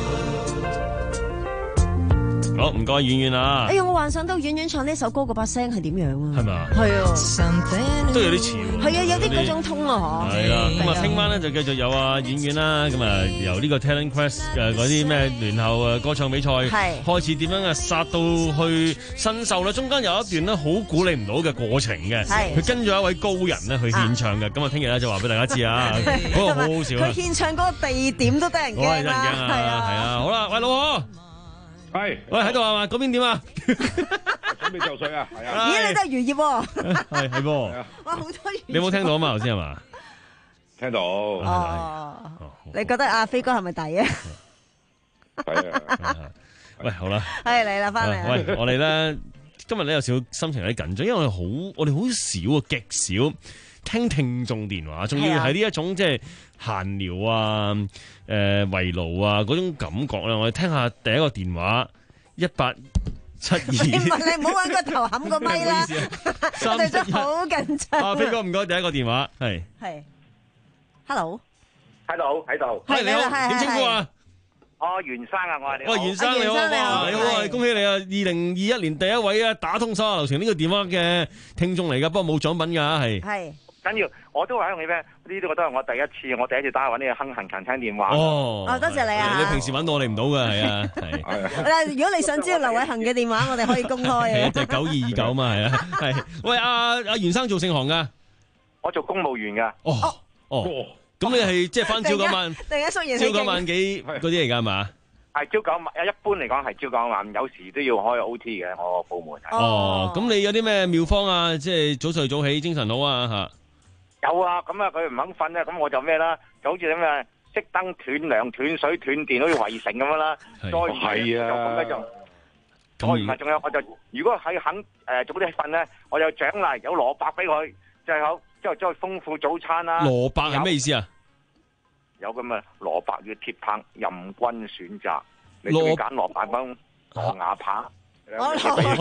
好，唔該，婉婉啊！ 哎呀，我幻想到婉婉唱呢首歌嗰把聲係點樣啊？ 係咪啊？ 係啊， 都有啲似。 係啊，有啲嗰種通啊，嗬。係啦，咁啊，聽晚咧就繼續有啊婉婉啦，咁啊由呢個 Talent Quest 嘅嗰啲咩聯後誒歌唱比賽開始點樣啊殺到去新秀啦，中間有一段咧好鼓勵唔到嘅過程嘅，佢跟住一位高人咧去獻唱嘅，咁啊聽日咧就話俾大家知啊，嗰個好好笑啊！ 佢獻唱嗰個地點都得人驚啊！ 係啊，係啊，好啦，喂老婆。係，喂喺度係嘛？嗰邊點啊？ 準備就緒啊！係啊！ 咦，你都係漁業喎？ 係係噃。 哇，好多魚！ 你有冇聽到啊？嘛頭先係嘛？ 聽到。 哦。你覺得阿飛哥係咪抵啊？ 係啊。 喂，好啦。 係嚟啦，翻嚟。 喂，我哋咧今日咧有少少心情有啲緊張，因為我哋好，我哋好少啊，極少聽聽眾電話，仲要係呢一種即係閒聊啊。誒圍爐啊嗰種感覺咧，我哋聽下第一個電話一八七二。你唔係你唔好揾個頭冚個咪啦，我哋都好緊張。 啊，飛哥唔該，第一個電話係係 ，hello， 喺度喺度， 係你好，點稱呼啊？ 哦，袁生啊，我係你好。 喂，袁生你好，你好，你好，恭喜你啊！二零二一年第一位啊打通手下留情呢個電話嘅聽眾嚟噶，不過冇獎品噶係。 緊要，我都話喺你咩？呢啲我都係我第一次，我第一次打揾呢個亨恒勤聽電話。 哦， 哦，多謝你啊！ 你平時揾到我哋唔到㗎，係啊，係。 嗱，如果你想知道劉偉恒嘅電話，我哋可以公開嘅。 就係九二二九嘛，係啊，係。喂，阿阿袁生做姓行㗎？ 我做公務員㗎。 哦哦，咁你係即係翻朝九晚， 突然間縮完朝九晚幾嗰啲嚟㗎係嘛？ 係朝九晚，一般嚟講係朝九晚，有時都要開 O T 嘅。我個部門係。 哦，咁你有啲咩妙方啊？即係早睡早起，精神好啊嚇。 有啊，咁啊佢唔肯瞓咧，咁我就咩啦？就好似咁啊，熄燈斷糧斷水斷電，好似圍城咁樣啦。再唔係就咁咧就，再唔係仲有我就，如果係肯誒早啲瞓咧，我有獎勵有蘿蔔俾佢，就係好之後再豐富早餐啦。 蘿蔔係咩意思啊？ 有咁啊，蘿蔔與鐵棒任君選擇，你中意揀蘿蔔幫狼牙棒。 哦，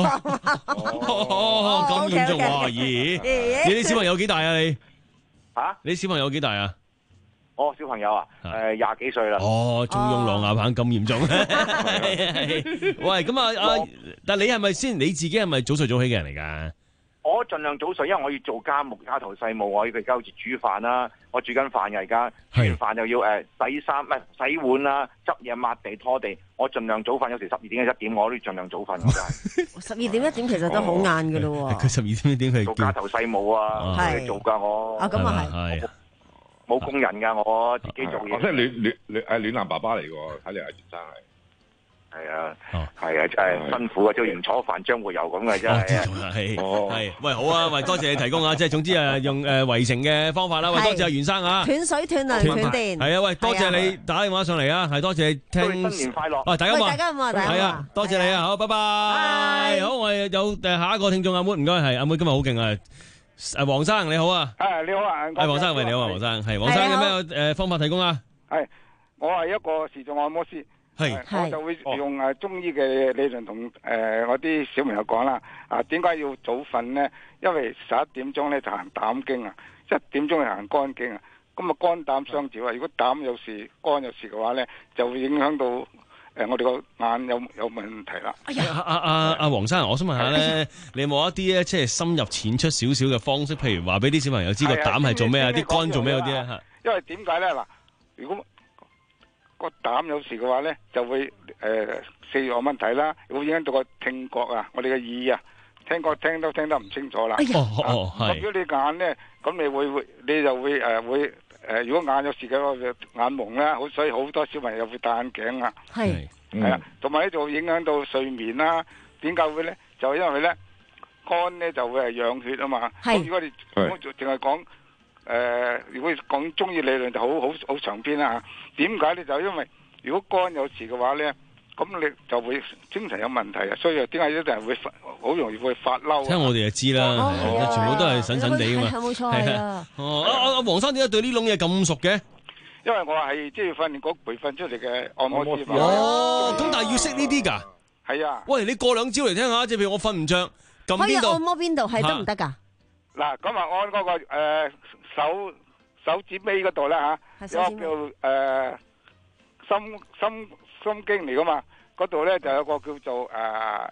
咁嚴重喎？咦，你啲小朋友幾大啊？你？ 吓？ 你小朋友幾大啊？ 我小朋友啊，誒廿幾歲啦。 哦，仲用狼牙棒咁嚴重？喂，咁啊啊！但你係咪先？你自己係咪早睡早起嘅人嚟㗎？ 我盡量早睡，因為我要做家務、家頭細務，我要而家好似煮飯啦，我煮緊飯嘅而家，煮完飯又要誒洗衫，唔係洗碗啦、執嘢、抹地、拖地，我盡量早瞓，有時十二點嘅一點我都要盡量早瞓。 十二點一點其實都好晏㗎咯喎。 佢十二點一點佢做家頭細務啊，係做㗎我。 啊，咁啊係。 冇工人㗎，我自己做嘢。 我即係暖暖暖誒暖男爸爸嚟㗎喎，睇嚟阿袁生係。 係啊，係啊，真係辛苦啊！做鹽炒飯將會有咁嘅真係。 係，係，喂，好啊，喂，多謝你提供啊，即係總之啊，用誒圍城嘅方法啦，喂，多謝阿袁生啊。 斷水斷糧斷電。 係啊，喂，多謝你打電話上嚟啊，係多謝你聽。 新年快樂！ 喂，大家好， 大家好，大家好。 係啊，多謝你啊，好，拜拜。好，我哋有誒下一個聽眾阿妹，唔該，係阿妹今日好勁啊！誒，黃生你好啊。 係你好啊。 係黃生，喂，你好啊，黃生，係黃生有咩誒方法提供啊？ 係，我係一個視像按摩師。係，我就會用誒中醫嘅理論同誒我啲小朋友講啦。啊，點解要早瞓咧？因為十一點鐘咧就行膽經啊，一點鐘就行肝經啊。咁啊肝膽相照啊。如果膽有事、肝有事嘅話咧，就會影響到誒我哋個眼有有問題啦。 哎呀，阿阿阿黃生，我想問下咧，你有冇一啲咧即係深入淺出少少嘅方式？譬如話俾啲小朋友知個膽係做咩啊，啲肝做咩嗰啲啊？ 因為點解咧？嗱，如果個膽有事嘅話咧，就會誒、呃、四樣問題啦，會影響到個聽覺啊，我哋嘅耳啊，聽覺聽都聽得唔清楚啦。 哦哦，係。 咁如果你眼咧，咁你會會你就會誒、呃、會誒、呃，如果眼有事嘅話，眼蒙啦，好所以好多小朋友會戴眼鏡啊。 係。 係啊，同埋咧就影響到睡眠啦。點解會咧？就因為咧肝咧就會係養血啊嘛。係。咁如果你淨係講。誒、呃，如果講中醫理論就好好好長篇啦嚇。點解咧？就因為如果肝有事嘅話咧，咁你就會精神有問題啊。所以點解一啲人會好容易會發嬲？ 聽我哋就知啦，哦、全部都係神神地噶嘛。 係冇錯係啊。 哦，阿阿阿黃生點解對呢種嘢咁熟嘅？ 因為我係即係訓練局培訓出嚟嘅按摩師。 哦，咁但係要識呢啲㗎？ 係啊。 喂，你過兩招嚟聽下，即係譬如我瞓唔着，撳邊度？ 可以按摩邊度係得唔得㗎？ 嗱，咁啊按嗰個誒手手指尾嗰度啦嚇，有個叫誒心心心經嚟噶嘛，嗰度咧就有個叫做誒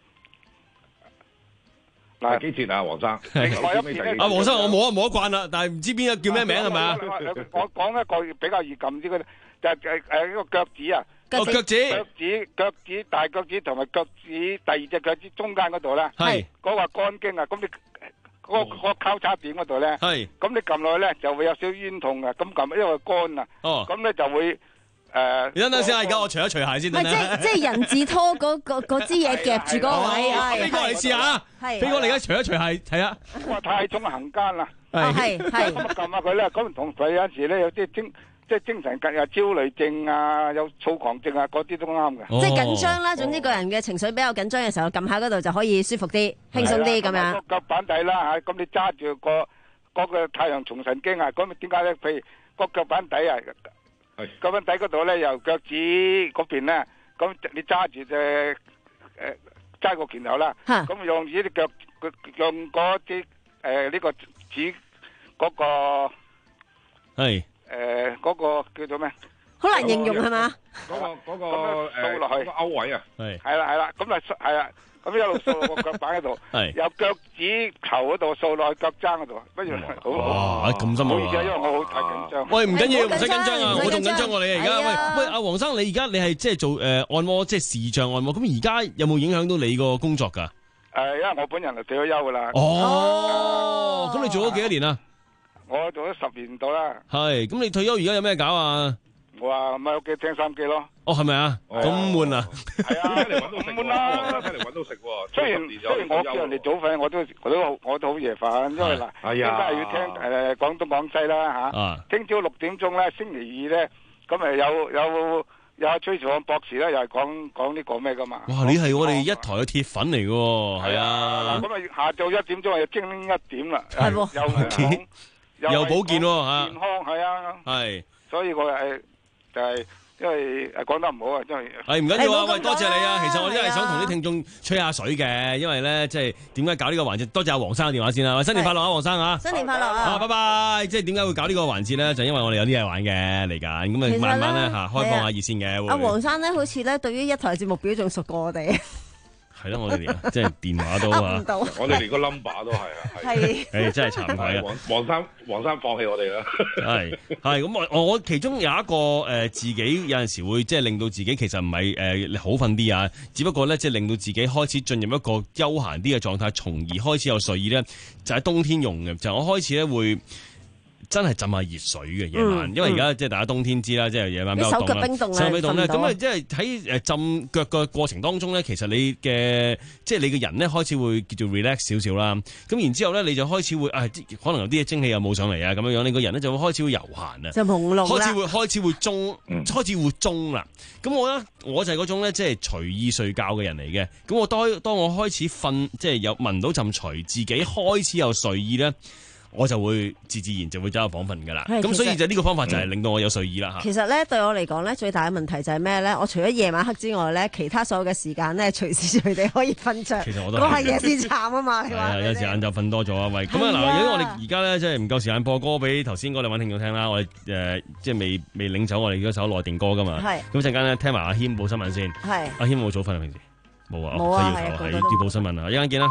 嗱幾節啊，黃生。 另外一邊咧， 阿黃生我冇啊冇得慣啦，但係唔知邊個叫咩名係咪啊？ 我講一個比較易撳啲嘅，就係誒誒呢個腳趾啊。 哦，腳趾。 腳趾腳趾大腳趾同埋腳趾第二隻腳趾中間嗰度咧，係嗰個肝經啊，咁你。嗰、那個嗰、那個交叉點嗰度咧，咁你撳落去咧就會有少少冤痛嘅，咁撳因為乾啊，咁咧、哦、就會誒。呃、你等等先啊，而家我除一除鞋先。唔係即即人字拖嗰嗰支嘢夾住嗰個位。 飛哥嚟試下，飛哥你而家除一除鞋睇下。 哇！太重行間啦。 係係。 咁撳下佢咧，咁同佢有陣時咧有啲精。即係精神緊啊，焦慮症啊，有躁狂症啊，嗰啲都啱嘅。 哦、即係緊張啦，總之個人嘅情緒比較緊張嘅時候，撳下嗰度就可以舒服啲、輕鬆啲咁樣。 個腳板底啦嚇，咁你揸住個嗰個太陽從神經啊，咁點解咧？譬如個腳板底啊，腳板底嗰度咧，由腳趾嗰邊咧，咁你揸住隻誒揸個拳頭啦，咁用住啲腳，用嗰啲誒呢個指嗰個係。誒，嗰、呃那個叫做咩？ 好難形容係嘛？ 嗰、那個嗰、那個誒，掃落去勾位啊，係係啦係啦，咁啊係啦， 咁一路掃落個腳板嗰度，由腳趾頭嗰度掃落去腳踭嗰度，不如好哇咁深啊！ 唔好意思，因為我好太緊張。 喂，唔緊要，唔使緊張啊！我仲緊張過你啊！而家喂喂，阿黃生，你而家你係即係做誒按摩，即係視像按摩，咁而家有冇影響到你個工作㗎？ 誒，因為我本人就退咗休㗎啦。 哦，咁你做咗幾多年啊？ 我做咗十年到啦。 係，咁你退休而家有咩搞啊？ 我話咪喺屋企聽收音機咯。 哦，係咪啊？咁悶啊？ 係啊，睇嚟揾到食喎， 睇嚟揾到食喎。 雖然雖然我叫人哋早瞓，我都我都我都好夜瞓，因為嗱，應該係要聽誒廣東廣西啦嚇。聽朝六點鐘咧，星期二咧，咁誒有有有阿崔兆漢博士咧，又係講講呢個咩噶嘛？ 哇！你係我哋一台嘅鐵粉嚟嘅喎，係啊。 咁啊，下晝一點鐘又精靈一點啦， 係喎， 又又保健喎嚇。 健康係啊。係。所以我係就係。因為誒講得唔好啊，因為係唔緊要啊，喂，多謝你啊！其實我真係想同啲聽眾吹下水嘅，因為咧即係點解搞呢個環節？多謝阿黃生嘅電話先啦，喂，新年快樂啊，黃生啊！ 新年快樂啊！ 啊，拜拜！即係點解會搞呢個環節咧？就因為我哋有啲嘢玩嘅嚟緊，咁啊慢慢咧嚇開放下熱線嘅。 阿黃生咧，好似咧對於一台節目表仲熟過我哋。 係咯，我哋連即係電話都啊， 我哋連個 number 都係啊， 係， 誒真係慚愧啊！ 黃生，黃生放棄我哋啦， 係係咁我我其中有一個誒、呃、自己有陣時會即係令到自己其實唔係誒好瞓啲啊，只不過咧即係令到自己開始進入一個休閒啲嘅狀態，從而開始有睡意咧，就喺、是、冬天用嘅，就係、我開始咧會。真係浸下熱水嘅夜晚，因為而家即係大家冬天知啦，即係夜晚比較凍啦。手腳冰凍啊，手冰凍咧，咁啊，即係喺誒浸腳嘅過程當中咧，其實你嘅即係你嘅人咧開始會叫做 relax 少少啦。咁然之後咧，你就開始會啊，可能有啲蒸氣又冇上嚟啊，咁樣樣，你個人咧就會開始會悠閒啊， 就朦朧開始會開始會中，開始會中啦。咁我咧，我就係嗰種咧，即係隨意睡覺嘅人嚟嘅。咁我當當我開始瞓，即係有聞到陣除，自己開始有睡意咧。我就會自自然就會走入房瞓噶啦，咁所以就呢個方法就係令到我有睡意啦嚇。 其實咧對我嚟講咧，最大嘅問題就係咩咧？我除咗夜晚黑之外咧，其他所有嘅時間咧，隨時隨地可以瞓着。 其實我都係。我係夜先慘啊嘛，係啊，有時晏晝瞓多咗啊，喂。咁啊嗱，因為我哋而家咧即係唔夠時間播歌俾頭先嗰兩位聽眾聽啦，我哋誒、呃、即係未未領走我哋嗰首內定歌噶嘛。係。咁陣間咧聽埋阿謙報新聞先。係。阿謙冇早瞓啊平時？冇啊。冇啊。係要要報新聞啊！一陣間見啦。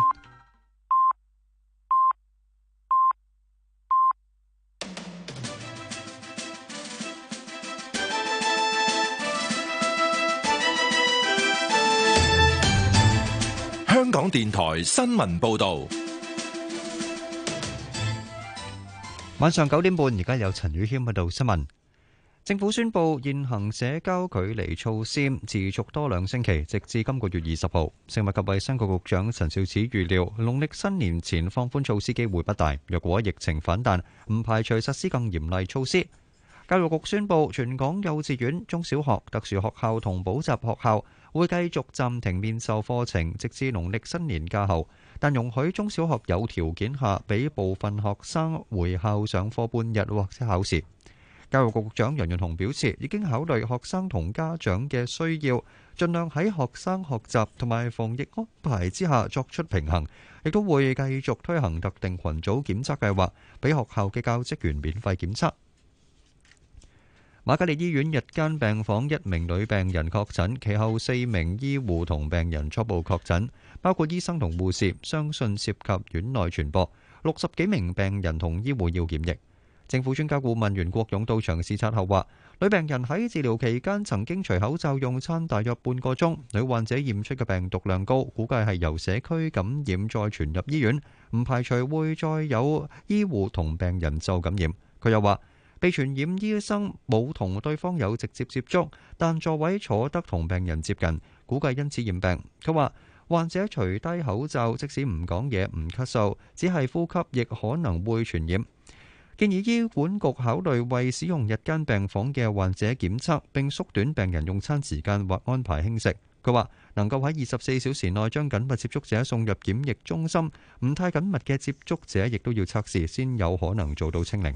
香港電台新聞報道， 晚上九點半，而家有陳宇謙喺度新聞。政府宣布現行社交距離措施持續多兩星期，直至今個月二十號。食物及衛生局局長陳肇始預料，農曆新年前放寬措施機會不大。若果疫情反彈，唔排除實施更嚴厲措施。教育局宣布，全港幼稚園、中小學、特殊學校同補習學校會繼續暫停面授課程，直至農曆新年假後，但容許中小學有條件下俾部分學生回校上課半日或者考試。教育局局長楊潤雄表示，已經考慮學生同家長嘅需要，盡量喺學生學習同埋防疫安排之下作出平衡，亦都會繼續推行特定群組檢測計劃，俾學校嘅教職員免費檢測。瑪嘉烈醫院日間病房一名女病人確診，其後四名醫護同病人初步確診，包括醫生同護士，相信涉及院內傳播。六十幾名病人同醫護要檢疫。政府專家顧問袁國勇到場視察後話，女病人喺治療期間曾經除口罩用餐大約半個鐘，女患者驗出嘅病毒量高，估計係由社區感染再傳入醫院，唔排除會再有醫護同病人受感染。佢又話，被傳染醫生冇同對方有直接接觸，但座位坐得同病人接近，估計因此染病。佢話患者除低口罩，即使唔講嘢、唔咳嗽，只係呼吸，亦可能會傳染。建議醫管局考慮為使用日間病房嘅患者檢測，並縮短病人用餐時間或安排輕食。佢話能夠喺二十四小時內將緊密接觸者送入檢疫中心，唔太緊密嘅接觸者亦都要測試，先有可能做到清零。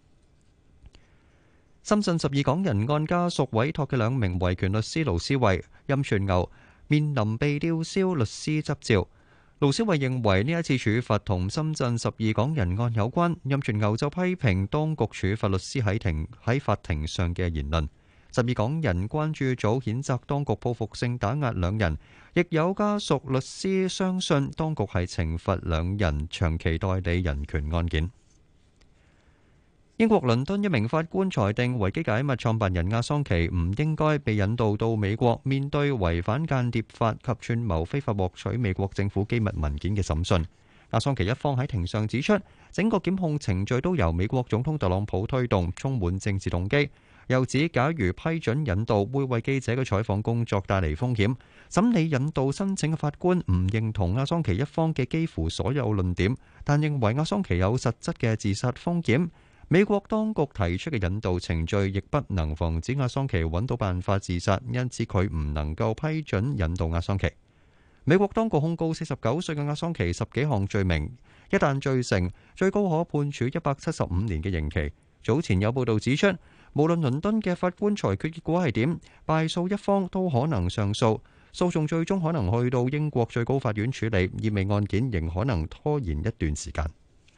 深圳十二港人案家屬委託嘅兩名維權律師盧思慧、任全牛面臨被吊銷律師執照。盧思慧認為呢一次處罰同深圳十二港人案有關，任全牛就批評當局處罰律師喺庭喺法庭上嘅言論。 十二港人關注組譴責當局報復性打壓兩人，亦有家屬律師相信當局係懲罰兩人長期代理人權案件。英國倫敦一名法官裁定維基解密創辦人阿桑奇唔應該被引渡到美國面對違反間諜法及串謀非法獲取美國政府機密文件嘅審訊。阿桑奇一方喺庭上指出，整個檢控程序都由美國總統特朗普推動，充滿政治動機。又指，假如批准引渡，會為記者嘅採訪工作帶嚟風險。審理引渡申請嘅法官唔認同阿桑奇一方嘅幾乎所有論點，但認為阿桑奇有實質嘅自殺風險。美國當局提出嘅引渡程序亦不能防止阿桑奇揾到辦法自殺，因此佢唔能夠批准引渡阿桑奇。美國當局控告四十九歲嘅阿桑奇十幾項罪名，一旦罪成，最高可判處一百七十五年嘅刑期。早前有報道指出，無論倫敦嘅法官裁決結果係點，敗訴一方都可能上訴，訴訟最終可能去到英國最高法院處理，意味案件仍可能拖延一段時間。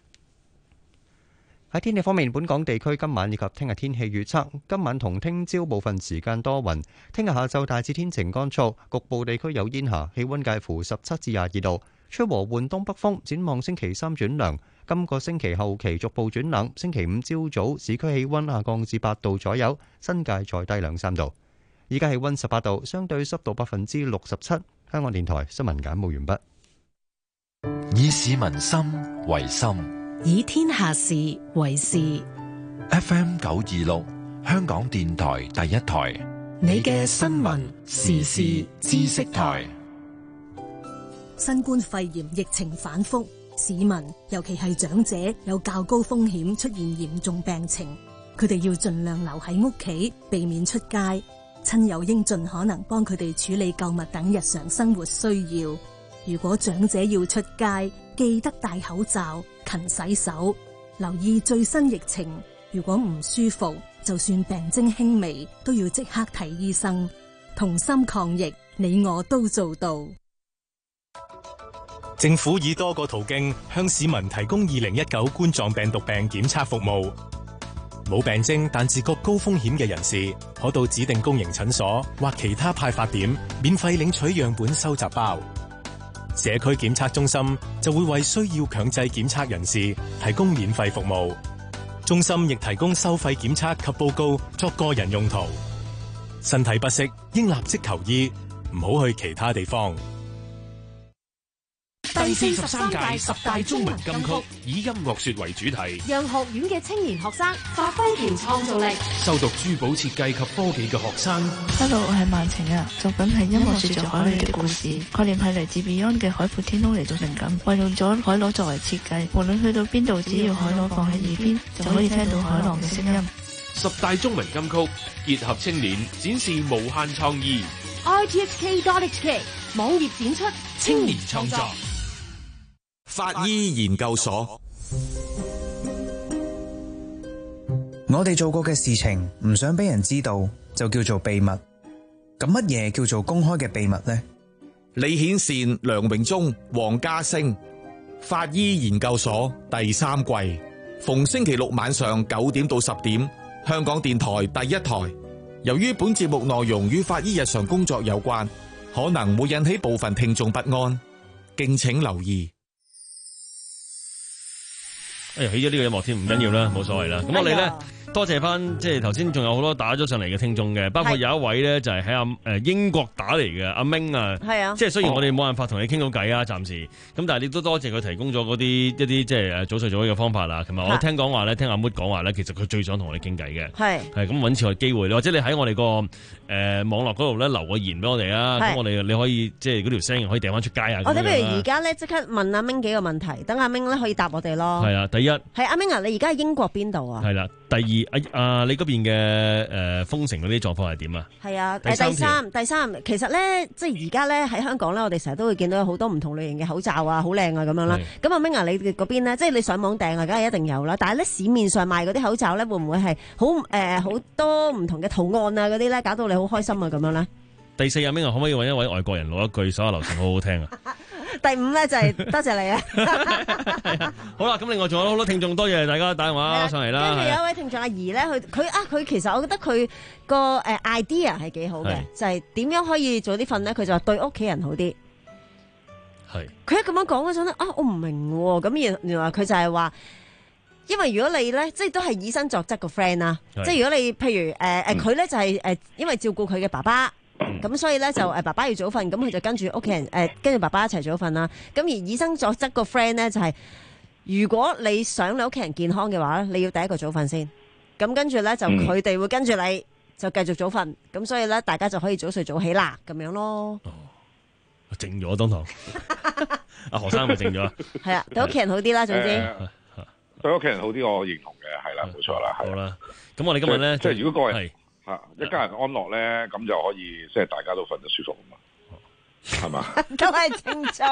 喺天氣方面，本港地區今晚以及聽日天氣預測，今晚同聽朝部分時間多雲，聽日下晝大致天晴乾燥，局部地區有煙霞，氣溫介乎十七至廿二度，吹和緩東北風。展望星期三轉涼，今個星期後期逐步轉冷，星期五朝早市區氣溫下降至八度左右，新界再低兩三度。而家氣溫十八度，相對濕度百分之六十七。香港電台新聞簡報完畢。 以市民心為心， 以天下事為事。 F M 九二六，香港電台第一台， 你嘅新聞時事知識台。 新冠肺炎疫情反覆，市民尤其係長者有較高風險出現嚴重病情，佢哋要盡量留喺屋企，避免出街。親友應盡可能幫佢哋處理購物等日常生活需要。如果長者要出街，記得戴口罩、勤洗手，留意最新疫情。如果唔舒服，就算病徵輕微，都要即刻睇醫生。同心抗疫，你我都做到。 政府以多個途徑向市民提供二零一九冠狀病毒病檢測服務。冇病徵但自覺高風險嘅人士，可到指定公營診所或其他派發點免費領取樣本收集包。社區檢測中心就會為需要強制檢測人士提供免費服務。中心亦提供收費檢測及報告作個人用途。身體不適應立即求醫，唔好去其他地方。 第四十三屆十大中文金曲以音樂說為主題， 讓學院嘅青年學生發揮其創造力。 修讀珠寶設計及科技嘅學生 ，Hello， 我係萬晴啊！作品係音樂說着海裏的故事，概念係嚟自 Beyond 嘅海闊天空嚟做靈感，運用咗海螺作為設計，無論去到邊度，只要海螺放喺耳邊，就可以聽到海浪嘅聲音。 十大中文金曲結合青年，展示無限創意。 I T H K dot H K 網頁展出青年創作。 法醫研究所， 我哋做過嘅事情唔想俾人知道，就叫做秘密。咁乜嘢叫做公開嘅秘密呢？ 李顯善、梁榮忠、黃家星，法醫研究所第三季，逢星期六晚上九點到十點，香港電台第一台。由於本節目內容與法醫日常工作有關，可能會引起部分聽眾不安，敬請留意。 哎呀，起咗呢個音樂添，唔緊要啦，冇所謂啦。咁我哋咧，多謝翻，即係頭先仲有好多打咗上嚟嘅聽眾嘅，包括有一位咧就係喺阿誒英國打嚟嘅阿明啊，係啊，即係雖然我哋冇辦法同你傾到偈啊，暫時，咁但係你都多謝佢提供咗嗰啲一啲即係誒早睡早起嘅方法啦。同埋我聽講話咧，聽阿 Mood 講話咧，其實佢最想同我哋傾偈嘅，係係咁揾次嘅機會，或者你喺我哋個誒網絡嗰度咧留個言俾我哋啊，咁我哋你可以即係嗰條聲可以掟翻出街啊。 我哋不如而家咧即刻問阿明幾個問題，等阿明咧可以答我哋咯。係啊，第一係阿明啊，你而家喺英國邊度啊？ 係啦，第二啊啊，你嗰邊嘅誒封城嗰啲狀況係點啊？係啊， 第三第三，第三其實咧，即係而家咧喺香港咧，我哋成日都會見到有好多唔同類型嘅口罩啊，好靚啊咁樣啦。咁阿明啊，你嗰邊咧，即係你上網訂啊，梗係一定有啦。但係咧市面上賣嗰啲口罩咧，會唔會係好誒好多唔同嘅圖案啊嗰啲咧，搞到你好開心啊咁樣咧？ 第四，阿明啊，可唔可以揾一位外國人攞一句手下留情好好聽啊？ 第五咧就係多謝你啊！ 好啦，咁另外仲有好多聽眾，多謝大家打電話上嚟啦。 跟住有一位聽眾阿怡咧，佢佢啊佢其實我覺得佢個誒 idea 係幾好嘅，就係點樣可以早啲瞓咧？佢就話對屋企人好啲。係。佢一咁樣講嗰陣咧，啊我唔明喎，咁原原來佢就係話。因為如果你咧，即係都係以身作則個 friend 啦，即係如果你譬如誒誒佢咧就係、是、誒、呃，因為照顧佢嘅爸爸，咁、嗯、所以咧就誒爸爸要早瞓，咁佢就跟住屋企人誒跟住爸爸一齊早瞓啦。咁而以身作則個 friend 咧就係、是，如果你想你屋企人健康嘅話咧，你要第一個早瞓先。咁跟住咧就佢哋會跟住你就繼續早瞓，咁所以咧大家就可以早睡早起啦，咁樣咯。哦， 靜咗當堂，阿何生咪靜咗。係啊， 對屋企人好啲啦，總之。 呃對屋企人好啲，我認同嘅，係啦，冇錯啦， 好啦。咁我哋今日咧， 即係如果個人嚇一家人安樂咧，咁就可以即係大家都瞓得舒服啊嘛，係嘛？ 都係清楚。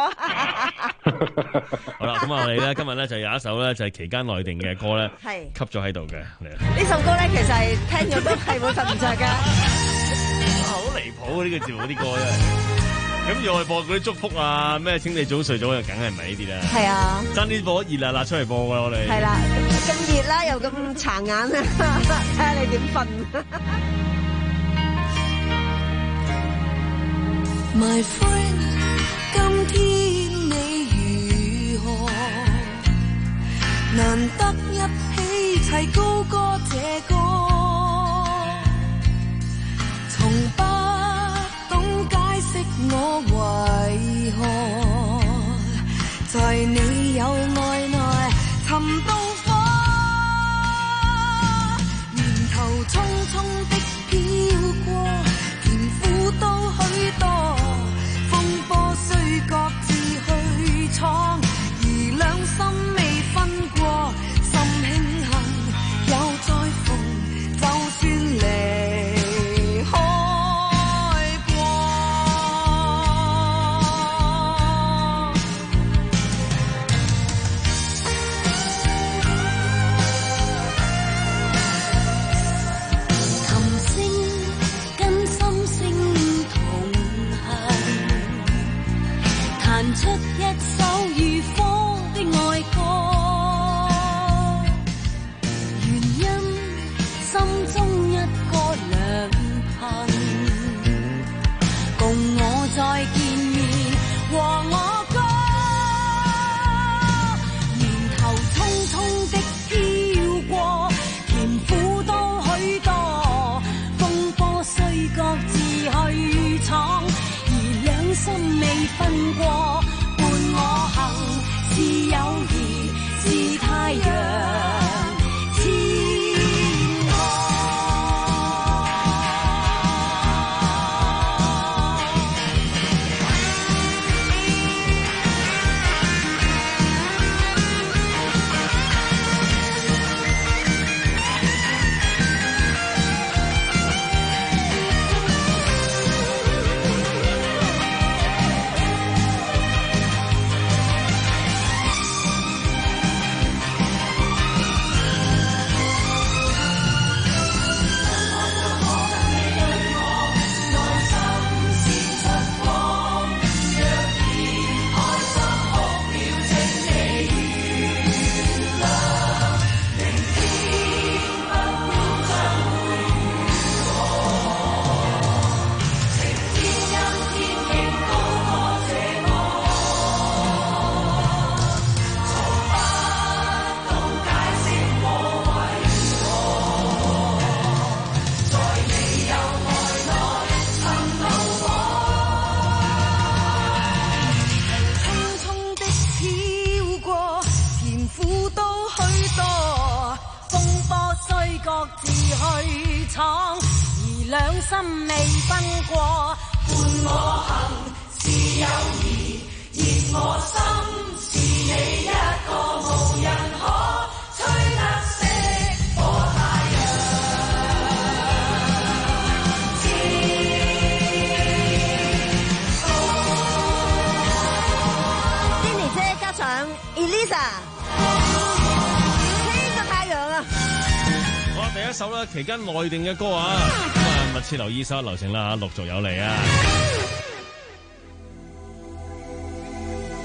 好啦，咁我哋咧今日咧就有一首咧就係期間內定嘅歌咧，係吸咗喺度嘅。 呢首歌咧其實係聽咗都係會瞓唔着㗎。 好離譜啊！呢個節目啲歌真係。咁又係播嗰啲祝福啊，咩請你早睡早，又梗係唔係呢啲啦？係啊，爭啲播熱辣辣出嚟播噶我哋。 係啦，咁熱啦，又咁殘眼啊，睇下你點瞓。My friend， 今天你如何？難得一起齊高歌這歌，從不我為何在你有愛內尋到火？年頭匆匆的飄過，甜苦都許多，風波雖各自去闖，而兩心未分過，心慶幸又再逢，就算離出一首如火的愛歌，原因心中一個良朋，共我再見面和我歌。年頭匆匆的飄過，甜苦都許多，風波雖各自去闖，而兩心未分過。我行是友誼，是太陽。各自去闖，而兩心未分過。伴我行是友誼，熱我心是你一個，無人可吹得熄火太陽。Jenny 姐加上 Elisa。 第一首啦，期間內定嘅歌啊，咁啊密切留意收流程啦嚇，陸續有嚟啊！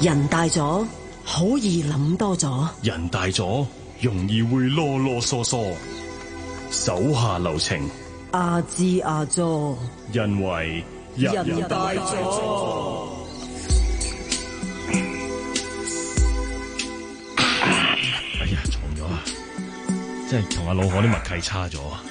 人大咗，好易諗多咗。 人大咗，容易會囉囉嗦嗦。手下留情， 阿支阿佐， 因為人大咗。 哎呀，撞咗啊！真係同阿老何啲默契差咗啊！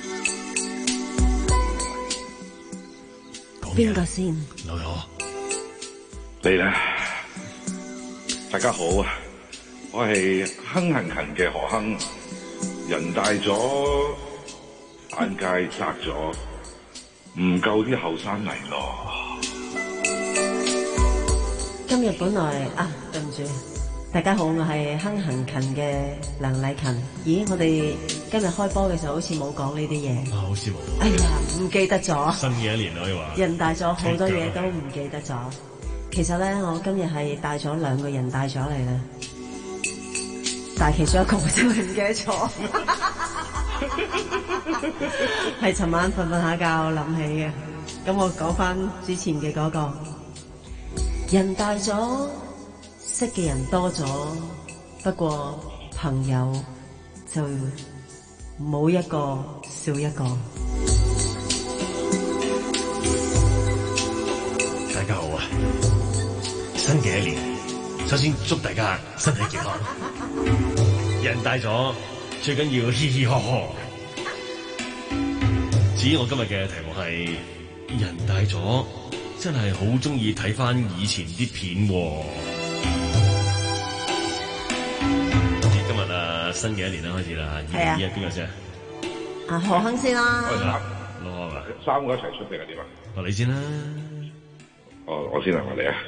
邊個先？ 老何， 你咧？大家好啊！我係哼行勤嘅何亨，人大咗，眼界窄咗，唔夠啲後生嚟咯。 今日本來啊，對唔住，大家好，我係哼行勤嘅梁禮勤。咦，我哋今日開波嘅時候好似冇講呢啲嘢。 啊，好似冇。 哎呀，唔記得咗。 新嘅一年可以話。 人大咗，好多嘢都唔記得咗。其實咧，我今日係帶咗兩個人帶咗嚟啦，但係其中一個我真係唔記得咗，係尋晚瞓瞓下覺諗起嘅。咁我講翻之前嘅嗰個，人大咗，識嘅人多咗，不過朋友就冇一個少一個。 大家好啊！新嘅一年，首先祝大家身體健康。人大咗，最緊要嘻嘻呵呵。至於我今日嘅題目係人大咗，真係好中意睇翻以前啲片喎。今日啊，新嘅一年啦，開始啦，二零二一邊個先啊？ 啊，何亨先啦。 老何啊， 三個一齊出定係點啊？ 哦，你先啦。 哦，我先嚟我哋啊！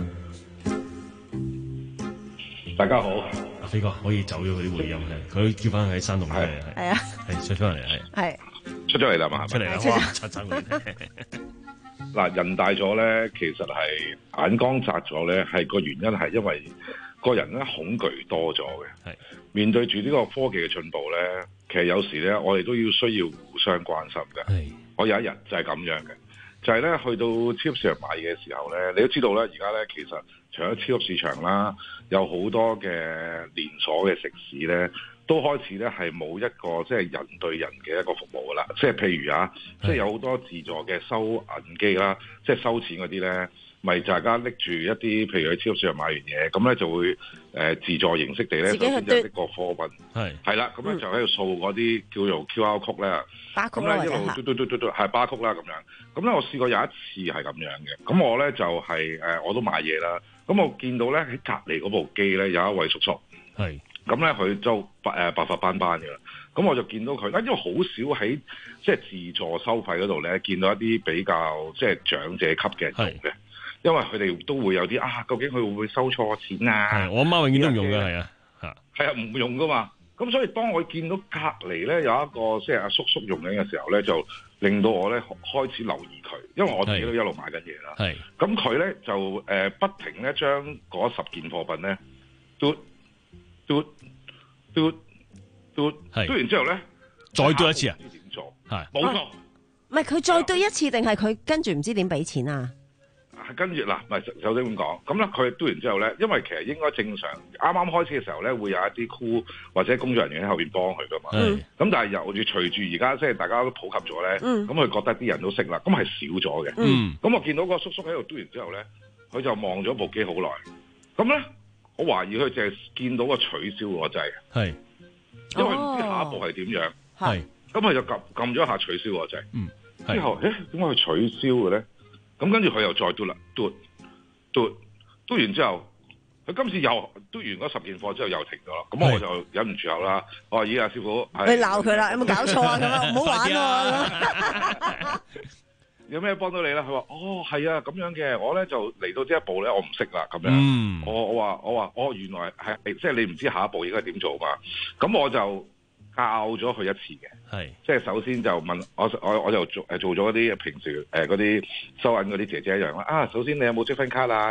大家好， 阿飛哥可以走咗佢啲回音咧，佢叫翻佢喺山洞出嚟， 係啊， 係出翻嚟，係係出咗嚟啦嘛， 出嚟啦，哇，出咗嚟。 嗱，人大咗咧，其實係眼光窄咗咧，係個原因係因為個人咧恐懼多咗嘅。係面對住呢個科技嘅進步咧，其實有時咧我哋都要需要互相關心嘅。係，我有一日就係咁樣嘅。就係咧，去到超級市場買嘢嘅時候咧，你都知道咧，而家咧其實除咗超級市場啦，有好多嘅連鎖嘅食肆咧，都開始咧係冇一個即係人對人嘅一個服務噶啦。即係譬如啊，即係有好多自助嘅收銀機啦，即係收錢嗰啲咧，咪大家拎住一啲，譬如喺超級市場買完嘢，咁咧就會誒、呃、自助形式地咧，首先就拎個貨品，係係啦，咁咧就喺度掃嗰啲叫做 Q R code 咧。咁咧一路嘟嘟嘟嘟嘟係巴曲啦咁樣，咁咧我試過有一次係咁樣嘅，咁我咧就係、是、誒我都買嘢啦，咁我見到咧喺隔離嗰部機咧有一位叔叔，係咁咧佢就誒白髮斑斑嘅啦，咁我就見到佢，因為好少喺即係自助收費嗰度咧見到一啲比較即係長者級嘅人用嘅，因為佢哋都會有啲啊，究竟佢會唔會收錯錢啊？我阿媽永遠都唔用嘅，係啊，嚇係啊，唔會用噶嘛。咁所以當我見到隔離咧有一個即係阿叔叔用緊嘅時候咧，就令到我咧開始留意佢，因為我自己都一路買緊嘢啦。係，咁佢咧就誒、呃、不停咧將嗰十件貨品咧嘟嘟嘟嘟，嘟完之後咧再嘟一次啊？ 唔知點做？ 係冇錯。 唔係佢再嘟一次定係佢跟住唔知點俾錢啊？ 跟住嗱，唔係首先咁講，咁咧佢嘟完之後咧，因為其實應該正常，啱啱開始嘅時候咧，會有一啲 crew 或者工作人員喺後邊幫佢噶嘛。咁、嗯、但係由住隨住而家即係大家都普及咗咧，咁、嗯、佢覺得啲人都識啦，咁係少咗嘅。咁、嗯、我見到個叔叔喺度嘟完之後咧，佢就望咗部機好耐。咁咧，我懷疑佢淨係見到個取消嗰掣，係，因為唔知下一步係點樣。係，咁佢就撳撳咗一下取消嗰掣。嗯，之後誒點解佢取消嘅咧？咁跟住佢又再嘟啦，嘟嘟嘟完之後，佢今次又嘟完嗰十件貨之後又停咗啦。咁我就忍唔住口啦。我話：咦，阿師傅， 你鬧佢啦，有冇搞錯啊？咁啊，唔好玩喎！ 有咩幫到你咧？佢話：哦，係啊，咁樣嘅。我咧就嚟到呢一步咧，我唔識啦。咁樣，嗯、我我話我話，哦，原來係即係你唔知下一步應該點做嘛？咁我就教咗佢一次嘅，係即係首先就問我，我我就做誒做咗啲平時誒嗰啲收銀嗰啲姐姐一樣啦。啊，首先你有冇積分卡啊？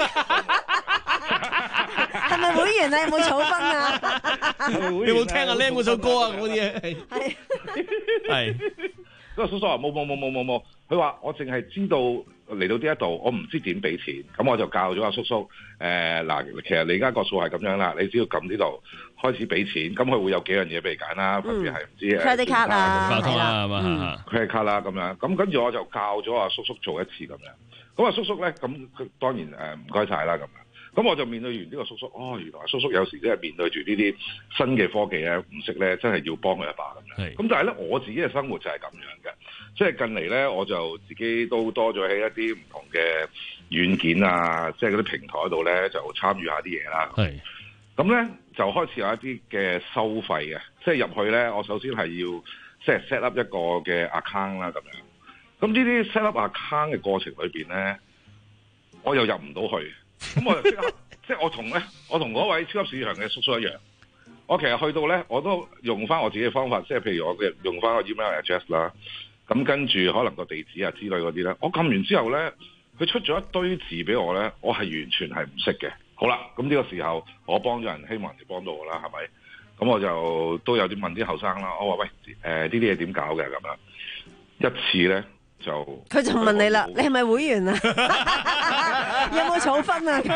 係咪會員啊？有冇儲分啊？ 你有冇聽阿 Lam 嗰首歌啊？嗰啲嘢係係。 嗰個叔叔話冇冇冇冇冇冇，佢話我淨係知道嚟到呢一度，我唔知點俾錢，咁我就教咗阿叔叔，誒、呃、嗱，其實你而家個數係咁樣啦，你只要撳呢度開始俾錢，咁佢會有幾樣嘢俾你揀啦，分別係唔知 credit card 啊， 係啦，係嘛 credit card 啦咁樣，咁跟住我就教咗阿叔叔做一次咁樣，咁阿叔叔咧，咁佢當然誒唔該晒啦咁樣。咁我就面對完呢個叔叔，哦，原來叔叔有時真係面對住呢啲新嘅科技咧，唔識咧，真係要幫佢一把咁樣。咁但係咧，我自己嘅生活就係咁樣嘅，即係近嚟咧，我就自己都多咗喺一啲唔同嘅軟件啊，即係嗰啲平台度咧，就參與下啲嘢啦。係。咁咧就開始有一啲嘅收費嘅，即係入去咧，我首先係要即係 set up 一個嘅 account 啦咁樣。咁呢啲 set up account 嘅過程裏邊咧，我又入唔到去。咁我就即刻，即係我同咧，我同嗰位超級市場嘅叔叔一樣。我其實去到咧，我都用翻我自己嘅方法，即係譬如我嘅用翻個 email address 啦。咁跟住可能個地址啊之類嗰啲咧，我撳完之後咧，佢出咗一堆字俾我咧，我係完全係唔識嘅。好啦，咁呢個時候我幫咗人，希望人哋幫到我啦，係咪？咁我就都有啲問啲後生啦。我話喂，誒呢啲嘢點搞嘅咁樣？一次咧。就佢就問你啦，你係咪會員啊？有冇儲分啊？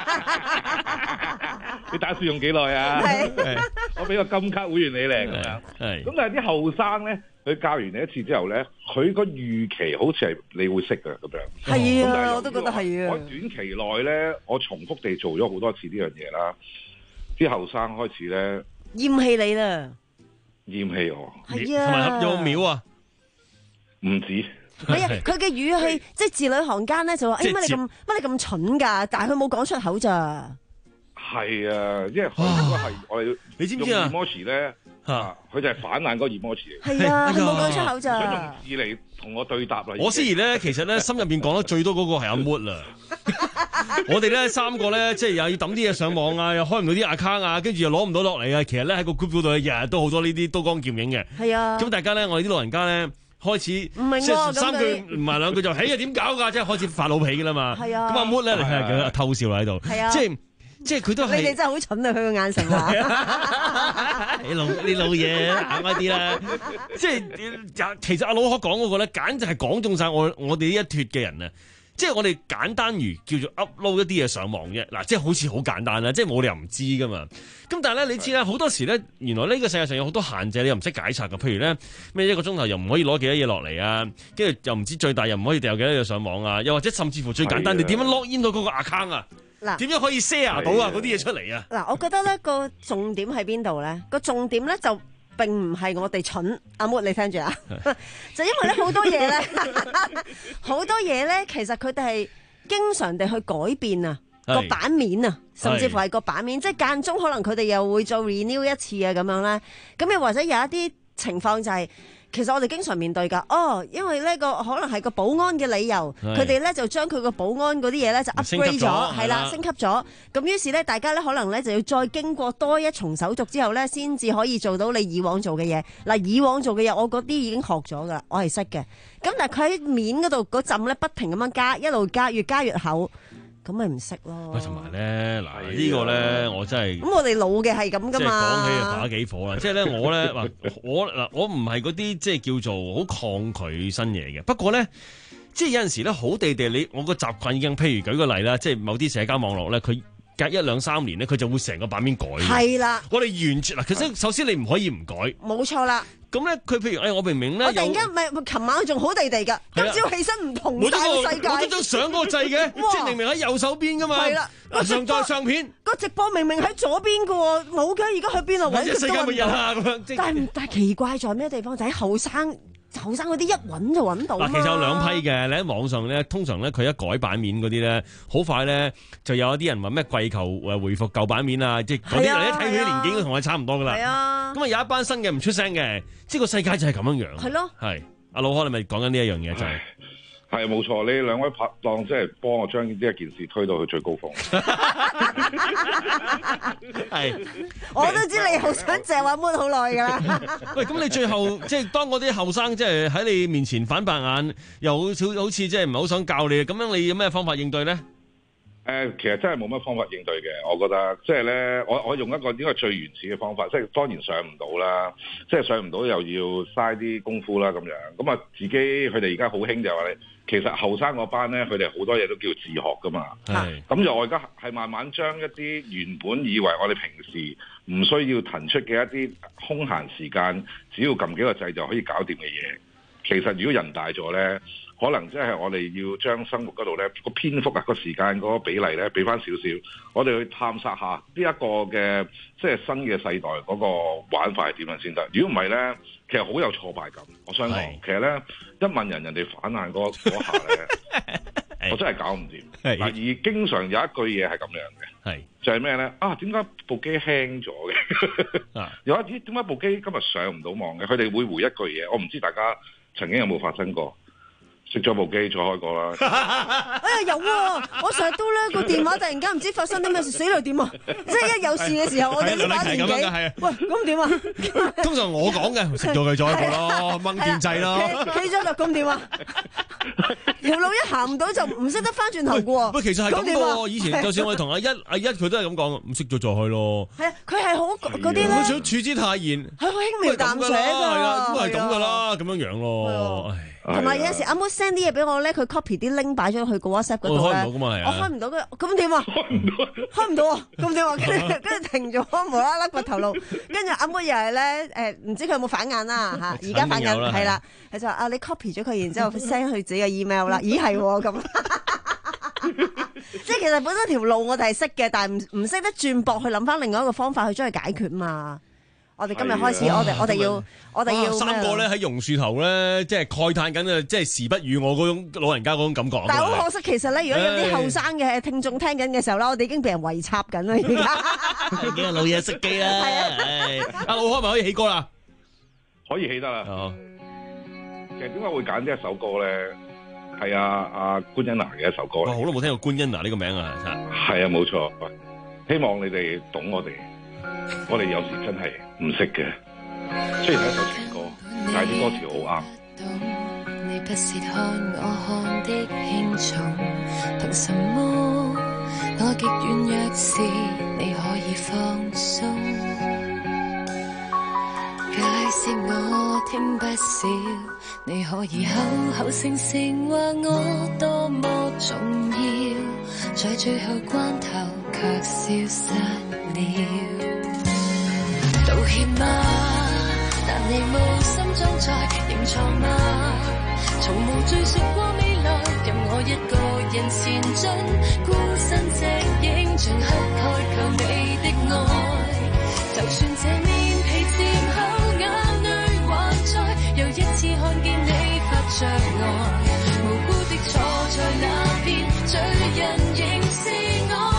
你打算用幾耐啊？我俾個金卡會員你嚟咁樣。係。咁但係啲後生咧，佢教完你一次之後咧，佢個預期好似係你會識嘅咁樣。 係啊，我都覺得係啊。 我短期內咧，我重複地做咗好多次呢樣嘢啦。啲後生開始咧厭棄你啦， 厭棄我。 係啊。 同埋有秒啊， 唔止。 係啊，佢嘅語氣即係字裏行間咧就話，誒乜你咁乜你咁蠢㗎？但係佢冇講出口咋。 係啊，因為佢嗰個係我哋， 你知唔知啊 emoji 咧嚇，佢就係反眼嗰個 emoji。 係啊，佢冇講出口咋。 想用字嚟同我對答啦。 我思怡咧，其實咧心入邊講得最多嗰個係阿 Mood 啦。我哋咧三個咧，即係又要抌啲嘢上網啊，又開唔到啲 account 啊，跟住又攞唔到落嚟啊。其實咧喺個 group 嗰度，日日都好多呢啲刀光劍影嘅。係啊。咁大家咧，我哋啲老人家咧。開始唔明喎， 三句唔係兩句就，哎呀點搞㗎？即係開始發老脾㗎啦嘛。係啊。咁阿 Mood 咧，你睇下佢偷笑喺度。係啊。即係即係佢都係。你哋真係好蠢啊！佢個眼神話。你老你老嘢硬開啲啦。即係其實阿老可講嗰個咧，簡直係講中晒我我哋呢一脱嘅人啊！即係我哋簡單如叫做 upload 一啲嘢上網啫，嗱，即係好似好簡單啦，即係冇理由唔知噶嘛。咁但係咧，你知啦，好多時咧，原來呢個世界上有好多限制，你又唔識解拆噶。譬如咧，咩一個鐘頭又唔可以攞幾多嘢落嚟啊，跟住又唔知最大又唔可以掉幾多嘢上網啊，又或者甚至乎最簡單，你點樣 log in 到嗰個 account 啊？嗱，點樣可以 share 到啊嗰啲嘢出嚟啊？ 嗱，我覺得咧個重點喺邊度咧？個重點咧就並唔係我哋蠢，阿 Mood 你聽住啊，就因為咧好多嘢咧，好多嘢咧，其實佢哋係經常地去改變啊個版面啊，甚至乎係個版面，即係間中可能佢哋又會做 renew 一次啊咁樣咧，咁又或者有一啲情況就係、是。其實我哋經常面對㗎，哦，因為呢個可能係個保安嘅理由，佢哋咧就將佢個保安嗰啲嘢咧就 upgrade 咗，係啦，升級咗。咁於是咧，大家咧可能咧就要再經過多一重手續之後咧，先至可以做到你以往做嘅嘢。嗱，以往做嘅嘢，我嗰啲已經學咗㗎啦，我係識嘅。咁但係佢喺面嗰度嗰陣咧，不停咁樣加，一路加，越加越厚。咁咪唔識咯。 喂，同埋咧，嗱呢個咧，我真係咁我哋老嘅係咁噶嘛。 即係講起就打幾火啦。即係咧，我咧嗱，我嗱我唔係嗰啲即係叫做好抗拒新嘢嘅。不過咧，即係有陣時咧，好地地你我個習慣已經，譬如舉個例啦，即係某啲社交網絡咧，佢隔一兩三年咧，佢就會成個版面改。係啦。我哋完全嗱，其實首先你唔可以唔改。冇錯啦。咁咧，佢譬如誒，我明明咧，我突然間唔係，琴晚仲好地地㗎，今朝起身唔同晒個世界，我都張相嗰個掣嘅，即係明明喺右手邊㗎嘛，係啦，上載相片個直播明明喺左邊㗎喎，冇嘅，而家去邊啊？揾世界末日啊咁樣，但係但係奇怪在咩地方？就喺後生。後生嗰啲一揾就揾到啊！ 嗱，其實有兩批嘅，你喺網上咧，通常咧佢一改版面嗰啲咧，好快咧就有一啲人話咩跪求誒回復舊版面啊，即係嗰啲人一睇佢啲年紀都同我差唔多噶啦。係啊，咁啊有一班新嘅唔出聲嘅，即係個世界就係咁樣樣。係咯，係阿老可，你咪講緊呢一樣嘢就係。 係冇錯，你兩位拍檔即係幫我將呢一件事推到去最高峰。 係， 我都知你好想借阿 Mood 好耐㗎啦。 喂，咁你最後即係當嗰啲後生即係喺你面前反白眼，又好似好似即係唔係好想教你，咁樣你有咩方法應對咧？ 誒、呃，其實真係冇乜方法應對嘅，我覺得，即係咧，我我用一個呢個最原始嘅方法，即係當然上唔到啦，即係上唔到又要嘥啲功夫啦咁樣，咁啊自己佢哋而家好興就係話你其實後生嗰班咧，佢哋好多嘢都叫自學噶嘛。係。咁就我而家係慢慢將一啲原本以為我哋平時唔需要騰出嘅一啲空閒時間，只要撳幾個掣就可以搞掂嘅嘢，其實如果人大咗咧，可能即係我哋要將生活嗰度咧個篇幅啊、個時間嗰個比例咧俾翻少少，我哋去探索下呢一個嘅即係新嘅世代嗰個玩法係點樣先得。如果唔係咧，其實好有挫敗感。我想講，其實咧一問人人哋反彈嗰嗰下咧，我真係搞唔掂。嗱，而經常有一句嘢係咁樣嘅，係就係咩咧？啊，點解部機輕咗嘅？有一啲點解部機今日上唔到網嘅？佢哋會回一句嘢，我唔知大家曾經有冇發生過？熄咗部機再開過啦！ 哎呀有啊！我成日都咧個電話突然間唔知發生啲咩事，死啦點啊！即係一有事嘅時候，我哋呢把年紀，喂咁點啊？ 通常我講嘅熄咗佢再開過咯，掹電掣咯。 企咗就咁點啊？條路一行唔到就唔識得翻轉頭嘅喎。 喂，其實係咁嘅。以前就算我哋同阿一阿一佢都係咁講，唔熄咗再開咯。 係啊，佢係好嗰啲咧。 佢想處之泰然， 係好輕描淡寫㗎。 係啊，都係咁㗎啦，咁樣樣咯。 同埋有陣時阿妹 send 啲嘢俾我咧，佢 copy 啲 link 擺咗去個 WhatsApp 嗰度咧，我開唔到嘅，咁點啊？開唔到，開唔到啊！咁點啊？跟住跟住停咗，無啦啦掘頭路，跟住阿妹又係咧，誒唔知佢有冇反眼啦嚇？而家反眼係啦，佢就話啊你 copy 咗佢，然之後 send 去自己嘅 email 啦。咦係咁，即係其實本身條路我哋係識嘅，但係唔唔識得轉駁去諗翻另外一個方法去將佢解決嘛。我哋今日開始，我哋我哋要，我哋要三個咧喺榕樹頭咧，即係慨嘆緊啊！即係時不與我嗰種老人家嗰種感覺。 但係好可惜，其實咧，如果有啲後生嘅聽眾聽緊嘅時候咧，我哋已經被人圍插緊啦，而家。 已經係老嘢熄機啦。係啊。阿老開咪可以起歌啦？ 可以起得啦。哦。其實點解會揀呢一首歌咧？係啊，阿官恩娜嘅一首歌。 我好耐冇聽過官恩娜呢個名啊！ 係啊，冇錯。希望你哋懂我哋。我哋有時真係唔識嘅，雖然係一首情歌，但係啲歌詞好啱。你不是看我看的輕重，憑什麼我極軟弱時你可以放鬆？解釋我聽不少，你可以口口聲聲話我多麼重要，在最後關頭卻消失了。道歉嗎？但你無心裝載認錯嗎？從無敘述過未來，任我一個人前進，孤身隻影像乞丐求你的愛。就算這面皮漸厚，眼淚還在，又一次看見你發着呆，無辜的錯在那邊，罪人仍是我。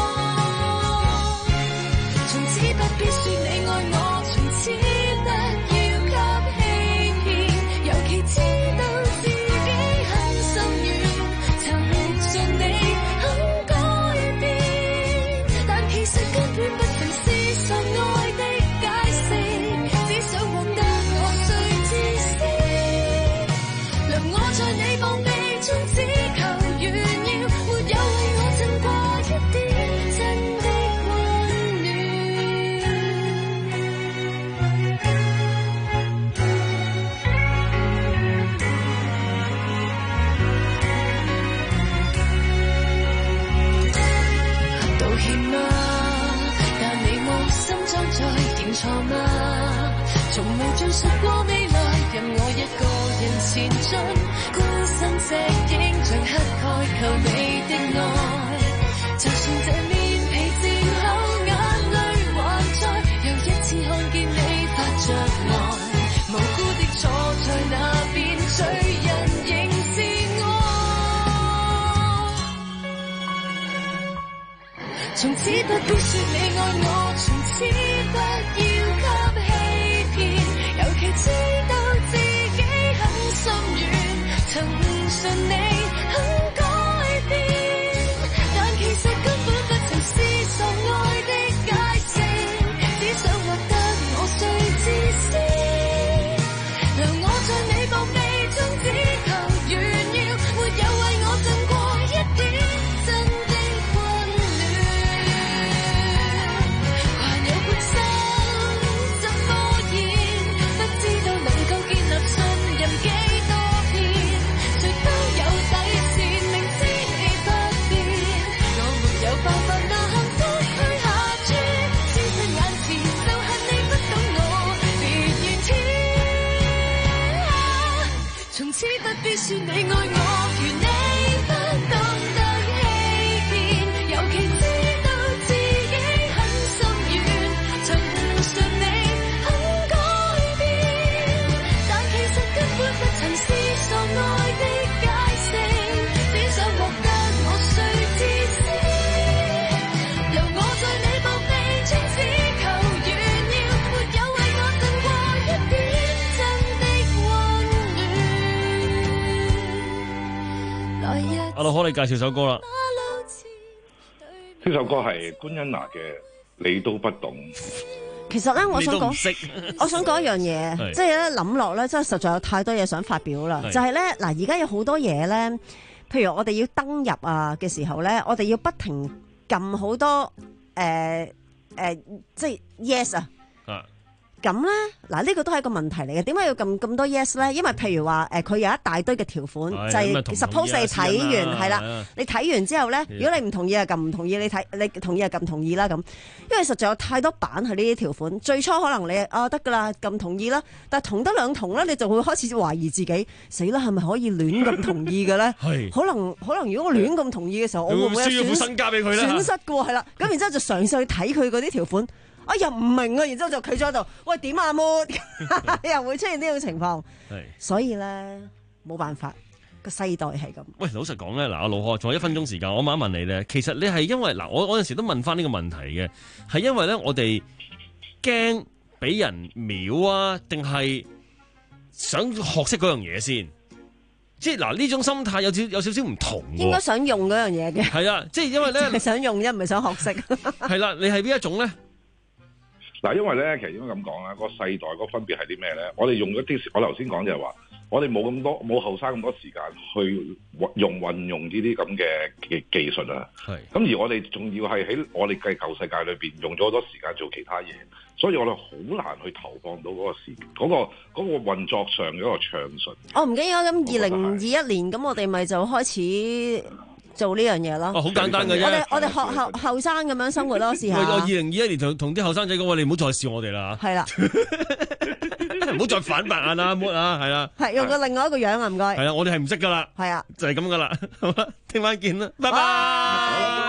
從此不必說你愛我，從此不要給欺騙，尤其知道自己很心軟，曾信你肯改變，但其實根本不曾試受愛的解釋，只想獲得我誰知識，量我在你膀臂中只求炫耀，沒有為我贈過一啲真的。認錯嗎？從無盡述過未來，任我一個人前進，孤身隻影像乞丐求你的愛。就算這面皮漸厚，眼淚還在，又一次看見你發着呆，無辜的錯在那邊，罪人仍是我。從此不必說你愛我，從此不要給欺騙，尤其知道自己很心軟，曾信你肯改變，但其實根本不曾試受愛的解釋，只想獲得我誰知識，量我在你膀臂中只求炫耀，沒有為我贈過一點真的溫暖，還有決心怎麼演，不知道能夠建立信任幾多遍，誰都有可以介紹首歌啦。 呢首歌係官恩娜嘅《你都不懂》。 其實咧，我想講，我想講一樣嘢，即係咧諗落咧，真係實在有太多嘢想發表啦。就係咧，嗱，而家有好多嘢咧，譬如我哋要登入啊嘅時候咧，我哋要不停撳好多誒誒、呃呃，即係 yes 啊。咁咧，嗱呢個都係一個問題嚟嘅。點解要撳咁多 yes 咧？因為譬如話誒，佢、呃、有一大堆嘅條款，就係 suppose 你睇完係啦，你睇完之後咧，如果你唔同意啊，撳唔同意，你睇你同意啊，撳同意啦咁。因為實在有太多版係呢啲條款，最初可能你啊得㗎啦，撳同意啦，但係同得兩同咧，你就會開始懷疑自己，死啦係咪可以亂咁同意嘅咧？可能可能如果我亂咁同意嘅時候，我會唔會輸咗副身家俾佢咧？ 損失嘅喎，係啦，咁然之後就嘗試去睇佢嗰啲條款。啊又唔明啊，然之後就企咗喺度，喂點啊妹，又會出現呢種情況，所以咧冇辦法，個世代係咁。喂， 老實講咧，嗱阿老何，仲有一分鐘時間，我問一問你咧，其實你係因為嗱，我我有陣時都問翻呢個問題嘅，係因為咧我哋驚俾人秒啊，定係想學識嗰樣嘢先？即係嗱呢種心態有少有少少唔同。 應該想用嗰樣嘢嘅。 係啊，即係因為咧， 係想用啫，唔係想學識。 係啦，你係邊一種咧？ 嗱，因為咧，其實應該咁講啦，個世代個分別係啲咩咧？我哋用一啲，我頭先講就係話，我哋冇咁多，冇後生咁多時間去用運用呢啲咁嘅技技術啊。係。咁而我哋仲要係喺我哋嘅舊世界裏邊用咗好多時間做其他嘢，所以我哋好難去投放到嗰個時嗰、嗰個嗰、嗰個運作上嘅一個暢順。 哦，唔緊要，咁二零二一年咁，我哋咪就開始做呢樣嘢咯。 哦，好簡單嘅啫。 我哋我哋學後後生咁樣生活咯，試下。 我二零二一年同同啲後生仔講話，你唔好再笑我哋啦。 係啦， 唔好再反白眼啦，冇啊，係啦。 係用個另外一個樣啊，唔該。 係啊，我哋係唔識噶啦。 係啊， 就係咁噶啦。好啦，聽晚見啦，拜拜。